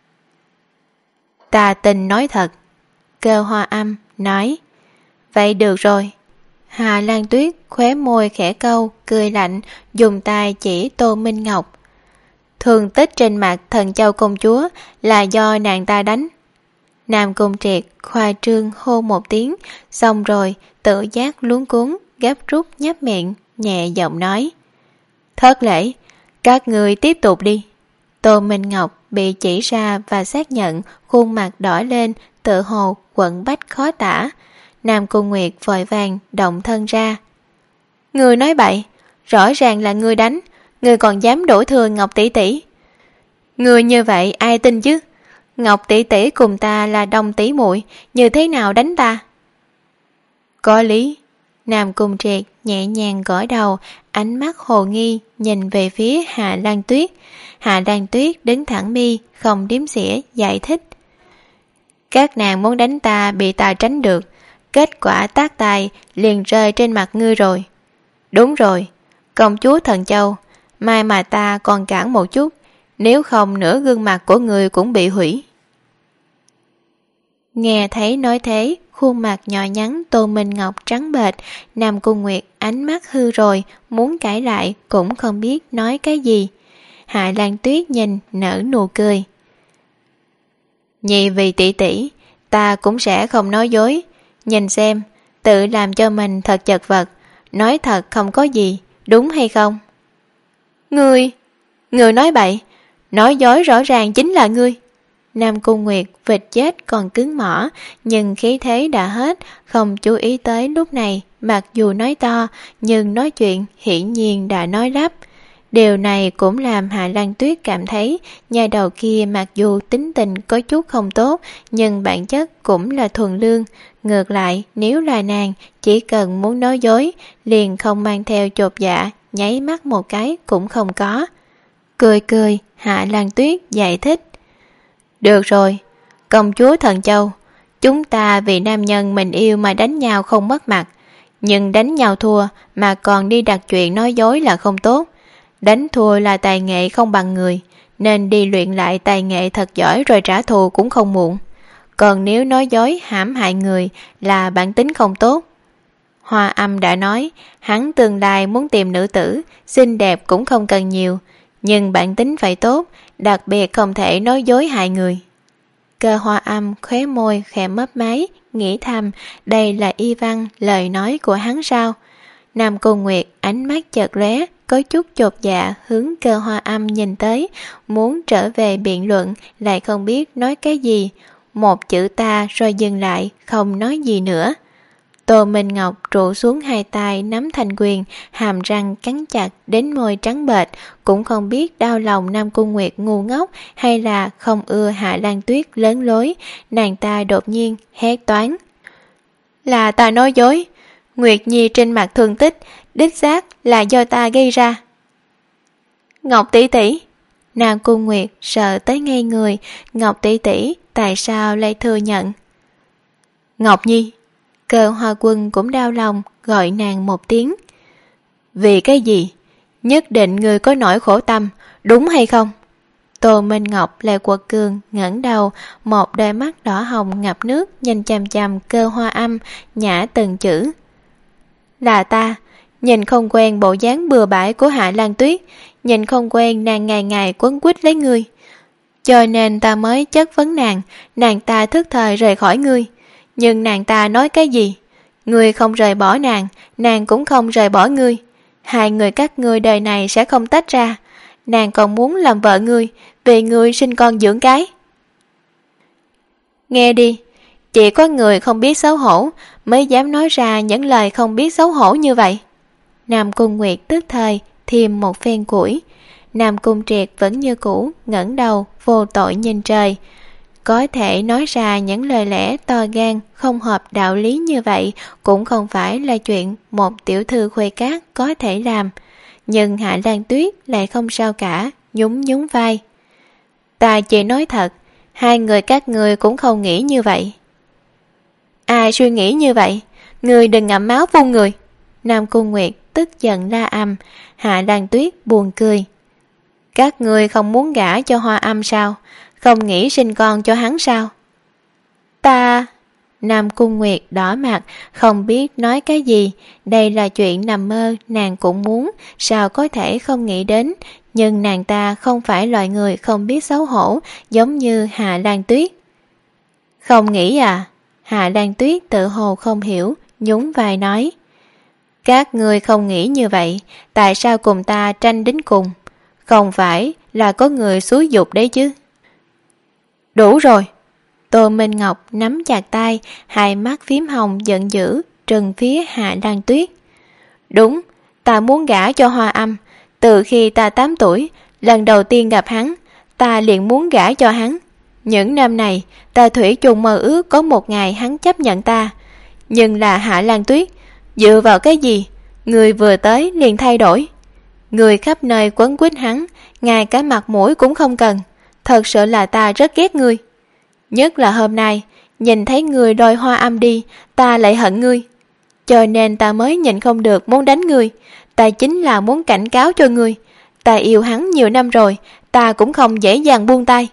Ta tin nói thật. Cơ Hoa Âm nói. Vậy được rồi. Hạ Lan Tuyết khóe môi khẽ câu, cười lạnh, dùng tay chỉ Tô Minh Ngọc. Thương tích trên mặt Thần Châu công chúa là do nàng ta đánh. Nam Cung Triệt khoa trương hô một tiếng, xong rồi tự giác luống cuống, gấp rút nhấp miệng, nhẹ giọng nói. Thất lễ, các người tiếp tục đi. Tô Minh Ngọc bị chỉ ra và xác nhận, khuôn mặt đỏ lên, tự hồ quặn bách khó tả. Nam Cung Nguyệt vội vàng động thân ra. Người nói bậy, rõ ràng là người đánh, người còn dám đổ thừa Ngọc tỷ tỷ. Người như vậy ai tin chứ? Ngọc tỷ tỷ cùng ta là đồng tỷ muội, như thế nào đánh ta? Có lý. Nam Cung Triệt nhẹ nhàng gõ đầu, ánh mắt hồ nghi nhìn về phía Hạ Lan Tuyết. Hạ Lan Tuyết đứng thẳng mi, không điếm xỉa giải thích. Các nàng muốn đánh ta bị ta tránh được, kết quả tác tài liền rơi trên mặt ngươi rồi. Đúng rồi, công chúa Thần Châu, mai mà ta còn cản một chút, nếu không nửa gương mặt của người cũng bị hủy. Nghe thấy nói thế, khuôn mặt nhỏ nhắn Tô Minh Ngọc trắng bệch, Nam Cung Nguyệt ánh mắt hư rồi, muốn cãi lại cũng không biết nói cái gì. Hạ Lan Tuyết nhìn nở nụ cười. Nhị vì tỷ tỷ, ta cũng sẽ không nói dối. Nhìn xem, tự làm cho mình thật chật vật, nói thật không có gì, đúng hay không? Ngươi, ngươi nói bậy, nói dối rõ ràng chính là ngươi. Nam Cung Nguyệt vịt chết còn cứng mỏ, nhưng khí thế đã hết, không chú ý tới lúc này, mặc dù nói to, nhưng nói chuyện hiển nhiên đã nói lắp. Điều này cũng làm Hạ Lan Tuyết cảm thấy nhà đầu kia mặc dù tính tình có chút không tốt, nhưng bản chất cũng là thuần lương. Ngược lại, nếu là nàng, chỉ cần muốn nói dối, liền không mang theo chột dạ, nháy mắt một cái cũng không có. Cười cười, Hạ Lan Tuyết giải thích. Được rồi, công chúa Thần Châu, chúng ta vì nam nhân mình yêu mà đánh nhau không mất mặt, nhưng đánh nhau thua mà còn đi đặt chuyện nói dối là không tốt. Đánh thua là tài nghệ không bằng người, nên đi luyện lại tài nghệ thật giỏi rồi trả thù cũng không muộn. Còn nếu nói dối hãm hại người là bản tính không tốt. Hoa Âm đã nói, hắn tương lai muốn tìm nữ tử, xinh đẹp cũng không cần nhiều, nhưng bản tính phải tốt, đặc biệt không thể nói dối hại người. Cơ Hoa Âm khóe môi khẽ mấp máy, nghĩ thầm, đây là y văn lời nói của hắn sao? Nam Cung Nguyệt ánh mắt chợt lóe, có chút chột dạ hướng Cơ Hoa Âm nhìn tới, muốn trở về biện luận lại không biết nói cái gì. Một chữ ta rồi dừng lại, không nói gì nữa. Tô Minh Ngọc trụ xuống hai tay nắm thành quyền, hàm răng cắn chặt đến môi trắng bệch, cũng không biết đau lòng Nam Cung Nguyệt ngu ngốc hay là không ưa Hạ Lan Tuyết lớn lối. Nàng ta đột nhiên hét toáng: là ta nói dối, Nguyệt Nhi trên mặt thương tích đích xác là do ta gây ra. Ngọc tỷ tỷ. Nam Cung Nguyệt sợ tới ngây người. Ngọc tỷ tỷ tại sao lại thừa nhận? Ngọc Nhi. Cơ Hoa Quân cũng đau lòng, gọi nàng một tiếng. Vì cái gì? Nhất định người có nỗi khổ tâm, đúng hay không? Tô Minh Ngọc lại quật cường ngẩng đầu, một đôi mắt đỏ hồng ngập nước nhìn chằm chằm Cơ Hoa Âm, nhả từng chữ. Là ta, nhìn không quen bộ dáng bừa bãi của Hạ Lan Tuyết, nhìn không quen nàng ngày ngày quấn quýt lấy ngươi, cho nên ta mới chất vấn nàng. Nàng ta thức thời rời khỏi ngươi, nhưng nàng ta nói cái gì? Ngươi không rời bỏ nàng, nàng cũng không rời bỏ ngươi. Hai người các ngươi đời này sẽ không tách ra. Nàng còn muốn làm vợ ngươi, vì ngươi sinh con dưỡng cái. Nghe đi, chỉ có người không biết xấu hổ mới dám nói ra những lời không biết xấu hổ như vậy. Nam Cung Nguyệt tức thời thêm một phen củi. Nam Cung Triệt vẫn như cũ ngẩng đầu vô tội nhìn trời. Có thể nói ra những lời lẽ to gan không hợp đạo lý như vậy cũng không phải là chuyện một tiểu thư khuê cát có thể làm. Nhưng Hạ Lan Tuyết lại không sao cả, nhún nhún vai. Ta chỉ nói thật, hai người các ngươi cũng không nghĩ như vậy. Ai suy nghĩ như vậy? Ngươi đừng ngậm máu phun người. Nam Cung Nguyệt tức giận la ầm. Hạ Lan Tuyết buồn cười. Các ngươi không muốn gả cho Hoa Âm sao? Không nghĩ sinh con cho hắn sao? Ta... Nam Cung Nguyệt đỏ mặt, không biết nói cái gì. Đây là chuyện nằm mơ, nàng cũng muốn, sao có thể không nghĩ đến. Nhưng nàng ta không phải loại người không biết xấu hổ, giống như Hạ Lan Tuyết. Không nghĩ à? Hạ Lan Tuyết tự hồ không hiểu, nhún vai nói. Các ngươi không nghĩ như vậy, tại sao cùng ta tranh đến cùng? Không phải là có người xúi giục đấy chứ? Đủ rồi. Tô Minh Ngọc nắm chặt tay, hai mắt phím hồng giận dữ trừng phía Hạ Lan Tuyết. Đúng, ta muốn gả cho Hoa Âm. Từ khi ta tám tuổi, lần đầu tiên gặp hắn, ta liền muốn gả cho hắn. Những năm này, ta thủy chung mơ ước có một ngày hắn chấp nhận ta. Nhưng là Hạ Lan Tuyết, dựa vào cái gì? Người vừa tới liền thay đổi. Người khắp nơi quấn quýt hắn, ngay cả mặt mũi cũng không cần. Thật sự là ta rất ghét ngươi. Nhất là hôm nay, nhìn thấy người đòi Hoa Âm đi, ta lại hận ngươi. Cho nên ta mới nhịn không được muốn đánh ngươi. Ta chính là muốn cảnh cáo cho ngươi. Ta yêu hắn nhiều năm rồi, ta cũng không dễ dàng buông tay.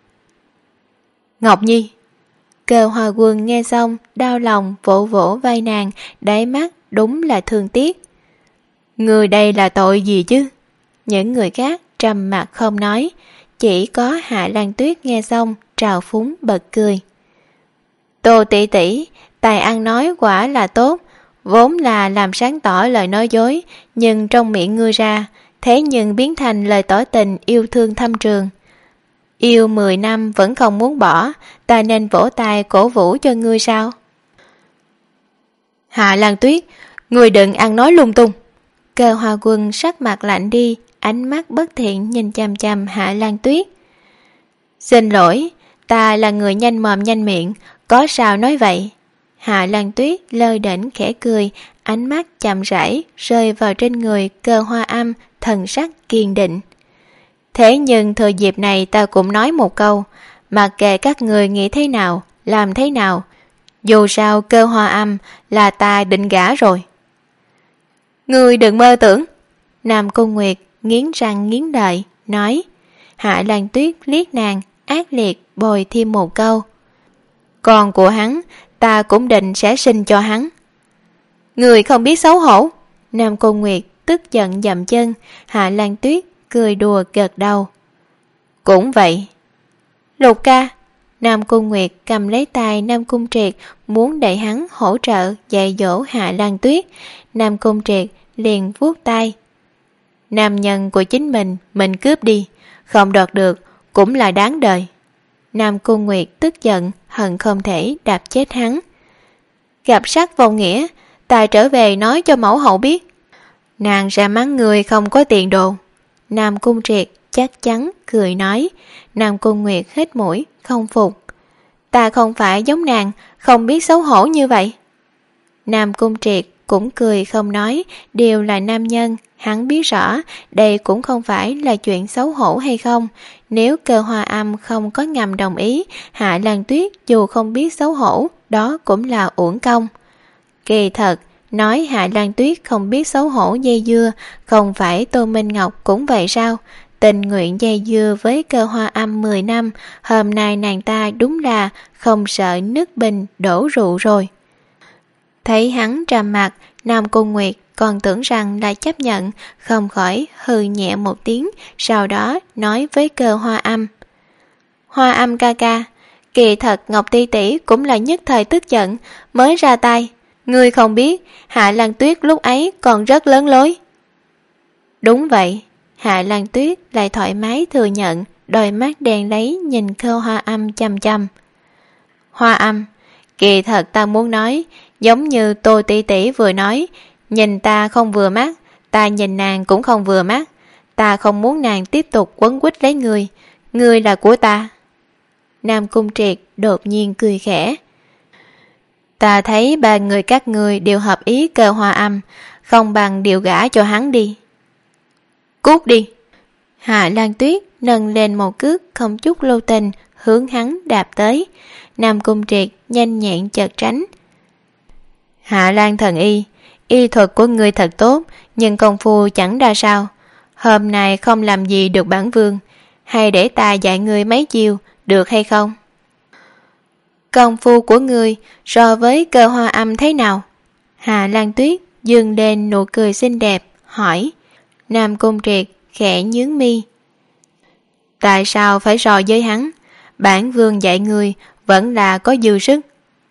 Ngọc Nhi. Cơ Hoa Quân nghe xong, đau lòng vỗ vỗ vai nàng, đáy mắt đúng là thương tiếc. Người đây là tội gì chứ? Những người khác trầm mặt không nói, chỉ có Hạ Lan Tuyết nghe xong trào phúng bật cười. Tô tỷ tỷ, tài ăn nói quả là tốt, vốn là làm sáng tỏ lời nói dối, nhưng trong miệng ngươi ra, thế nhưng biến thành lời tỏ tình yêu thương thâm trường. Yêu mười năm vẫn không muốn bỏ, ta nên vỗ tay cổ vũ cho ngươi sao? Hạ Lan Tuyết, ngươi đừng ăn nói lung tung. Cơ Hoa Quân sắc mặt lạnh đi, ánh mắt bất thiện nhìn chằm chằm Hạ Lan Tuyết. Xin lỗi, ta là người nhanh mồm nhanh miệng, có sao nói vậy? Hạ Lan Tuyết lơ đễnh khẽ cười, ánh mắt chậm rãi rơi vào trên người Cơ Hoa Âm, thần sắc kiên định. Thế nhưng thời dịp này ta cũng nói một câu, mặc kệ các người nghĩ thế nào, làm thế nào, dù sao Cơ Hoa Âm là ta định gả rồi. Ngươi đừng mơ tưởng. Nam Cung Nguyệt nghiến răng nghiến lợi nói. Hạ Lan Tuyết liếc nàng, ác liệt bồi thêm một câu. Con của hắn, ta cũng định sẽ sinh cho hắn. Người không biết xấu hổ. Nam Cung Nguyệt tức giận dậm chân. Hạ Lan Tuyết cười đùa gật đầu. Cũng vậy. Lục ca. Nam Cung Nguyệt cầm lấy tay Nam Cung Triệt, muốn đẩy hắn hỗ trợ dạy dỗ Hạ Lan Tuyết. Nam Cung Triệt liền vuốt tay. Nam nhân của chính mình mình cướp đi, không đoạt được cũng là đáng đời. Nam Cung Nguyệt tức giận, hận không thể đạp chết hắn. Gặp sắc vô nghĩa, ta trở về nói cho mẫu hậu biết. Nàng sẽ mắng người không có tiền đồ. Nam Cung Triệt chắc chắn cười nói. Nam Cung Nguyệt hít mũi, không phục. Ta không phải giống nàng, không biết xấu hổ như vậy. Nam Cung Triệt cũng cười không nói, đều là nam nhân, hắn biết rõ đây cũng không phải là chuyện xấu hổ hay không. Nếu Cơ Hoa Âm không có ngầm đồng ý, Hạ Lan Tuyết dù không biết xấu hổ, đó cũng là uổng công. Kỳ thật, nói Hạ Lan Tuyết không biết xấu hổ dây dưa, không phải Tô Minh Ngọc cũng vậy sao? Tình nguyện dây dưa với Cơ Hoa Âm mười năm, hôm nay nàng ta đúng là không sợ nước bình đổ rượu rồi. Thấy hắn trầm mặt, Nam Cung Nguyệt còn tưởng rằng là chấp nhận, không khỏi hừ nhẹ một tiếng, sau đó nói với Cơ Hoa Âm. Hoa Âm ca ca, kỳ thật Ngọc Ti tỷ cũng là nhất thời tức giận mới ra tay. Ngươi không biết, Hạ Lan Tuyết lúc ấy còn rất lớn lối. Đúng vậy, Hạ Lan Tuyết lại thoải mái thừa nhận, đôi mắt đen lấy nhìn Cơ Hoa Âm chăm chăm. Hoa Âm, kỳ thật ta muốn nói, giống như Tô tỷ tỷ vừa nói, nhìn ta không vừa mắt, ta nhìn nàng cũng không vừa mắt. Ta không muốn nàng tiếp tục quấn quýt lấy người, người là của ta. Nam Cung Triệt đột nhiên cười khẽ. Ta thấy ba người các người đều hợp ý Cơ Hoa Âm, không bằng điều gả cho hắn đi. Cút đi. Hạ Lan Tuyết nâng lên một cước không chút lưu tình, hướng hắn đạp tới. Nam Cung Triệt nhanh nhẹn chợt tránh. Hạ Lan thần y, y thuật của ngươi thật tốt, nhưng công phu chẳng ra sao. Hôm nay không làm gì được bản vương, hay để ta dạy ngươi mấy chiêu, được hay không? Công phu của ngươi so với Cơ Hoa Âm thế nào? Hạ Lan Tuyết dương lên nụ cười xinh đẹp, hỏi. Nam Cung Triệt khẽ nhướng mi. Tại sao phải so với hắn? Bản vương dạy ngươi vẫn là có dư sức.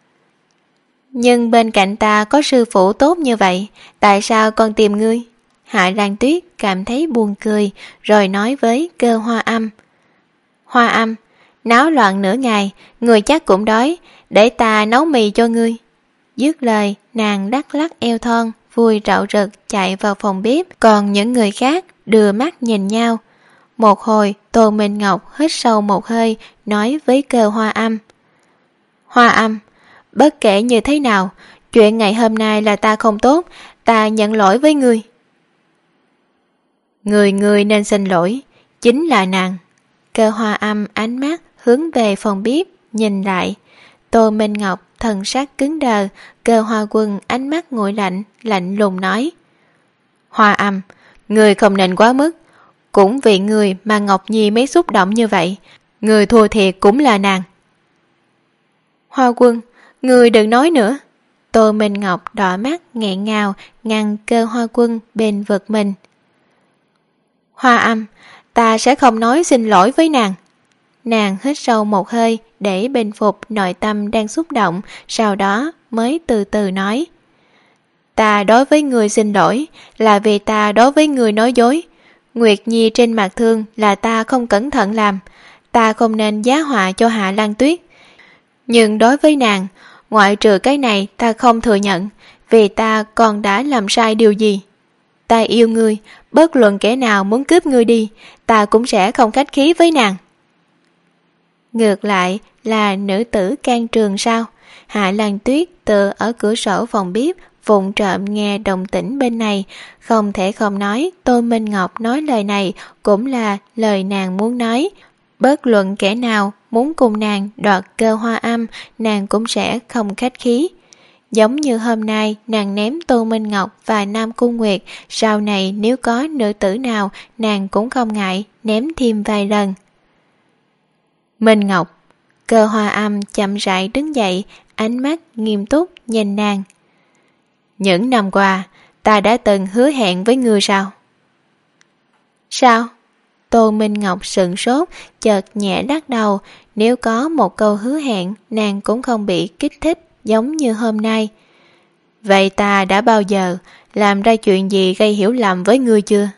Nhưng bên cạnh ta có sư phụ tốt như vậy, tại sao còn tìm ngươi? Hạ Lan Tuyết cảm thấy buồn cười, rồi nói với Cơ Hoa Âm. Hoa Âm, náo loạn nửa ngày, người chắc cũng đói, để ta nấu mì cho ngươi. Dứt lời, nàng đắc lắc eo thon, vui rạo rực chạy vào phòng bếp, còn những người khác đưa mắt nhìn nhau. Một hồi, Tô Minh Ngọc hít sâu một hơi, nói với Cơ Hoa Âm. Hoa Âm, bất kể như thế nào, chuyện ngày hôm nay là ta không tốt, ta nhận lỗi với ngươi. Người người nên xin lỗi, chính là nàng. Cơ Hoa Âm ánh mắt hướng về phòng bếp, nhìn lại. Tô Minh Ngọc thần sắc cứng đờ, Cơ Hoa Quân ánh mắt nguội lạnh, lạnh lùng nói. Hoa Âm, người không nên quá mức, cũng vì người mà Ngọc Nhi mới xúc động như vậy, người thua thiệt cũng là nàng. Hoa Quân, người đừng nói nữa. Tô Minh Ngọc đỏ mắt nghẹn ngào, ngăn Cơ Hoa Quân bên vực mình. Hoa Âm, ta sẽ không nói xin lỗi với nàng. Nàng hít sâu một hơi để bình phục nội tâm đang xúc động, sau đó mới từ từ nói. Ta đối với người xin lỗi là vì ta đối với người nói dối. Nguyệt Nhi trên mặt thương là ta không cẩn thận làm, ta không nên giá họa cho Hạ Lan Tuyết. Nhưng đối với nàng, ngoại trừ cái này ta không thừa nhận, vì ta còn đã làm sai điều gì. Ta yêu ngươi, bất luận kẻ nào muốn cướp ngươi đi, ta cũng sẽ không khách khí với nàng. Ngược lại là nữ tử can trường sao? Hạ Lan Tuyết tựa ở cửa sổ phòng bếp, vụng trộm nghe động tĩnh bên này, không thể không nói Tô Minh Ngọc nói lời này cũng là lời nàng muốn nói. Bất luận kẻ nào muốn cùng nàng đoạt Cơ Hoa Âm, nàng cũng sẽ không khách khí. Giống như hôm nay nàng ném Tô Minh Ngọc và Nam Cung Nguyệt, sau này nếu có nữ tử nào nàng cũng không ngại ném thêm vài lần. Minh Ngọc. Cơ Hoa Âm chậm rãi đứng dậy, ánh mắt nghiêm túc nhìn nàng. Những năm qua ta đã từng hứa hẹn với ngươi sao? Sao? Tô Minh Ngọc sững sốt, chợt nhẹ lắc đầu. Nếu có một câu hứa hẹn, nàng cũng không bị kích thích giống như hôm nay. Vậy ta đã bao giờ làm ra chuyện gì gây hiểu lầm với ngươi chưa?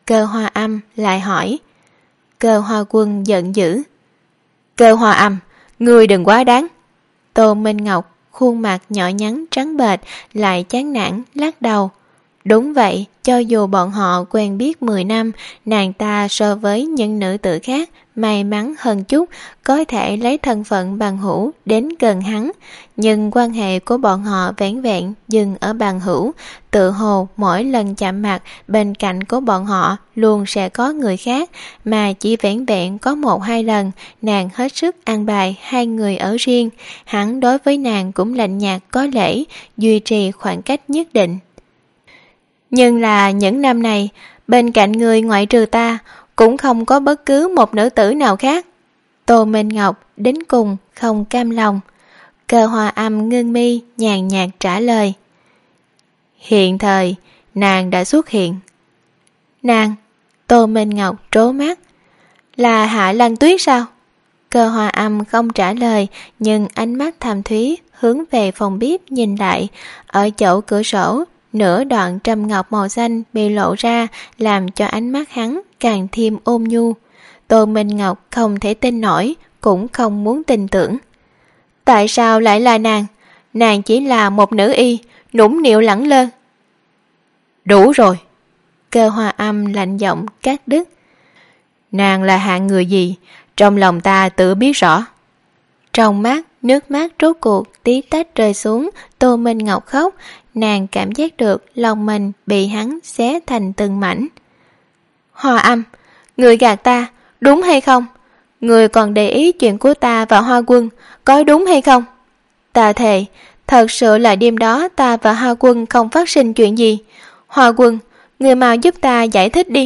Cơ Hoa Âm lại hỏi. Cơ Hoa Quân giận dữ. Cơ Hoa Âm, ngươi đừng quá đáng. Tô Minh Ngọc khuôn mặt nhỏ nhắn trắng bệch lại chán nản lắc đầu. Đúng vậy, cho dù bọn họ quen biết mười năm, nàng ta so với những nữ tử khác may mắn hơn chút, có thể lấy thân phận bằng hữu đến gần hắn, nhưng quan hệ của bọn họ vẻn vẹn dừng ở bằng hữu, tự hồ mỗi lần chạm mặt bên cạnh của bọn họ luôn sẽ có người khác, mà chỉ vẻn vẹn có một hai lần nàng hết sức an bài hai người ở riêng, hắn đối với nàng cũng lạnh nhạt có lễ, duy trì khoảng cách nhất định. Nhưng là những năm này, bên cạnh người ngoại trừ ta, cũng không có bất cứ một nữ tử nào khác. Tô Minh Ngọc đến cùng không cam lòng. Cơ Hoa Âm ngưng mi nhàn nhạt trả lời. Hiện thời, nàng đã xuất hiện. Nàng? Tô Minh Ngọc trố mắt. Là Hạ Lan Tuyết sao? Cơ Hoa Âm không trả lời, nhưng ánh mắt thầm thúy hướng về phòng bếp nhìn lại. Ở chỗ cửa sổ, nửa đoạn trầm ngọc màu xanh bị lộ ra, làm cho ánh mắt hắn càng thêm ôn nhu. Tô Minh Ngọc không thể tin nổi, cũng không muốn tin tưởng. Tại sao lại là nàng? Nàng chỉ là một nữ y, nũng nịu lẳng lơ. Đủ rồi. Cơ Hoa Âm lạnh giọng cắt đứt. Nàng là hạng người gì? Trong lòng ta tự biết rõ. Trong mắt, nước mắt rốt cuộc tí tách rơi xuống. Tô Minh Ngọc khóc. Nàng cảm giác được lòng mình bị hắn xé thành từng mảnh. Hoa Âm, người gạt ta, đúng hay không? Người còn để ý chuyện của ta và Hoa Quân, có đúng hay không? Ta thề, thật sự là đêm đó ta và Hoa Quân không phát sinh chuyện gì. Hoa Quân, người mau giúp ta giải thích đi.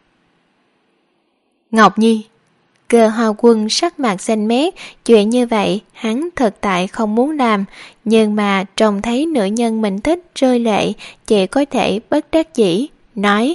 Ngọc Nhi. Cơ Hoa Quân sắc mặt xanh mét, chuyện như vậy hắn thật tại không muốn làm, nhưng mà trông thấy nữ nhân mình thích rơi lệ, chỉ có thể bất đắc dĩ, nói.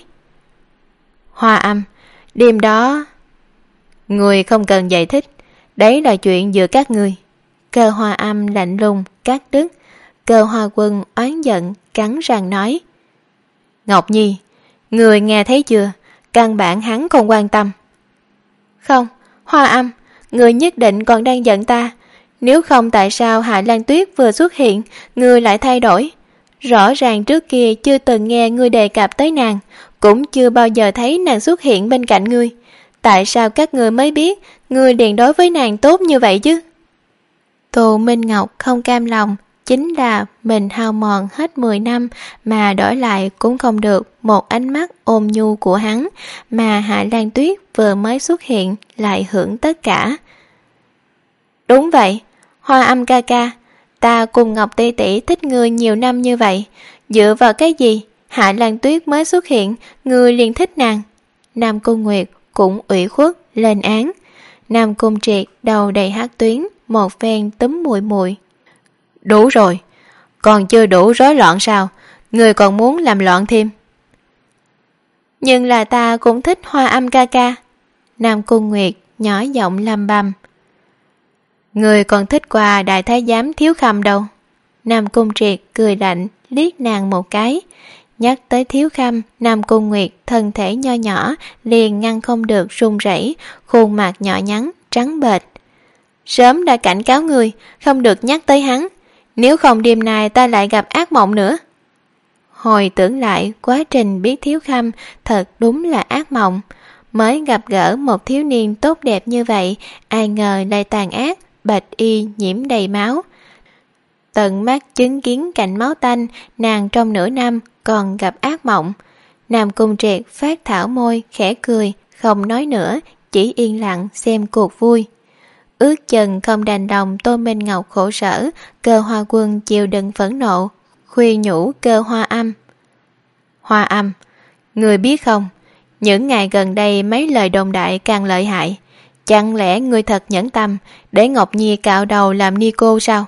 Hoa Âm, đêm đó... Người không cần giải thích, đấy là chuyện giữa các người. Cơ Hoa Âm lạnh lùng, cắt đứt. Cơ Hoa Quân oán giận, cắn răng nói. Ngọc Nhi, người nghe thấy chưa? Căn bản hắn không quan tâm. Không, Hoa Âm, người nhất định còn đang giận ta. Nếu không tại sao Hạ Lan Tuyết vừa xuất hiện, người lại thay đổi? Rõ ràng trước kia chưa từng nghe ngươi đề cập tới nàng, cũng chưa bao giờ thấy nàng xuất hiện bên cạnh ngươi. Tại sao các ngươi mới biết ngươi liền đối với nàng tốt như vậy chứ? Tô Minh Ngọc không cam lòng, chính là mình hao mòn hết mười năm mà đổi lại cũng không được một ánh mắt ôn nhu của hắn, mà Hạ Lan Tuyết vừa mới xuất hiện lại hưởng tất cả. Đúng vậy, Hoa Âm ca ca, ta cùng Ngọc Tỷ Tỷ thích ngươi nhiều năm như vậy, dựa vào cái gì Hạ Lan Tuyết mới xuất hiện ngươi liền thích nàng? Nam Cung Nguyệt cũng ủy khuất lên án. Nam Cung Triệt đầu đầy hắc tuyến, một phen túm mùi mùi. Đủ rồi, còn chưa đủ rối loạn sao? Người còn muốn làm loạn thêm? Nhưng là ta cũng thích Hoa Âm ca ca. Nam Cung Nguyệt nhỏ giọng lầm bầm. Người còn thích qua đại thái giám Thiếu Khâm đâu. Nam Cung Triệt cười lạnh liếc nàng một cái. Nhắc tới Thiếu Khâm, Nam Cung Nguyệt thân thể nho nhỏ liền ngăn không được run rẩy, khuôn mặt nhỏ nhắn trắng bệch. Sớm đã cảnh cáo người không được nhắc tới hắn, nếu không đêm nay ta lại gặp ác mộng nữa. Hồi tưởng lại quá trình biết Thiếu Khâm thật đúng là ác mộng. Mới gặp gỡ một thiếu niên tốt đẹp như vậy, ai ngờ lại tàn ác, bạch y nhiễm đầy máu. Tận mắt chứng kiến cảnh máu tanh, nàng trong nửa năm còn gặp ác mộng. Nam Cung Triệt phát thảo môi khẽ cười, không nói nữa, chỉ yên lặng xem cuộc vui. Ước chừng không đành lòng Tô Minh Ngọc khổ sở, Cơ Hoa Quân chịu đựng phẫn nộ, khuyên nhủ Cơ Hoa Âm. Hoa Âm, người biết không, những ngày gần đây mấy lời đồn đại càng lợi hại. Chẳng lẽ người thật nhẫn tâm để Ngọc Nhi cạo đầu làm ni cô sao?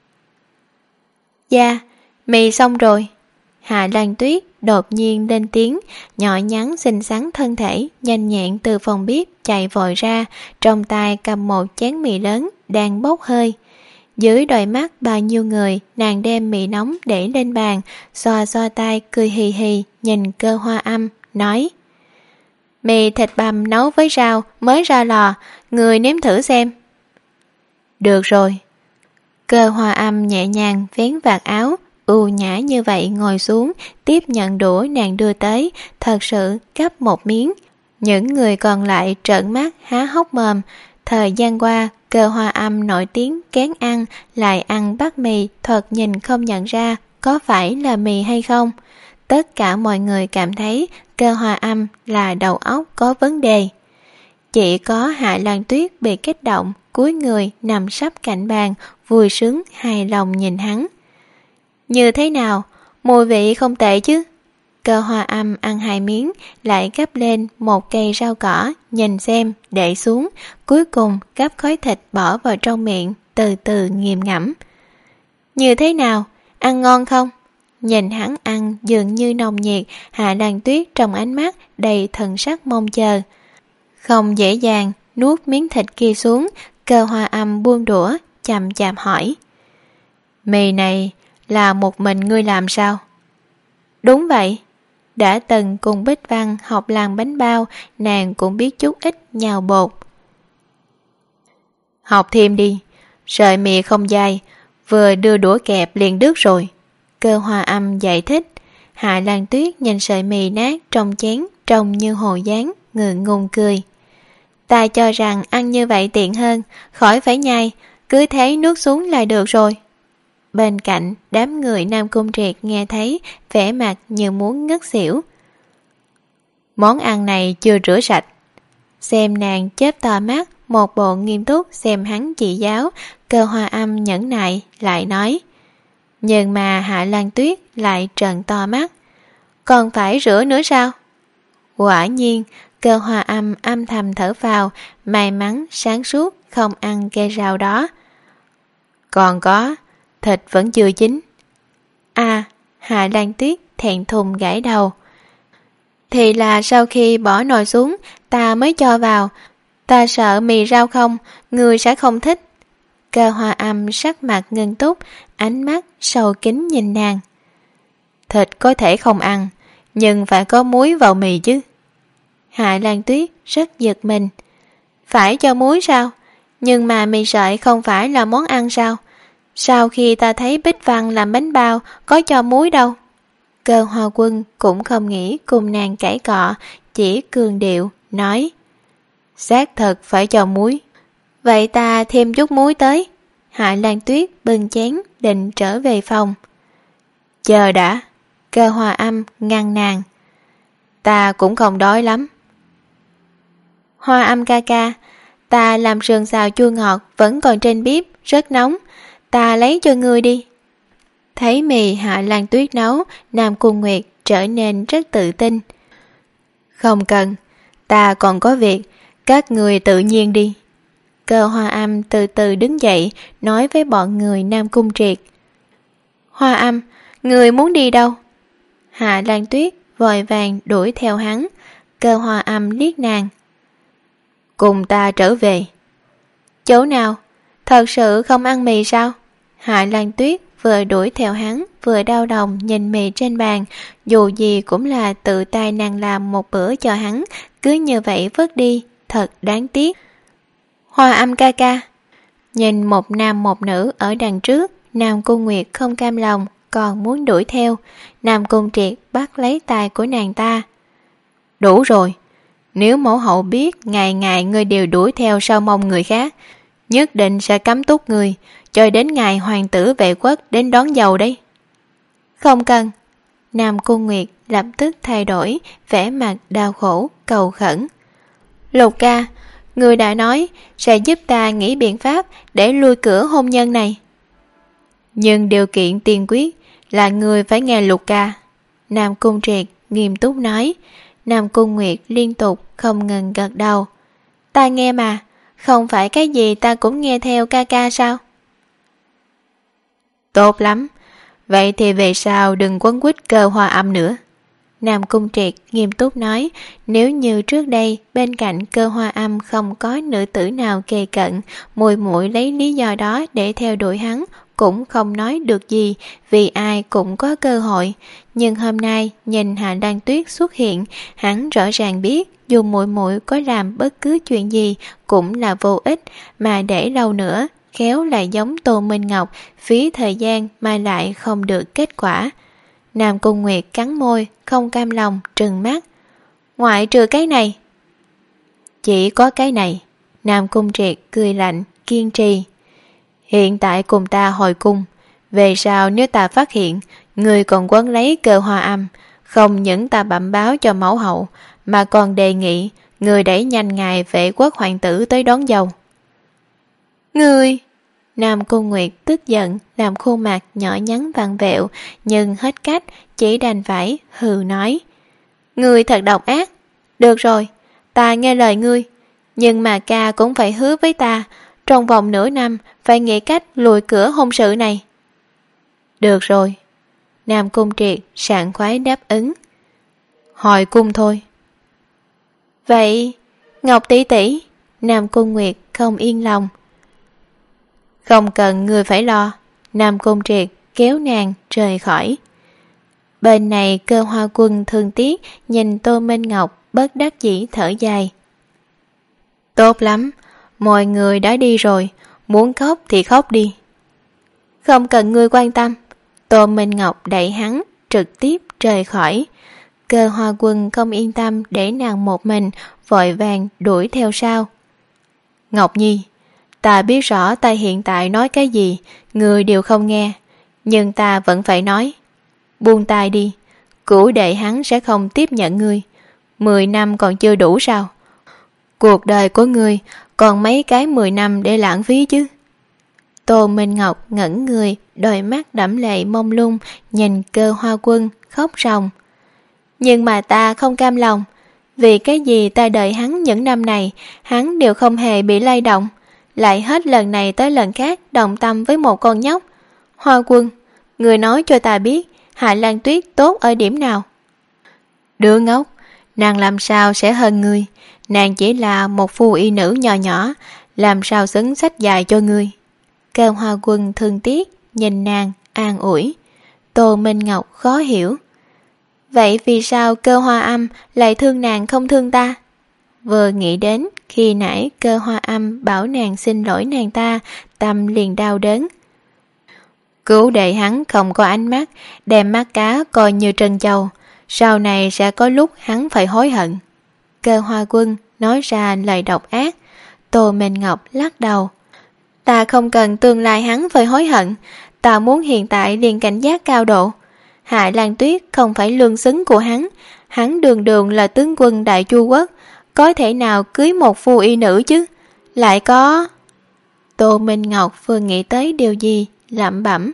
Dạ, mì xong rồi. Hạ Lan Tuyết đột nhiên lên tiếng, nhỏ nhắn xinh xắn thân thể, nhanh nhẹn từ phòng bếp chạy vội ra, trong tay cầm một chén mì lớn đang bốc hơi. Dưới đôi mắt bao nhiêu người, nàng đem mì nóng để lên bàn, xoa xoa tay cười hì hì nhìn Cơ Hoa Âm, nói. Mì thịt bằm nấu với rau mới ra lò, người nếm thử xem. Được rồi. Cơ Hoa Âm nhẹ nhàng vén vạt áo, ưu nhã như vậy ngồi xuống, tiếp nhận đũa nàng đưa tới, thật sự gắp một miếng. Những người còn lại trợn mắt há hốc mồm. Thời gian qua, Cơ Hoa Âm nổi tiếng kén ăn, lại ăn bát mì, thật nhìn không nhận ra có phải là mì hay không. Tất cả mọi người cảm thấy Cơ Hoa Âm là đầu óc có vấn đề. Chỉ có Hạ Lan Tuyết bị kích động, cúi người nằm sấp cạnh bàn, vui sướng hài lòng nhìn hắn. Như thế nào? Mùi vị không tệ chứ? Cơ Hoa Âm ăn hai miếng, lại gắp lên một cây rau cỏ, nhìn xem, để xuống, cuối cùng gắp khối thịt bỏ vào trong miệng, từ từ nghiền ngẫm. Như thế nào? Ăn ngon không? Nhìn hắn ăn dường như nồng nhiệt, Hạ Lan Tuyết trong ánh mắt đầy thần sắc mong chờ. Không dễ dàng nuốt miếng thịt kia xuống, Cơ Hoa Âm buông đũa, chậm chậm hỏi. Mì này là một mình ngươi làm sao? Đúng vậy. Đã từng cùng Bích Văn học làm bánh bao, nàng cũng biết chút ít nhào bột. Học thêm đi, sợi mì không dai, vừa đưa đũa kẹp liền đứt rồi. Cơ Hoa Âm giải thích. Hạ Lan Tuyết nhìn sợi mì nát trong chén, trông như hồ dáng, ngượng ngùng cười. Ta cho rằng ăn như vậy tiện hơn, khỏi phải nhai, cứ thế nuốt xuống là được rồi. Bên cạnh, đám người Nam Cung Triệt nghe thấy, vẻ mặt như muốn ngất xỉu. Món ăn này chưa rửa sạch. Xem nàng chớp to mắt, một bộ nghiêm túc xem hắn chỉ giáo. Cơ Hoa Âm nhẫn nại lại nói. Nhưng mà Hạ Lan Tuyết lại trợn to mắt. Còn phải rửa nữa sao? Quả nhiên, Cơ Hoa Âm âm thầm thở vào, may mắn sáng suốt không ăn cây rau đó. Còn có, thịt vẫn chưa chín. À, Hạ Lan Tuyết thẹn thùng gãi đầu. Thì là sau khi bỏ nồi xuống, ta mới cho vào. Ta sợ mì rau không, người sẽ không thích. Cơ Hoa Âm sắc mặt nghiêm túc, ánh mắt sâu kín nhìn nàng. Thịt có thể không ăn, nhưng phải có muối vào mì chứ. Hạ Lan Tuyết rất giật mình. Phải cho muối sao? Nhưng mà mì sợi không phải là món ăn sao? Sau khi ta thấy Bích Văn làm bánh bao, có cho muối đâu. Cơ Hoa Quân cũng không nghĩ cùng nàng cãi cọ, chỉ cường điệu, nói. Xác thật phải cho muối. Vậy ta thêm chút muối tới. Hạ Lan Tuyết bưng chén định trở về phòng. Chờ đã. Cơ Hoa Âm ngăn nàng. Ta cũng không đói lắm. Hoa Âm ca ca, ta làm sườn xào chua ngọt vẫn còn trên bếp, rất nóng. Ta lấy cho ngươi đi. Thấy mì Hạ Lan Tuyết nấu, Nam Cung Nguyệt trở nên rất tự tin. Không cần, ta còn có việc, các người tự nhiên đi. Cơ Hoa Âm từ từ đứng dậy, nói với bọn người Nam Cung Triệt. Hoa Âm, người muốn đi đâu? Hạ Lan Tuyết vội vàng đuổi theo hắn. Cơ Hoa Âm liếc nàng. Cùng ta trở về. Chỗ nào? Thật sự không ăn mì sao? Hạ Lan Tuyết vừa đuổi theo hắn, vừa đau lòng nhìn mì trên bàn. Dù gì cũng là tự tay nàng làm một bữa cho hắn, cứ như vậy vứt đi, thật đáng tiếc. Hoa Âm ca ca. Nhìn một nam một nữ ở đằng trước, Nam Cung Nguyệt không cam lòng, còn muốn đuổi theo. Nam Cung Triệt bắt lấy tay của nàng ta. Đủ rồi. Nếu mẫu hậu biết ngày ngày ngươi đều đuổi theo sau mông người khác, nhất định sẽ cấm túc người, cho đến ngày hoàng tử vệ quốc đến đón dâu đấy. Không cần. Nam Cung Nguyệt lập tức thay đổi, vẻ mặt đau khổ, cầu khẩn. Lục ca, người đã nói sẽ giúp ta nghĩ biện pháp để lui cửa hôn nhân này. Nhưng điều kiện tiên quyết là người phải nghe Lục ca. Nam Cung Triệt nghiêm túc nói. Nam Cung Nguyệt liên tục không ngừng gật đầu. Ta nghe mà, không phải cái gì ta cũng nghe theo ca ca sao? Tốt lắm, vậy thì về sau đừng quấn quýt Cơ Hoa Âm nữa. Nam Cung Triệt nghiêm túc nói. Nếu như trước đây bên cạnh Cơ Hoa Âm không có nữ tử nào kề cận, muội muội lấy lý do đó để theo đuổi hắn cũng không nói được gì vì ai cũng có cơ hội. Nhưng hôm nay nhìn Hạ Lan Tuyết xuất hiện, hắn rõ ràng biết dù muội muội có làm bất cứ chuyện gì cũng là vô ích, mà để lâu nữa khéo lại giống Tô Minh Ngọc, phí thời gian mà lại không được kết quả. Nam Cung Nguyệt cắn môi, không cam lòng trừng mắt. Ngoại trừ cái này. Chỉ có cái này. Nam Cung Triệt cười lạnh, kiên trì. Hiện tại cùng ta hồi cung. Về sau nếu ta phát hiện người còn quấn lấy Cơ Hoa Âm, không những ta bẩm báo cho mẫu hậu, mà còn đề nghị người đẩy nhanh ngài Vệ Quốc hoàng tử tới đón dâu. Người... Nam Cung Nguyệt tức giận, làm khuôn mặt nhỏ nhắn vặn vẹo, nhưng hết cách, chỉ đành phải hừ nói. Ngươi thật độc ác. Được rồi, ta nghe lời ngươi, nhưng mà ca cũng phải hứa với ta, trong vòng nửa năm phải nghĩ cách lùi cửa hôn sự này. Được rồi. Nam Cung Triệt sảng khoái đáp ứng. Hồi cung thôi. Vậy, Ngọc tỷ tỷ. Nam Cung Nguyệt không yên lòng. Không cần người phải lo. Nam Cung Triệt kéo nàng rời khỏi. Bên này Cơ Hoa Quân thương tiếc nhìn Tô Minh Ngọc bất đắc dĩ thở dài. Tốt lắm, mọi người đã đi rồi, muốn khóc thì khóc đi. Không cần ngươi quan tâm. Tô Minh Ngọc đẩy hắn trực tiếp rời khỏi. Cơ Hoa Quân không yên tâm để nàng một mình, vội vàng đuổi theo sau. Ngọc Nhi, ta biết rõ ta hiện tại nói cái gì người đều không nghe, nhưng ta vẫn phải nói. Buông tay đi, cửu đệ hắn sẽ không tiếp nhận ngươi. Mười năm còn chưa đủ sao? Cuộc đời của ngươi còn mấy cái mười năm để lãng phí chứ? Tô Minh Ngọc ngẩn người, đôi mắt đẫm lệ mông lung nhìn Cơ Hoa Quân khóc ròng. Nhưng mà ta không cam lòng. Vì cái gì ta đợi hắn những năm này, hắn đều không hề bị lay động, lại hết lần này tới lần khác đồng tâm với một con nhóc. Hoa Quân, người nói cho ta biết Hạ Lan Tuyết tốt ở điểm nào? Đứa ngốc, nàng làm sao sẽ hơn ngươi? Nàng chỉ là một phu y nữ nhỏ nhỏ, làm sao xứng sách dài cho ngươi? Cơ Hoa Quân thương tiếc nhìn nàng an ủi. Tô Minh Ngọc khó hiểu. Vậy vì sao Cơ Hoa Âm lại thương nàng không thương ta? Vừa nghĩ đến khi nãy Cơ Hoa Âm bảo nàng xin lỗi nàng ta, tâm liền đau đớn. Cứu đệ hắn không có ánh mắt, đem mắt cá coi như trân châu, sau này sẽ có lúc hắn phải hối hận. Cơ Hoa Quân nói ra lời độc ác. Tô Minh Ngọc lắc đầu. Ta không cần tương lai hắn phải hối hận, ta muốn hiện tại liền cảnh giác cao độ. Hạ Lan Tuyết không phải lương xứng của hắn, hắn đường đường là tướng quân Đại Chu Quốc, có thể nào cưới một phu y nữ chứ? Lại có... Tô Minh Ngọc vừa nghĩ tới điều gì, lẩm bẩm.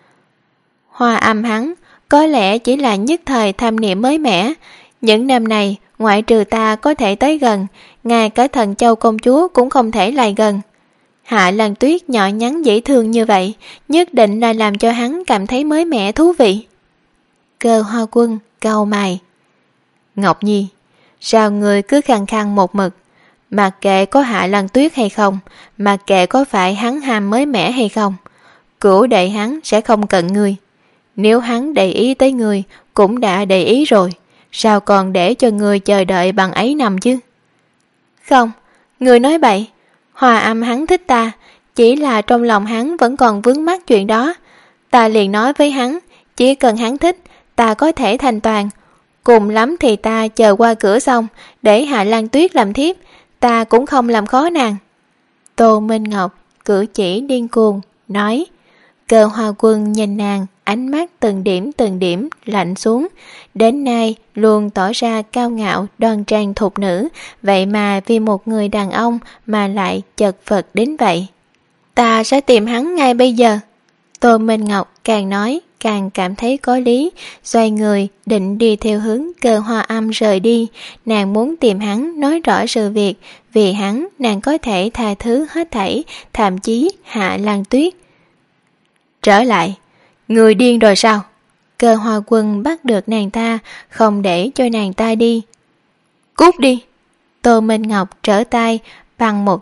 Hoa Âm hắn có lẽ chỉ là nhất thời tham niệm mới mẻ. Những năm này, ngoại trừ ta có thể tới gần, ngay cả Thần Châu công chúa cũng không thể lại gần. Hạ Lan Tuyết nhỏ nhắn dễ thương như vậy, nhất định là làm cho hắn cảm thấy mới mẻ thú vị. Cơ Hoa Quân cau mày. Ngọc Nhi, sao người cứ khăng khăng một mực? Mặc kệ có Hạ Lan Tuyết hay không, mặc kệ có phải hắn ham mới mẻ hay không, cửu đệ hắn sẽ không cận ngươi. Nếu hắn để ý tới ngươi, cũng đã để ý rồi, sao còn để cho ngươi chờ đợi bằng ấy năm chứ? Không, ngươi nói bậy. Hoa Âm hắn thích ta, chỉ là trong lòng hắn vẫn còn vướng mắc chuyện đó. Ta liền nói với hắn, chỉ cần hắn thích, ta có thể thành toàn. Cùng lắm thì ta chờ qua cửa xong, để Hạ Lan Tuyết làm thiếp, ta cũng không làm khó nàng. Tô Minh Ngọc cử chỉ điên cuồng, nói. Cơ Hoa Quân nhìn nàng, ánh mắt từng điểm từng điểm lạnh xuống. Đến nay luôn tỏ ra cao ngạo đoan trang thục nữ, vậy mà vì một người đàn ông mà lại chật vật đến vậy. Ta sẽ tìm hắn ngay bây giờ. Tô Minh Ngọc càng nói càng cảm thấy có lý, xoay người định đi theo hướng Cơ Hoa Âm rời đi. Nàng muốn tìm hắn nói rõ sự việc, vì hắn nàng có thể tha thứ hết thảy, thậm chí Hạ Lan Tuyết. Trở lại, người điên rồi sao? Cơ Hoa Quân bắt được nàng ta, không để cho nàng ta đi. Cút đi! Tô Minh Ngọc trở tay bằng một tiếng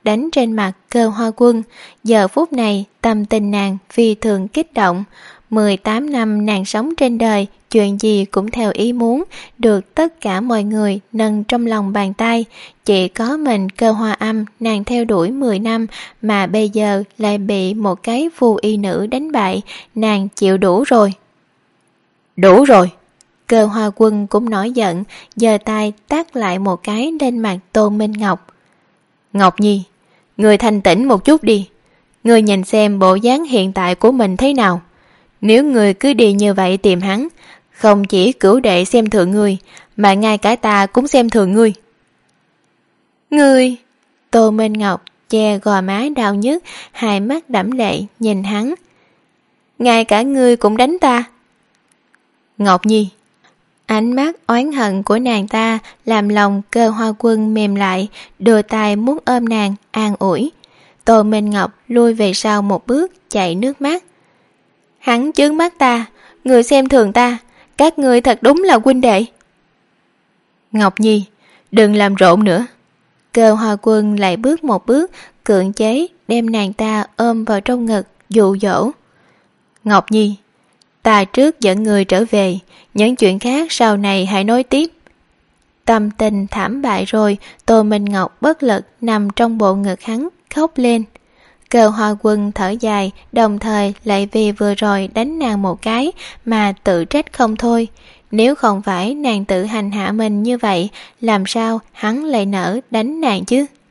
đánh trên mặt Cơ Hoa Quân. Giờ phút này tâm tình nàng phi thường kích động. mười tám năm nàng sống trên đời, chuyện gì cũng theo ý muốn, được tất cả mọi người nâng trong lòng bàn tay. Chỉ có mình Cơ Hoa Âm nàng theo đuổi mười năm, mà bây giờ lại bị một cái phù y nữ đánh bại, nàng chịu đủ rồi. Đủ rồi! Cơ Hoa Quân cũng nổi giận, giơ tay tát lại một cái lên mặt Tô Minh Ngọc. Ngọc Nhi, người thành tỉnh một chút đi. Người nhìn xem bộ dáng hiện tại của mình thế nào. Nếu người cứ đi như vậy tìm hắn, không chỉ cửu đệ xem thường ngươi, mà ngay cả ta cũng xem thường ngươi. Ngươi! Tô Minh Ngọc che gò má đau nhức, hai mắt đẫm lệ nhìn hắn. Ngay cả ngươi cũng đánh ta. Ngọc Nhi! Ánh mắt oán hận của nàng ta làm lòng Cơ Hoa Quân mềm lại, đưa tay muốn ôm nàng an ủi. Tô Minh Ngọc lui về sau một bước, chảy nước mắt. Hắn chướng mắt ta, người xem thường ta, các ngươi thật đúng là huynh đệ. Ngọc Nhi, đừng làm rộn nữa. Cơ Hoa Quân lại bước một bước, cưỡng chế đem nàng ta ôm vào trong ngực, dụ dỗ. Ngọc Nhi, ta trước dẫn người trở về, những chuyện khác sau này hãy nói tiếp. Tâm tình thảm bại rồi, Tô Minh Ngọc bất lực nằm trong bộ ngực hắn, khóc lên. Cơ Hoa Quân thở dài, đồng thời lại vì vừa rồi đánh nàng một cái mà tự trách không thôi. Nếu không phải nàng tự hành hạ mình như vậy, làm sao hắn lại nỡ đánh nàng chứ?